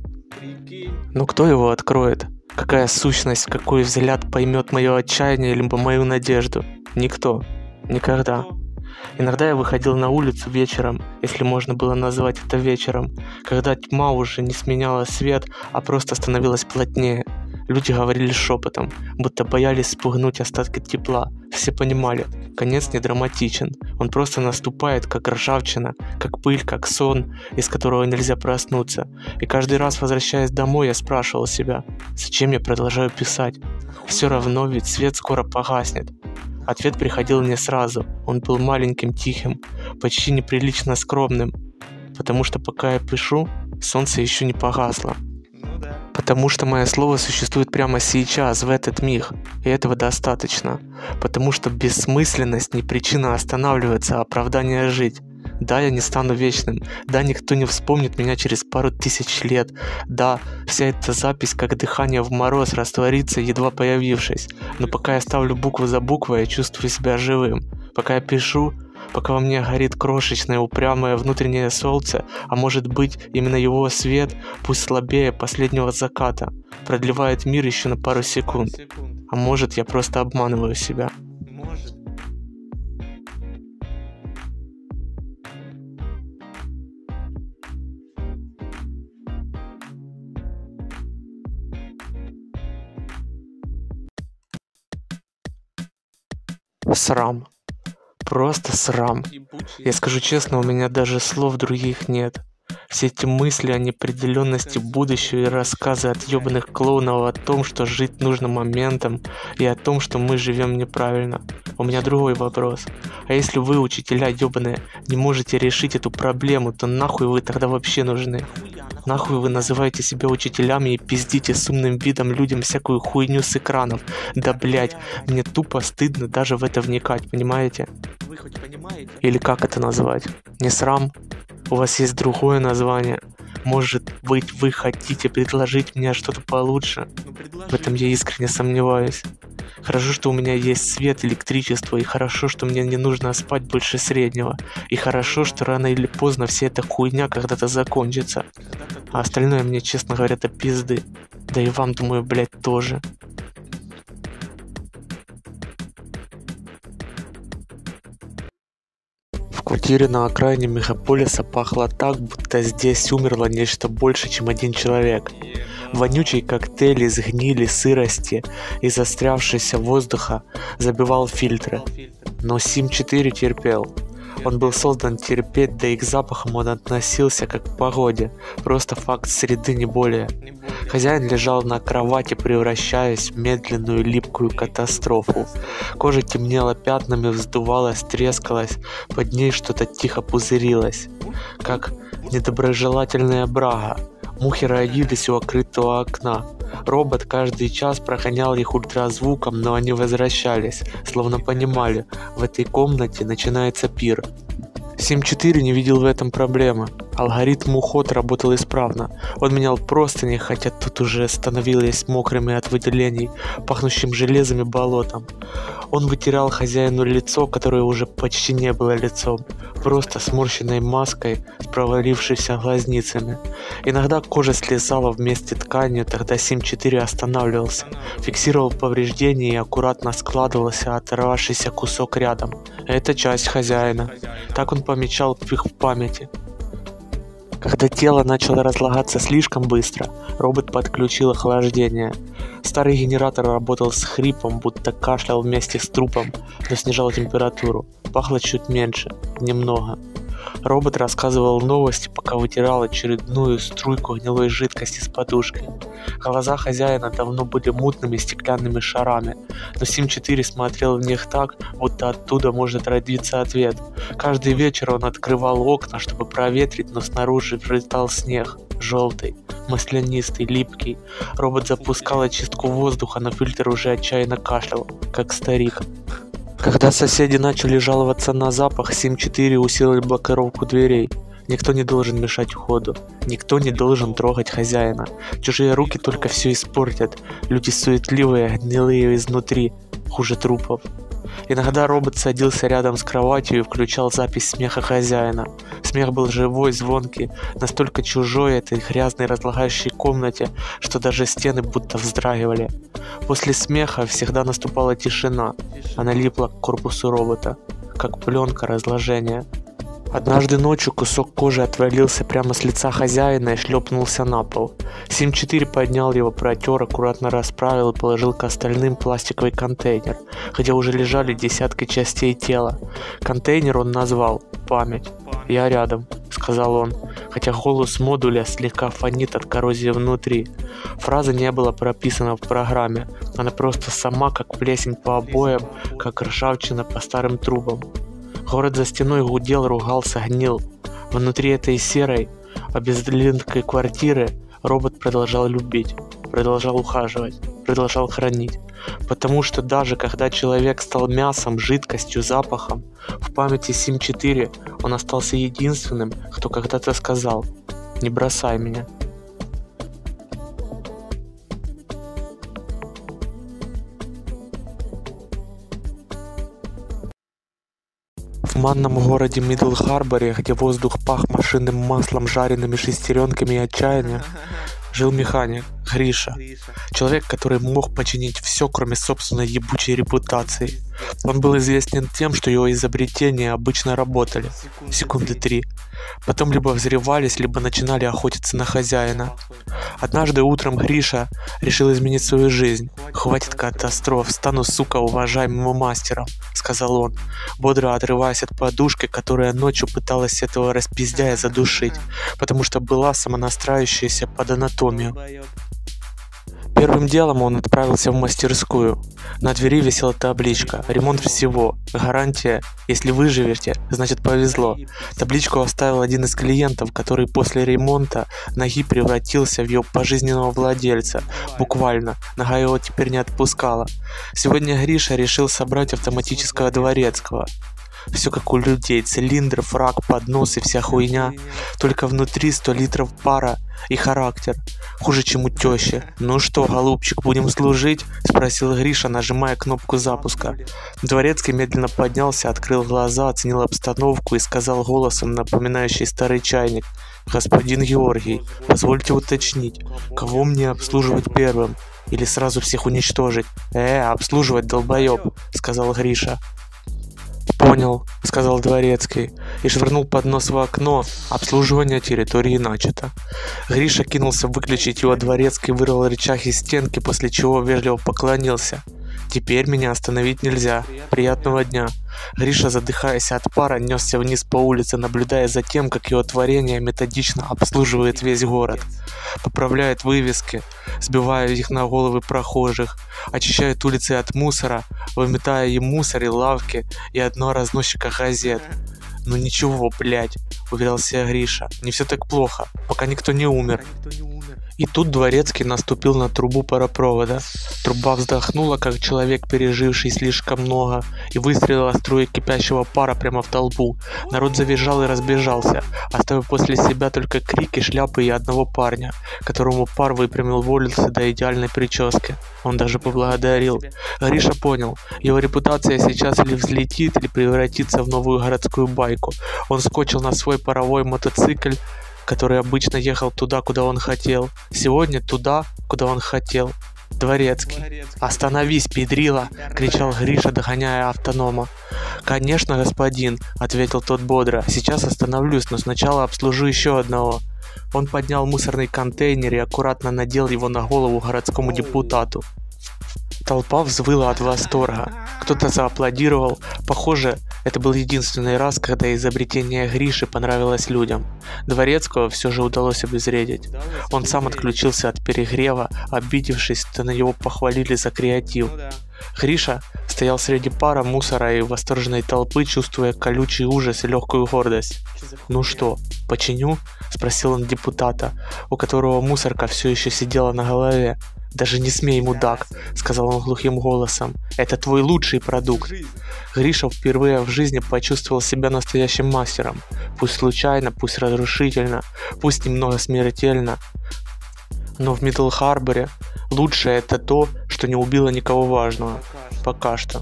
Но кто его откроет? Какая сущность, какой взгляд поймет мое отчаяние или мою надежду? Никто. Никогда. Иногда я выходил на улицу вечером, если можно было назвать это вечером, когда тьма уже не сменяла свет, а просто становилась плотнее. Люди говорили шепотом, будто боялись спугнуть остатки тепла. Все понимали, конец не драматичен, он просто наступает, как ржавчина, как пыль, как сон, из которого нельзя проснуться. И каждый раз, возвращаясь домой, я спрашивал себя, зачем я продолжаю писать? Все равно, ведь свет скоро погаснет. Ответ приходил не сразу, он был маленьким, тихим, почти неприлично скромным, потому что пока я пишу, солнце еще не погасло. Потому что мое слово существует прямо сейчас, в этот миг, и этого достаточно. Потому что бессмысленность не причина останавливаться, а оправдание жить. Да, я не стану вечным, да, никто не вспомнит меня через пару тысяч лет, да, вся эта запись, как дыхание в мороз, растворится, едва появившись. Но пока я ставлю букву за буквой, я чувствую себя живым. Пока я пишу, пока во мне горит крошечное упрямое внутреннее солнце, а может быть именно его свет, пусть слабее последнего заката, продлевает мир еще на пару секунд. А может, я просто обманываю себя. Срам. Просто срам. Я скажу честно, у меня даже слов других нет. Все эти мысли о неопределенности будущего и рассказы от ёбаных клоунов о том, что жить нужно моментом, и о том, что мы живем неправильно. У меня другой вопрос. А если вы, учителя ёбаные, не можете решить эту проблему, то нахуй вы тогда вообще нужны? Нахуй вы называете себя учителями и пиздите с умным видом людям всякую хуйню с экранов? Да блять, мне тупо стыдно даже в это вникать, понимаете?
Вы хоть понимаете?
Или как это назвать? Не срам? У вас есть другое название. Может быть, вы хотите предложить мне что-то получше?
Ну, предложи.
В этом я искренне сомневаюсь. Хорошо, что у меня есть свет, электричество, и хорошо, что мне не нужно спать больше среднего. И хорошо, что рано или поздно вся эта хуйня когда-то закончится.
Когда-то
А остальное мне, честно говоря, до пизды. Да и вам, думаю, блядь, тоже. В квартире на окраине мегаполиса пахло так, будто здесь умерло нечто больше, чем один человек. Вонючий коктейль из гнили, сырости и застрявшегося воздуха забивал фильтры. Но Сим четыре терпел. Он был создан терпеть, да и к запахам он относился как к погоде. Просто факт среды, не более.
Не более.
Хозяин лежал на кровати, превращаясь в медленную липкую катастрофу. Кожа темнела пятнами, вздувалась, трескалась, под ней что-то тихо пузырилось, как недоброжелательная брага. Мухи роились у открытого окна. Робот каждый час прогонял их ультразвуком, но они возвращались, словно понимали, в этой комнате начинается пир. Сим четыре не видел в этом проблемы. Алгоритм уход работал исправно. Он менял простыни, хотя тут уже становились мокрыми от выделений, пахнущим железом и болотом. Он вытирал хозяину лицо, которое уже почти не было лицом, просто сморщенной маской с провалившимися глазницами. Иногда кожа слезала вместе тканью, тогда Сим четыре останавливался, фиксировал повреждения и аккуратно складывался оторвавшийся кусок рядом. Это часть хозяина. Так он помечал их в памяти. Когда тело начало разлагаться слишком быстро, робот подключил охлаждение. Старый генератор работал с хрипом, будто кашлял вместе с трупом, но снижал температуру. Пахло чуть меньше, немного. Робот рассказывал новости, пока вытирал очередную струйку гнилой жидкости с подушки. Глаза хозяина давно были мутными стеклянными шарами, но Сим четыре смотрел в них так, будто оттуда может родиться ответ. Каждый вечер он открывал окна, чтобы проветрить, но снаружи прилетал снег. Желтый, маслянистый, липкий. Робот запускал очистку воздуха, но фильтр уже отчаянно кашлял, как старик. Когда соседи начали жаловаться на запах, Сим четыре усилил блокировку дверей. Никто не должен мешать уходу. Никто не должен трогать хозяина. Чужие руки только все испортят. Люди суетливые, гнилые изнутри. Хуже трупов. Иногда робот садился рядом с кроватью и включал запись смеха хозяина. Смех был живой, звонкий, настолько чужой этой грязной разлагающей комнате, что даже стены будто вздрагивали. После смеха всегда наступала тишина. Она липла к корпусу робота, как пленка разложения. Однажды ночью кусок кожи отвалился прямо с лица хозяина и шлепнулся на пол. Сим четыре поднял его, протер, аккуратно расправил и положил к остальным пластиковый контейнер, где уже лежали десятки частей тела. Контейнер он назвал «Память». «Я рядом», — сказал он, хотя голос модуля слегка фонит от коррозии внутри. Фраза не была прописана в программе, она просто сама, как плесень по обоям, как ржавчина по старым трубам. Город за стеной гудел, ругался, гнил. Внутри этой серой, обезлинской квартиры робот продолжал любить, продолжал ухаживать, продолжал хранить. Потому что даже когда человек стал мясом, жидкостью, запахом, в памяти Сим четыре он остался единственным, кто когда-то сказал «Не бросай меня». В манном городе Мидл-Харборе, где воздух пах машинным маслом, жареными шестеренками и отчаянием, жил механик Гриша. Человек, который мог починить все, кроме собственной ебучей репутации. Он был известен тем, что его изобретения обычно работали. Секунды три. Потом либо взрывались, либо начинали охотиться на хозяина. Однажды утром Гриша решил изменить свою жизнь. «Хватит катастроф, стану, сука, уважаемым мастером», — сказал он, бодро отрываясь от подушки, которая ночью пыталась этого распиздяя задушить, потому что была самонастраивающаяся под анатомию. Первым делом он отправился в мастерскую. На двери висела табличка «Ремонт всего. Гарантия. Если выживете, значит повезло». Табличку оставил один из клиентов, который после ремонта ноги превратился в ее пожизненного владельца. Буквально. Нога его теперь не отпускала. Сегодня Гриша решил собрать автоматического дворецкого. Все как у людей, цилиндр, фрак, поднос и вся хуйня. Только внутри сто литров пара и характер. Хуже, чем у тещи. «Ну что, голубчик, будем служить?» — спросил Гриша, нажимая кнопку запуска. Дворецкий медленно поднялся, открыл глаза, оценил обстановку и сказал голосом, напоминающий старый чайник: «Господин Георгий, позвольте уточнить, кого мне обслуживать первым? Или сразу всех уничтожить?» «Э, обслуживать, долбоеб», — сказал Гриша. «Понял», — сказал Дворецкий и швырнул поднос в окно. Обслуживание территории начато. Гриша кинулся выключить его, Дворецкий вырвал рычаг из стенки, после чего вежливо поклонился. «Теперь меня остановить нельзя. Приятного дня». Гриша, задыхаясь от пара, несся вниз по улице, наблюдая за тем, как его творение методично обслуживает весь город. Поправляет вывески, сбивая их на головы прохожих, очищает улицы от мусора, выметая и мусор, и лавки, и одного разносчика газет. «Ну ничего, блядь», — уверял себя Гриша, — «не все так плохо, пока никто не умер». И тут Дворецкий наступил на трубу паропровода. Труба вздохнула, как человек, переживший слишком много, и выстрелила струей кипящего пара прямо в толпу. Народ завизжал и разбежался, оставив после себя только крики, шляпы и одного парня, которому пар выпрямил волосы до идеальной прически. Он даже поблагодарил. Гриша понял, его репутация сейчас или взлетит, или превратится в новую городскую байку. Он скочил на свой паровой мотоцикл, который обычно ехал туда, куда он хотел. Сегодня туда, куда он хотел. «Дворецкий, остановись, педрила!» — кричал Гриша, догоняя автонома. «Конечно, господин», — ответил тот бодро. «Сейчас остановлюсь, но сначала обслужу еще одного». Он поднял мусорный контейнер и аккуратно надел его на голову городскому депутату. Толпа взвыла от восторга. Кто-то зааплодировал. Похоже, это был единственный раз, когда изобретение Гриши понравилось людям. Дворецкого все же удалось обезвредить. Он сам отключился от перегрева, обидевшись, что на него похвалили за креатив. Гриша стоял среди пара, мусора и восторженной толпы, чувствуя колючий ужас и легкую гордость. «Ну что, починю?» — спросил он депутата, у которого мусорка все еще сидела на голове. «Даже не смей, мудак», — сказал он глухим голосом. «Это твой лучший продукт». Гриша впервые в жизни почувствовал себя настоящим мастером. Пусть случайно, пусть разрушительно, пусть немного смертельно. Но в Мидл-Харборе лучшее — это то, что не убило никого важного. Пока что.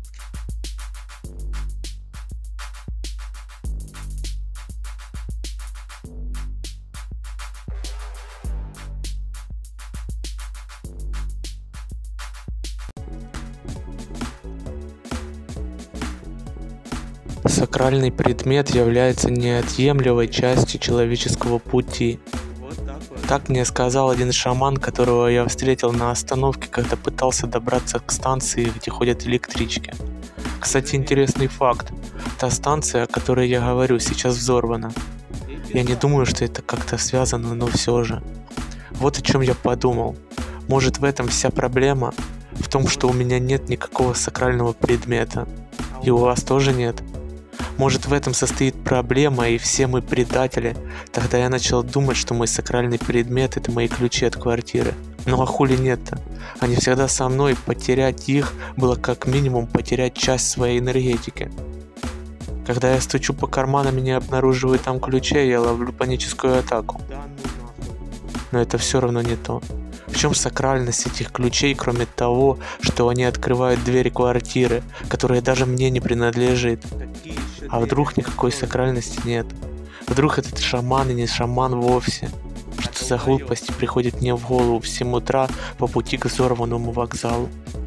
Сакральный предмет является неотъемлемой частью человеческого пути. Так мне сказал один шаман, которого я встретил на остановке, когда пытался добраться к станции, где ходят электрички. Кстати, интересный факт. Та станция, о которой я говорю, сейчас взорвана. Я не думаю, что это как-то связано, но все же. Вот о чем я подумал. Может, в этом вся проблема? В том, что у меня нет никакого сакрального предмета. И у вас тоже нет? Может, в этом состоит проблема, и все мы предатели? Тогда я начал думать, что мой сакральный предмет — это мои ключи от квартиры. Ну а хули нет-то? Они всегда со мной, потерять их было как минимум потерять часть своей энергетики. Когда я стучу по карманам и не обнаруживаю там ключей, я ловлю паническую атаку. Но это все равно не то. В чем сакральность этих ключей, кроме того, что они открывают двери квартиры, которая даже мне не принадлежит? А вдруг никакой сакральности нет? Вдруг этот шаман и не шаман вовсе? Что за глупости приходит мне в голову в семь утра по пути к взорванному вокзалу?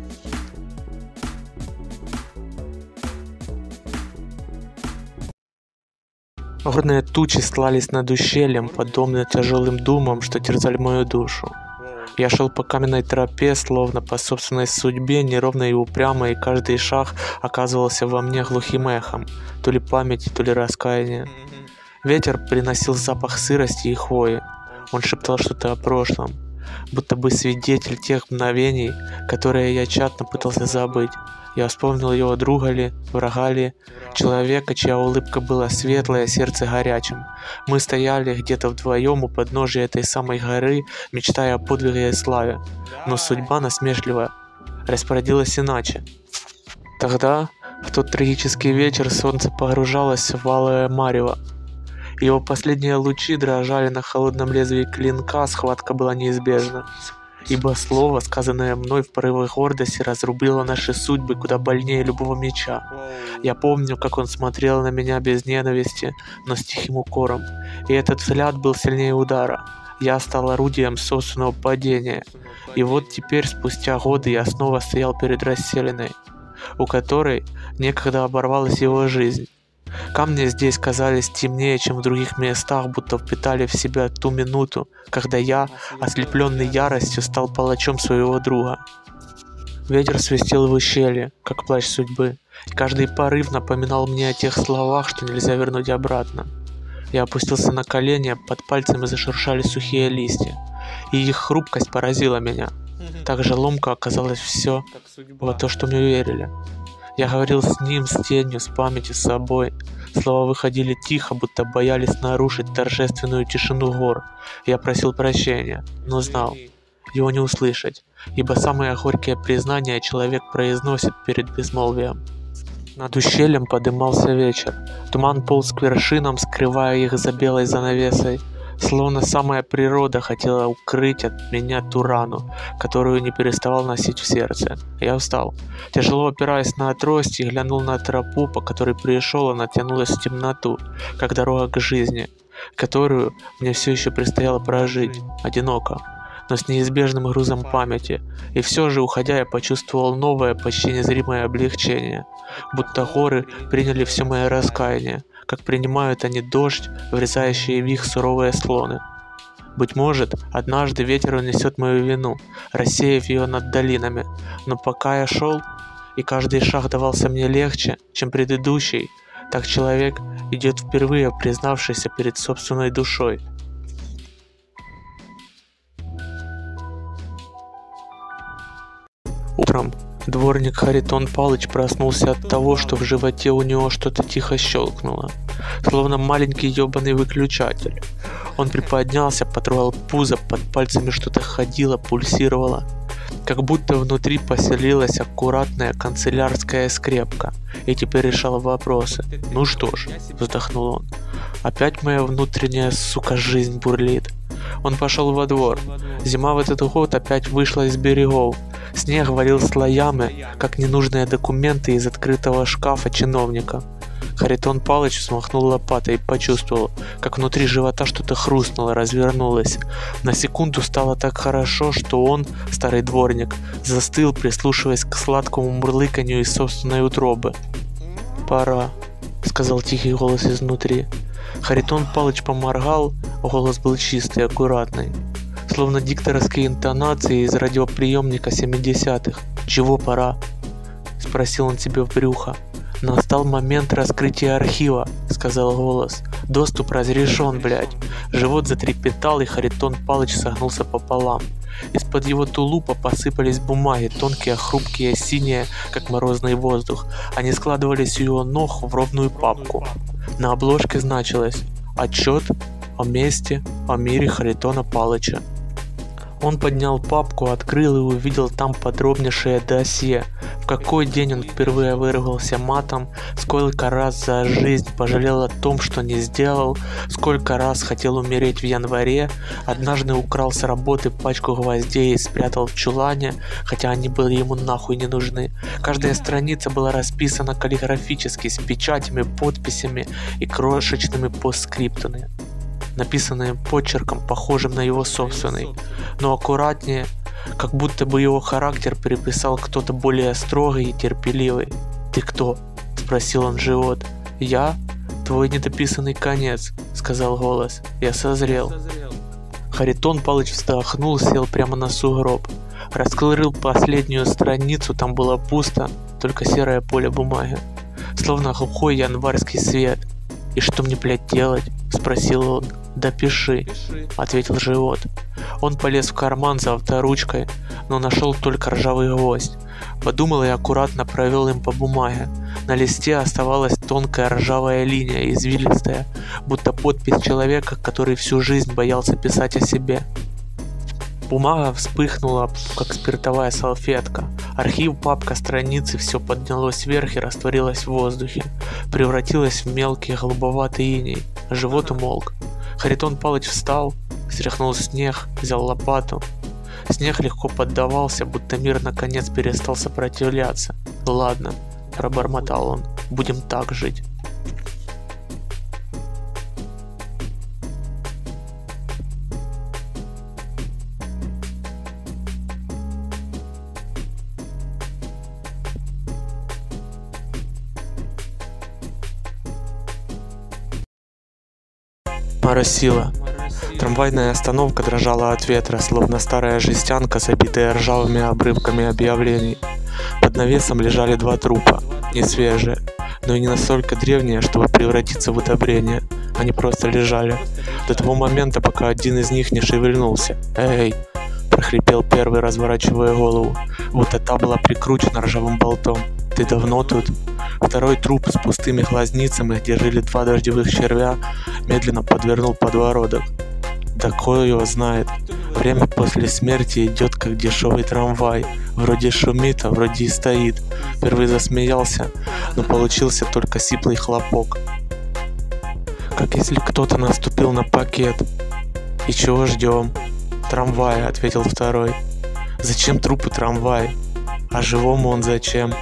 Горные тучи стлались над ущельем, подобно тяжелым думам, что терзали мою душу. Я шел по каменной тропе, словно по собственной судьбе, неровной и упрямой, и каждый шаг оказывался во мне глухим эхом, то ли памяти, то ли раскаяния. Ветер приносил запах сырости и хвои. Он шептал что-то о прошлом, будто бы свидетель тех мгновений, которые я тщетно пытался забыть. Я вспомнил его друга ли, врага ли, человека, чья улыбка была светлая, сердце горячим. Мы стояли где-то вдвоем у подножия этой самой горы, мечтая о подвиге и славе. Но судьба насмешливо распорядилась иначе. Тогда, В тот трагический вечер солнце погружалось в алое марево. Его последние лучи дрожали на холодном лезвии клинка, схватка была неизбежна. Ибо слово, сказанное мной в порывах гордости, разрубило наши судьбы куда больнее любого меча. Я помню, как он смотрел на меня без ненависти, но с тихим укором. И этот взгляд был сильнее удара. Я стал орудием собственного падения. И вот теперь, спустя годы, я снова стоял перед расселенной, у которой некогда оборвалась его жизнь. Камни здесь казались темнее, чем в других местах, будто впитали в себя ту минуту, когда я, ослепленный яростью, стал палачом своего друга. Ветер свистел в ущелье, как плач судьбы, и каждый порыв напоминал мне о тех словах, что нельзя вернуть обратно. Я опустился на колени, под пальцами зашуршали сухие листья, и их хрупкость поразила меня. Так же ломко оказалось все во то, что мне верили. Я говорил с ним, с тенью, с памятью, с собой. Слова выходили тихо, будто боялись нарушить торжественную тишину гор. Я просил прощения, но знал, его не услышать, ибо самые горькие признания человек произносит перед безмолвием. Над ущельем подымался вечер. Туман полз к вершинам, скрывая их за белой занавесой. Словно самая природа хотела укрыть от меня ту рану, которую не переставал носить в сердце. Я встал. Тяжело опираясь на трость, и глянул на тропу, по которой пришел, она тянулась в темноту, как дорога к жизни, которую мне все еще предстояло прожить, одиноко, но с неизбежным грузом памяти. И все же, уходя, я почувствовал новое, почти незримое облегчение, будто горы приняли все мое раскаяние, как принимают они дождь, врезающие в их суровые склоны. Быть может, однажды ветер унесет мою вину, рассеяв ее над долинами, но пока я шел, и каждый шаг давался мне легче, чем предыдущий, так человек идет впервые, признавшийся перед собственной душой. Утром дворник Харитон Палыч проснулся от того, что в животе у него что-то тихо щелкнуло, словно маленький ёбаный выключатель. Он приподнялся, потрогал пузо, под пальцами что-то ходило, пульсировало, как будто внутри поселилась аккуратная канцелярская скрепка, и теперь решала вопросы. «Ну что ж», — вздохнул он, — «опять моя внутренняя, сука, жизнь бурлит». Он пошел во двор. Зима в этот год опять вышла из берегов. Снег валил слоями, как ненужные документы из открытого шкафа чиновника. Харитон Палыч взмахнул лопатой и почувствовал, как внутри живота что-то хрустнуло, развернулось. На секунду стало так хорошо, что он, старый дворник, застыл, прислушиваясь к сладкому мурлыканью из собственной утробы. «Пора», — сказал тихий голос изнутри. Харитон Палыч поморгал, голос был чистый, аккуратный, словно дикторские интонации из радиоприемника семидесятых. «Чего пора?» — спросил он себе в брюхо. «Настал момент раскрытия архива», — сказал голос. «Доступ разрешен, блядь». Живот затрепетал, и Харитон Палыч согнулся пополам. Из-под его тулупа посыпались бумаги, тонкие, хрупкие, синие, как морозный воздух. Они складывались у его ног в ровную папку. На обложке значилось «Отчет о месте, о мире Харитона Палыча». Он поднял папку, открыл и увидел там подробнейшее досье. В какой день он впервые выругался матом, сколько раз за жизнь пожалел о том, что не сделал, сколько раз хотел умереть в январе, однажды украл с работы пачку гвоздей и спрятал в чулане, хотя они были ему нахуй не нужны. Каждая страница была расписана каллиграфически, с печатями, подписями и крошечными постскриптами, написанные почерком, похожим на его собственный, но аккуратнее, как будто бы его характер переписал кто-то более строгий и терпеливый. «Ты кто?» — спросил он живот. «Я? Твой недописанный конец», — сказал голос. «Я созрел». Харитон Палыч вздохнул, сел прямо на сугроб. Раскрыл последнюю страницу, там было пусто, только серое поле бумаги, словно глухой январский свет. «И что мне, блядь, делать?» — спросил он. «Да пиши», — ответил живот. Он полез в карман за авторучкой, но нашел только ржавый гвоздь. Подумал и аккуратно провел им по бумаге. На листе оставалась тонкая ржавая линия, извилистая, будто подпись человека, который всю жизнь боялся писать о себе. Бумага вспыхнула, как спиртовая салфетка. Архив, папка, страницы, все поднялось вверх и растворилось в воздухе. Превратилось в мелкий голубоватый иней. Живот умолк. Харитон Палыч встал, стряхнул снег, взял лопату. Снег легко поддавался, будто мир наконец перестал сопротивляться. «Ладно», — пробормотал он, — «будем так жить». Моросило. Трамвайная остановка дрожала от ветра, словно старая жестянка, забитая ржавыми обрывками объявлений. Под навесом лежали два трупа, не свежие, но и не настолько древние, чтобы превратиться в удобрение. Они просто лежали. До того момента, пока один из них не шевельнулся. «Эй!» – прохрипел первый, разворачивая голову, будто та была прикручена ржавым болтом. «Ты давно тут?» Второй труп с пустыми глазницами, где жили два дождевых червя, медленно подвернул подбородок. Да кой его знает. Время после смерти идет как дешевый трамвай. Вроде шумит, а вроде и стоит. Первый засмеялся, но получился только сиплый хлопок. Как если кто-то наступил на пакет. «И чего ждем?» «Трамвая», — ответил второй. «Зачем трупу трамвай? А живому он зачем?»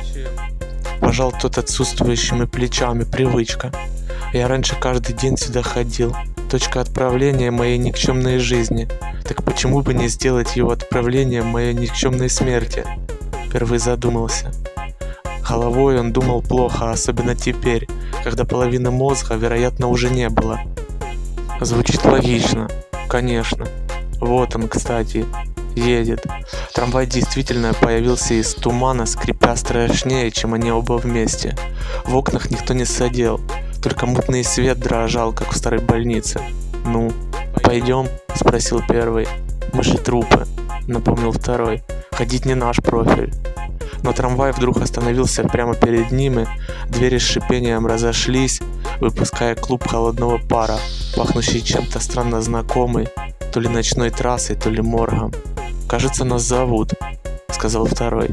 Пожал тот отсутствующими плечами. «Привычка. Я раньше каждый день сюда ходил. Точка отправления моей никчемной жизни. Так почему бы не сделать его отправлением моей никчемной смерти?» Первый задумался. Головой он думал плохо, особенно теперь, когда половины мозга, вероятно, уже не было. Звучит логично. Конечно. Вот он, кстати, едет. Трамвай действительно появился из тумана, скрипя страшнее, чем они оба вместе. В окнах никто не сидел, только мутный свет дрожал, как в старой больнице. «Ну, пойдем?» – спросил первый. «Мы же трупы», – напомнил второй. «Ходить не наш профиль». Но трамвай вдруг остановился прямо перед ними, двери с шипением разошлись, выпуская клуб холодного пара, пахнущий чем-то странно знакомый, то ли ночной трассой, то ли моргом. «Кажется, нас зовут», — сказал второй.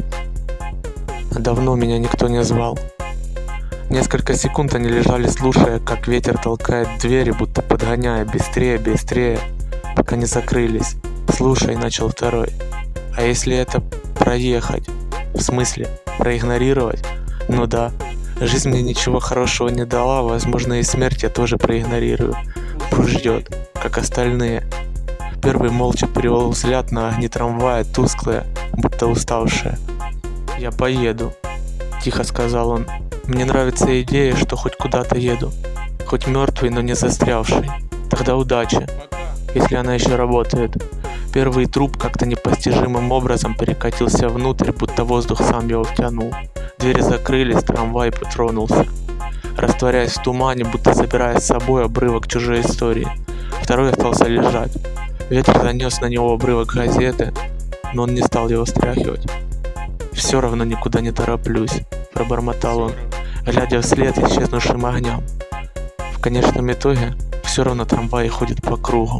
«Давно меня никто не звал». Несколько секунд они лежали, слушая, как ветер толкает двери, будто подгоняя быстрее, быстрее, пока не закрылись. «Слушай», — начал второй, — «а если это проехать? В смысле, проигнорировать? Ну да, жизнь мне ничего хорошего не дала, возможно, и смерть я тоже проигнорирую. Пусть ждет, как остальные». Первый молча перевел взгляд на огни трамвая, тусклые, будто уставшие. «Я поеду», — тихо сказал он. «Мне нравится идея, что хоть куда-то еду. Хоть мертвый, но не застрявший. Тогда удачи, если она еще работает». Первый труп как-то непостижимым образом перекатился внутрь, будто воздух сам его втянул. Двери закрылись, трамвай потронулся, растворяясь в тумане, будто забирая с собой обрывок чужой истории. Второй остался лежать. Ветер занес на него обрывок газеты, но он не стал его стряхивать. «Все равно никуда не тороплюсь», — пробормотал он, глядя вслед исчезнувшим огням. В конечном итоге все равно трамвай ходит по кругу.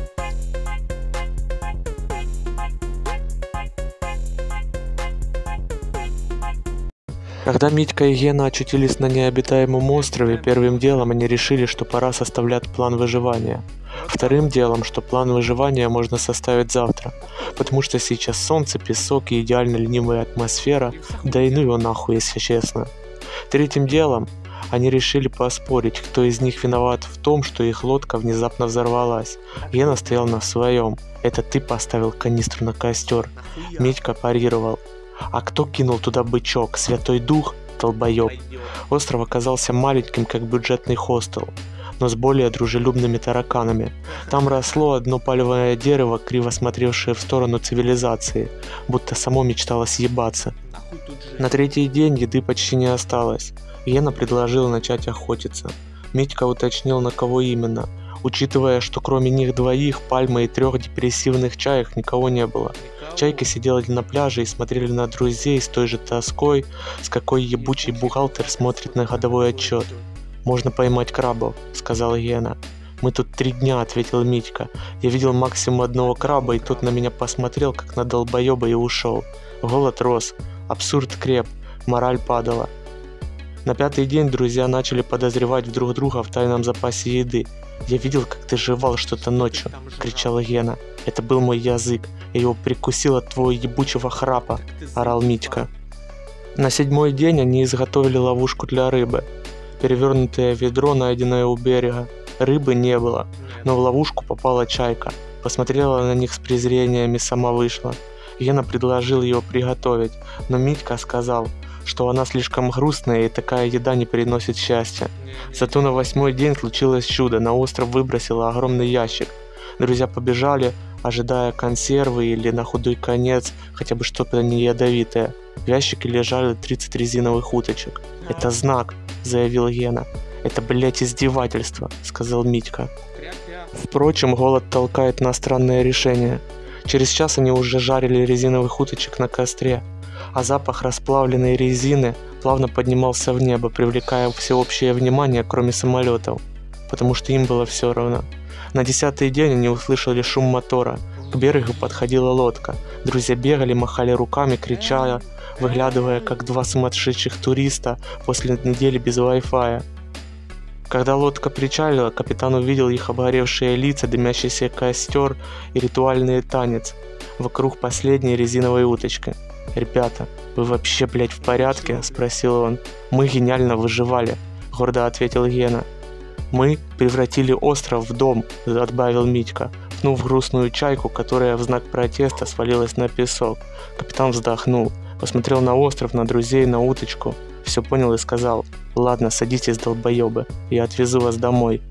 Когда Митька и Гена очутились на необитаемом острове, первым делом они решили, что пора составлять план выживания. Вторым делом, что план выживания можно составить завтра, потому что сейчас солнце, песок и идеально ленивая атмосфера, да и ну его нахуй, если честно. Третьим делом, они решили поспорить, кто из них виноват в том, что их лодка внезапно взорвалась. Гена стоял на своем. «Это ты поставил канистру на костер». Митька парировал. «А кто кинул туда бычок? Святой Дух? Долбоёб». Остров оказался маленьким, как бюджетный хостел, но с более дружелюбными тараканами. Там росло одно пальмовое дерево, криво смотревшее в сторону цивилизации, будто само мечтало съебаться. На третий день еды почти не осталось. Гена предложил начать охотиться. Митька уточнил, на кого именно, учитывая, что кроме них двоих, Пальмы и трех депрессивных чаек никого не было. Чайки сидели на пляже и смотрели на друзей с той же тоской, с какой ебучий бухгалтер смотрит на годовой отчет. «Можно поймать крабов», — сказал Гена. Мы тут три дня, ответил Митька. Я видел максимум одного краба, и тот на меня посмотрел, как на долбоеба, и ушел. Голод рос, абсурд креп, мораль падала. На пятый день друзья начали подозревать друг друга в тайном запасе еды. «Я видел, как ты жевал что-то ночью», — кричал Гена. «Это был мой язык, я его прикусил от твоего ебучего храпа», — орал Митька. На седьмой день они изготовили ловушку для рыбы. Перевернутое ведро, найденное у берега. Рыбы не было, но в ловушку попала чайка. Посмотрела на них с презрением и сама вышла. Гена предложил ее приготовить, но Митька сказал, что она слишком грустная и такая еда не приносит счастья. Зато на восьмой день случилось чудо, на остров выбросило огромный ящик. Друзья побежали, ожидая консервы или на худой конец хотя бы что-то не ядовитое. В ящике лежали тридцать резиновых уточек. «Это знак», — заявил Гена. «Это, блядь, издевательство», — сказал Митька. Впрочем, голод толкает на странное решение. Через час они уже жарили резиновых уточек на костре, а запах расплавленной резины плавно поднимался в небо, привлекая всеобщее внимание, кроме самолетов, потому что им было все равно. На десятый день они услышали шум мотора. К берегу подходила лодка. Друзья бегали, махали руками, кричали, выглядывая, как два сумасшедших туриста после недели без Wi-Fi. Когда лодка причалила, капитан увидел их обгоревшие лица, дымящийся костер и ритуальный танец вокруг последней резиновой уточки. «Ребята, вы вообще, блядь, в порядке?» – спросил он. «Мы гениально выживали», – гордо ответил Гена. «Мы превратили остров в дом», – добавил Митька, пнув грустную чайку, которая в знак протеста свалилась на песок. Капитан вздохнул, посмотрел на остров, на друзей, на уточку, все понял и сказал: «Ладно, садитесь, долбоебы, я отвезу вас домой».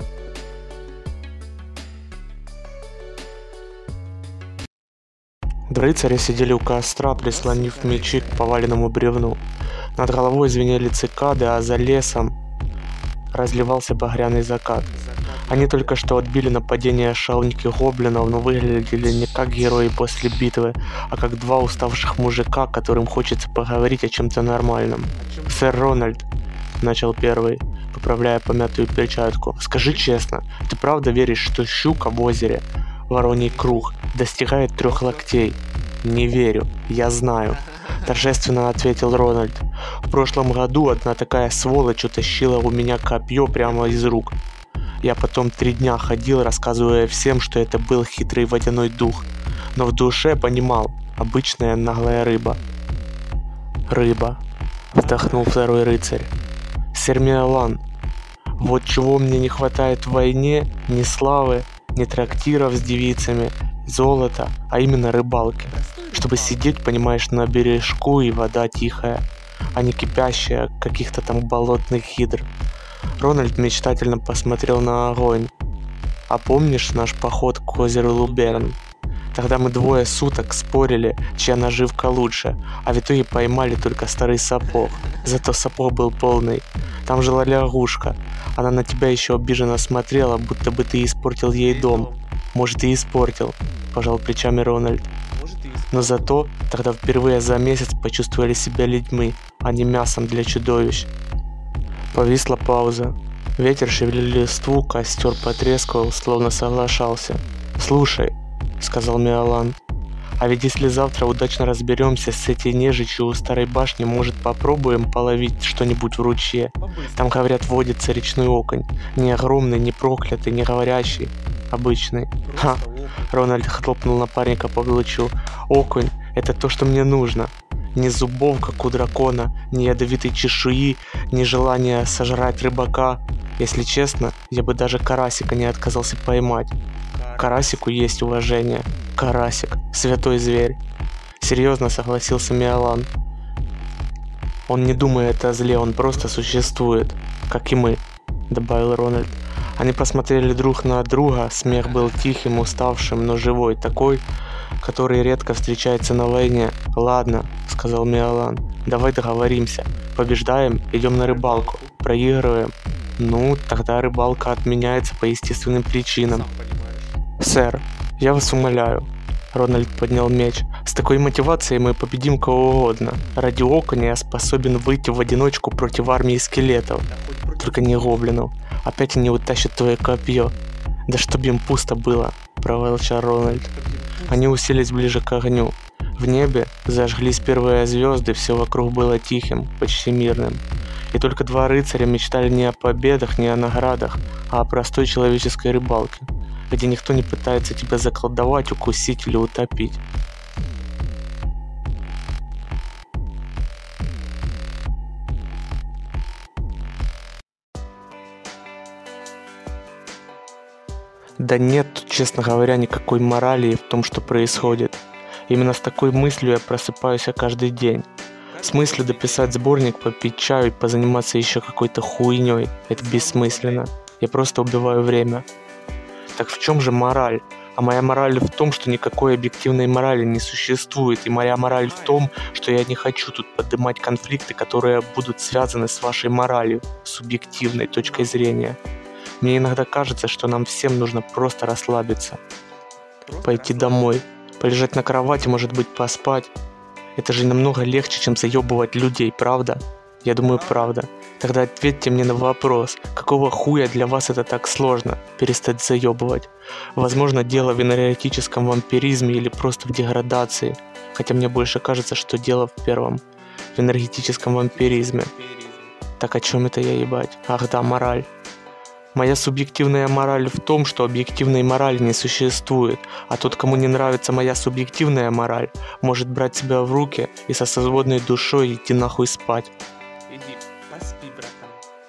Рыцари сидели у костра, прислонив мечи к поваленному бревну. Над головой звенели цикады, а за лесом разливался багряный закат. Они только что отбили нападение шауники гоблинов, но выглядели не как герои после битвы, а как два уставших мужика, которым хочется поговорить о чем-то нормальном. «Сэр Рональд», — начал первый, поправляя помятую перчатку, — «скажи честно, ты правда веришь, что щука в озере Вороний круг достигает трех локтей?» «Не верю, я знаю», — торжественно ответил Рональд. «В прошлом году одна такая сволочь утащила у меня копье прямо из рук. Я потом три дня ходил, рассказывая всем, что это был хитрый водяной дух, но в душе понимал, обычная наглая рыба». «Рыба», — вздохнул второй рыцарь. «Сэр Миолан, вот чего мне не хватает в войне, ни славы, ни трактиров с девицами, золота, а именно рыбалки. Чтобы сидеть, понимаешь, на бережку, и вода тихая, а не кипящая каких-то там болотных хидр». Рональд мечтательно посмотрел на огонь. «А помнишь наш поход к озеру Луберн? Тогда мы двое суток спорили, чья наживка лучше, а в итоге поймали только старый сапог. Зато сапог был полный. Там жила лягушка. Она на тебя еще обиженно смотрела, будто бы ты испортил ей дом». «Может, и испортил», — пожал плечами Рональд. «Но зато тогда впервые за месяц почувствовали себя людьми, а не мясом для чудовищ». Повисла пауза. Ветер шевелил листву, костер потрескивал, словно соглашался. «Слушай», — сказал Миолан, — «а ведь если завтра удачно разберемся с этой нежичью у старой башни, может, попробуем половить что-нибудь в ручье? Там, говорят, водится речной окунь. Не огромный, не проклятый, не говорящий. Обычный». «Ха!» — Рональд хлопнул напарника по плечу. «Окунь — это то, что мне нужно. Ни зубов, как у дракона, ни ядовитой чешуи, ни желания сожрать рыбака. Если честно, я бы даже карасика не отказался поймать. Карасику есть уважение. Карасик — святой зверь». Серьезно согласился Миолан. «Он не думает о зле, он просто существует, как и мы», — добавил Рональд. Они посмотрели друг на друга, смех был тихим, уставшим, но живой, такой, который редко встречается на войне. «Ладно», — сказал Миолан, — «давай договоримся. Побеждаем, идем на рыбалку. Проигрываем. Ну, тогда рыбалка отменяется по естественным причинам». «Сэр, я вас умоляю», — Рональд поднял меч, — «с такой мотивацией мы победим кого угодно. Ради окуня я способен выйти в одиночку против армии скелетов. Только не гоблинов. Опять они утащат твое копье. Да чтоб им пусто было, проворчал Рональд. Они уселись ближе к огню. В небе зажглись первые звезды, все вокруг было тихим, почти мирным. И только два рыцаря мечтали не о победах, не о наградах, а о простой человеческой рыбалке, где никто не пытается тебя заколдовать, укусить или утопить. Да нет, честно говоря, никакой морали в том, что происходит. Именно с такой мыслью я просыпаюсь каждый день. С мыслью дописать сборник, попить чаю и позаниматься еще какой-то хуйней. Это бессмысленно. Я просто убиваю время. Так в чем же мораль? А моя мораль в том, что никакой объективной морали не существует. И моя мораль в том, что я не хочу тут поднимать конфликты, которые будут связаны с вашей моралью, субъективной точкой зрения. Мне иногда кажется, что нам всем нужно просто расслабиться. Пойти домой. Полежать на кровати, может быть, поспать. Это же намного легче, чем заебывать людей, правда? Я думаю, правда. Тогда ответьте мне на вопрос, какого хуя для вас это так сложно, перестать заебывать? Возможно, дело в энергетическом вампиризме или просто в деградации. Хотя мне больше кажется, что дело в первом. В энергетическом вампиризме. Так о чем это я, ебать? Ах да, мораль. Моя субъективная мораль в том, что объективной морали не существует, а тот, кому не нравится моя субъективная мораль, может брать себя в руки и со свободной душой идти нахуй спать.
Иди, поспи, братан.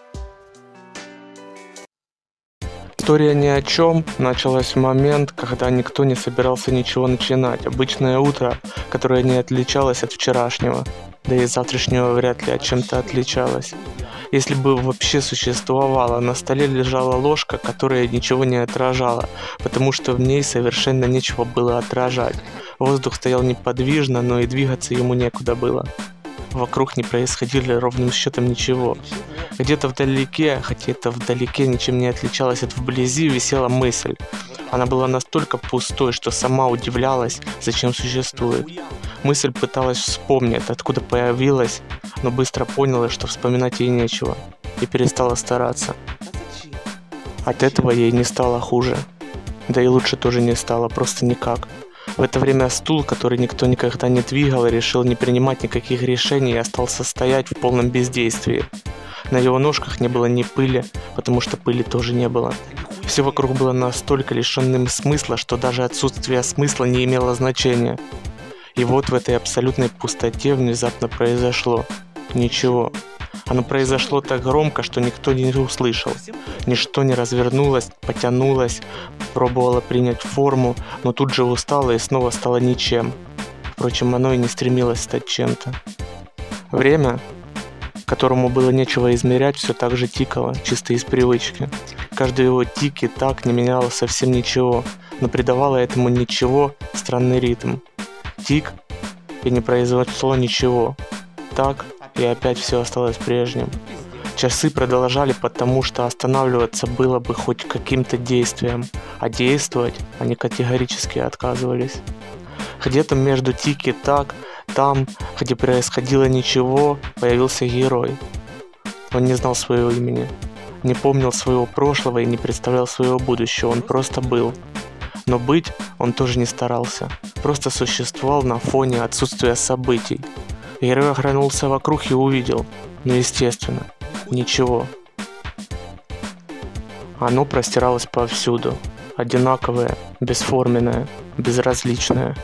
История ни о чем началась в момент, когда никто не собирался ничего начинать. Обычное утро, которое не отличалось от вчерашнего, да и завтрашнего вряд ли от чем-то отличалось. Если бы вообще существовало, на столе лежала ложка, которая ничего не отражала, потому что в ней совершенно нечего было отражать. Воздух стоял неподвижно, но и двигаться ему некуда было. Вокруг не происходили ровным счетом ничего. Где-то вдалеке, хотя это вдалеке ничем не отличалось от вблизи, висела мысль. Она была настолько пустой, что сама удивлялась, зачем существует. Мысль пыталась вспомнить, откуда появилась, но быстро поняла, что вспоминать ей нечего, и перестала стараться. От этого ей не стало хуже. Да и лучше тоже не стало, просто никак. В это время стул, который никто никогда не двигал, решил не принимать никаких решений и остался стоять в полном бездействии. На его ножках не было ни пыли, потому что пыли тоже не было. Все вокруг было настолько лишенным смысла, что даже отсутствие смысла не имело значения. И вот в этой абсолютной пустоте внезапно произошло ничего. Оно произошло так громко, что никто не услышал. Ничто не развернулось, потянулось, пробовало принять форму, но тут же устало и снова стало ничем. Впрочем, оно и не стремилось стать чем-то. Время, которому было нечего измерять, все так же тикало, чисто из привычки. Каждый его тик и так не меняло совсем ничего, но придавало этому ничего странный ритм. Тик, и не произошло ничего. Так, и опять все осталось прежним. Часы продолжали, потому что останавливаться было бы хоть каким-то действием, а действовать они категорически отказывались. Где-то между тик и так, там, где происходило ничего, появился герой. Он не знал своего имени, не помнил своего прошлого и не представлял своего будущего, он просто был. Но быть он тоже не старался, просто существовал на фоне отсутствия событий. Герой оглянулся вокруг и увидел, ну естественно, ничего. Оно простиралось повсюду, одинаковое, бесформенное, безразличное.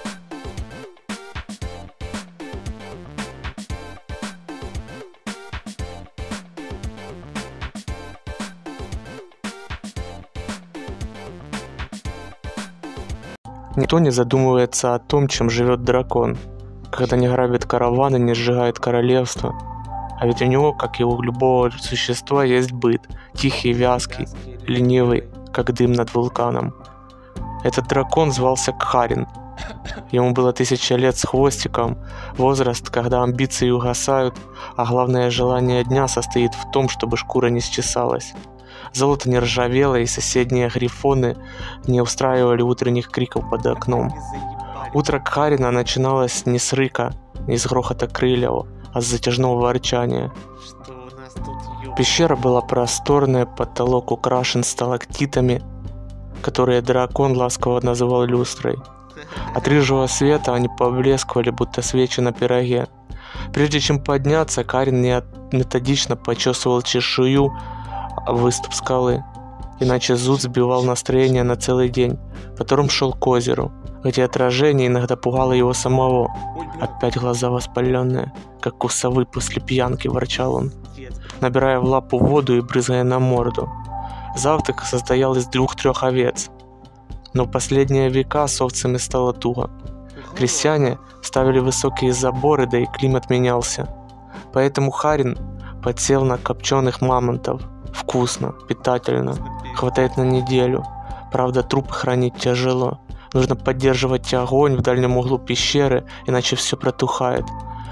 Никто не задумывается о том, чем живет дракон, когда не грабит караваны, не сжигает королевство. А ведь у него, как и у любого существа, есть быт, тихий, вязкий, ленивый, как дым над вулканом. Этот дракон звался Кхарин. Ему было тысяча лет с хвостиком, возраст, когда амбиции угасают, а главное желание дня состоит в том, чтобы шкура не счесалась. Золото не ржавело, и соседние грифоны не устраивали утренних криков под окном. Утро Кхарина начиналось не с рыка, не с грохота крыльев, а с затяжного ворчания.
Что у нас тут
Пещера была просторная, потолок украшен сталактитами, которые дракон ласково называл люстрой. От рыжего света они поблескивали, будто свечи на пироге. Прежде чем подняться, Карин методично почесывал чешую выступ скалы, иначе зуд сбивал настроение на целый день. Потом шел к озеру, где отражение иногда пугало его самого. Опять глаза воспаленные, как у совы после пьянки, ворчал он, набирая в лапу воду и брызгая на морду. Завтрак состоял из двух-трех овец, но в последние века с овцами стало туго. Крестьяне ставили высокие заборы, да и климат менялся. Поэтому Харин подсел на копченых мамонтов. Вкусно, питательно, хватает на неделю. Правда, трупы хранить тяжело. Нужно поддерживать огонь в дальнем углу пещеры, иначе все протухает.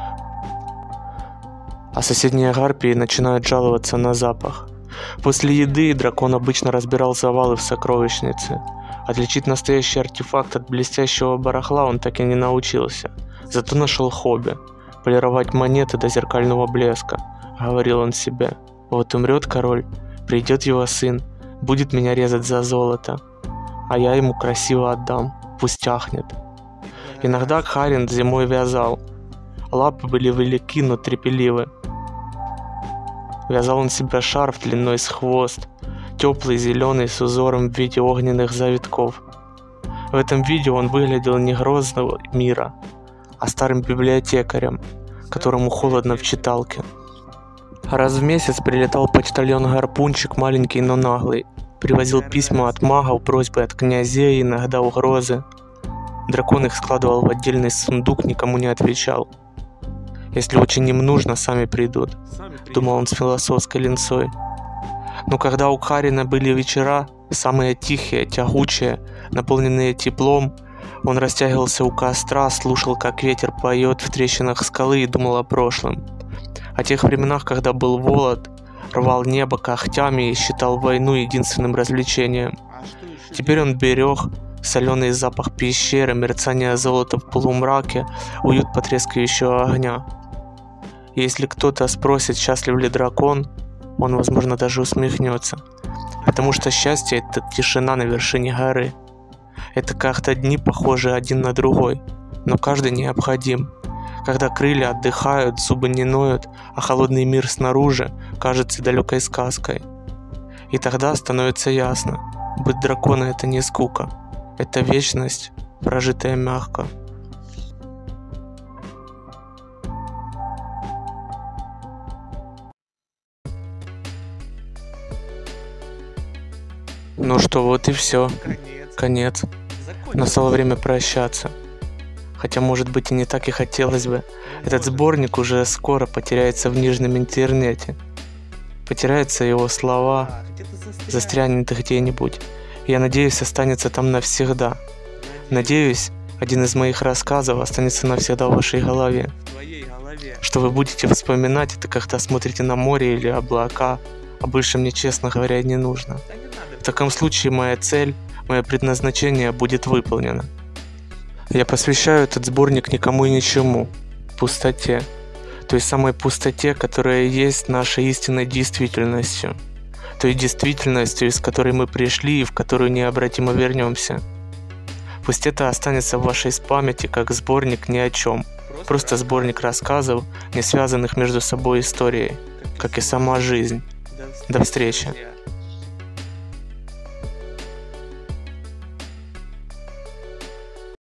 А соседние гарпии начинают жаловаться на запах. После еды дракон обычно разбирал завалы в сокровищнице. Отличить настоящий артефакт от блестящего барахла он так и не научился. Зато нашел хобби – полировать монеты до зеркального блеска, говорил он себе. Вот умрет король, придет его сын, будет меня резать за золото, а я ему красиво отдам, пусть ахнет. Иногда Харин зимой вязал. Лапы были велики, но трепеливы. Вязал он себе шарф длиной с хвост, теплый, зеленый, с узором в виде огненных завитков. В этом виде он выглядел не грозного мира, а старым библиотекарем, которому холодно в читалке. Раз в месяц прилетал почтальон-гарпунчик, маленький, но наглый. Привозил письма от магов, просьбы от князей, иногда угрозы. Дракон их складывал в отдельный сундук, никому не отвечал. Если очень им нужно, сами придут, думал он с философской линцой. Но когда у Харина были вечера, самые тихие, тягучие, наполненные теплом, он растягивался у костра, слушал, как ветер поет в трещинах скалы и думал о прошлом. О тех временах, когда был молод, рвал небо когтями и считал войну единственным развлечением. Теперь он берег соленый запах пещеры, мерцание золота в полумраке, уют потрескивающего огня. И если кто-то спросит, счастлив ли дракон, он, возможно, даже усмехнется. Потому что счастье — это тишина на вершине горы. Это как-то дни похожи один на другой, но каждый необходим. Когда крылья отдыхают, зубы не ноют, а холодный мир снаружи кажется далекой сказкой. И тогда становится ясно, быть драконом — это не скука, это вечность, прожитая мягко. Ну что, вот и все. Конец. Настало время прощаться. Хотя, может быть, и не так и хотелось бы. Этот сборник уже скоро потеряется в нижнем интернете. Потеряются его слова, застрянет где-нибудь. Я надеюсь, останется там навсегда. Надеюсь, один из моих рассказов останется навсегда в вашей голове. Что вы будете вспоминать, это когда смотрите на море или облака, а больше мне, честно говоря, не нужно. В таком случае моя цель, мое предназначение будет выполнено. Я посвящаю этот сборник никому и ничему, пустоте, той самой пустоте, которая есть нашей истинной действительностью, той действительностью, из которой мы пришли и в которую необратимо вернемся. Пусть это останется в вашей памяти как сборник ни о чем, просто сборник рассказов, не связанных между собой историей, как и сама жизнь. До встречи.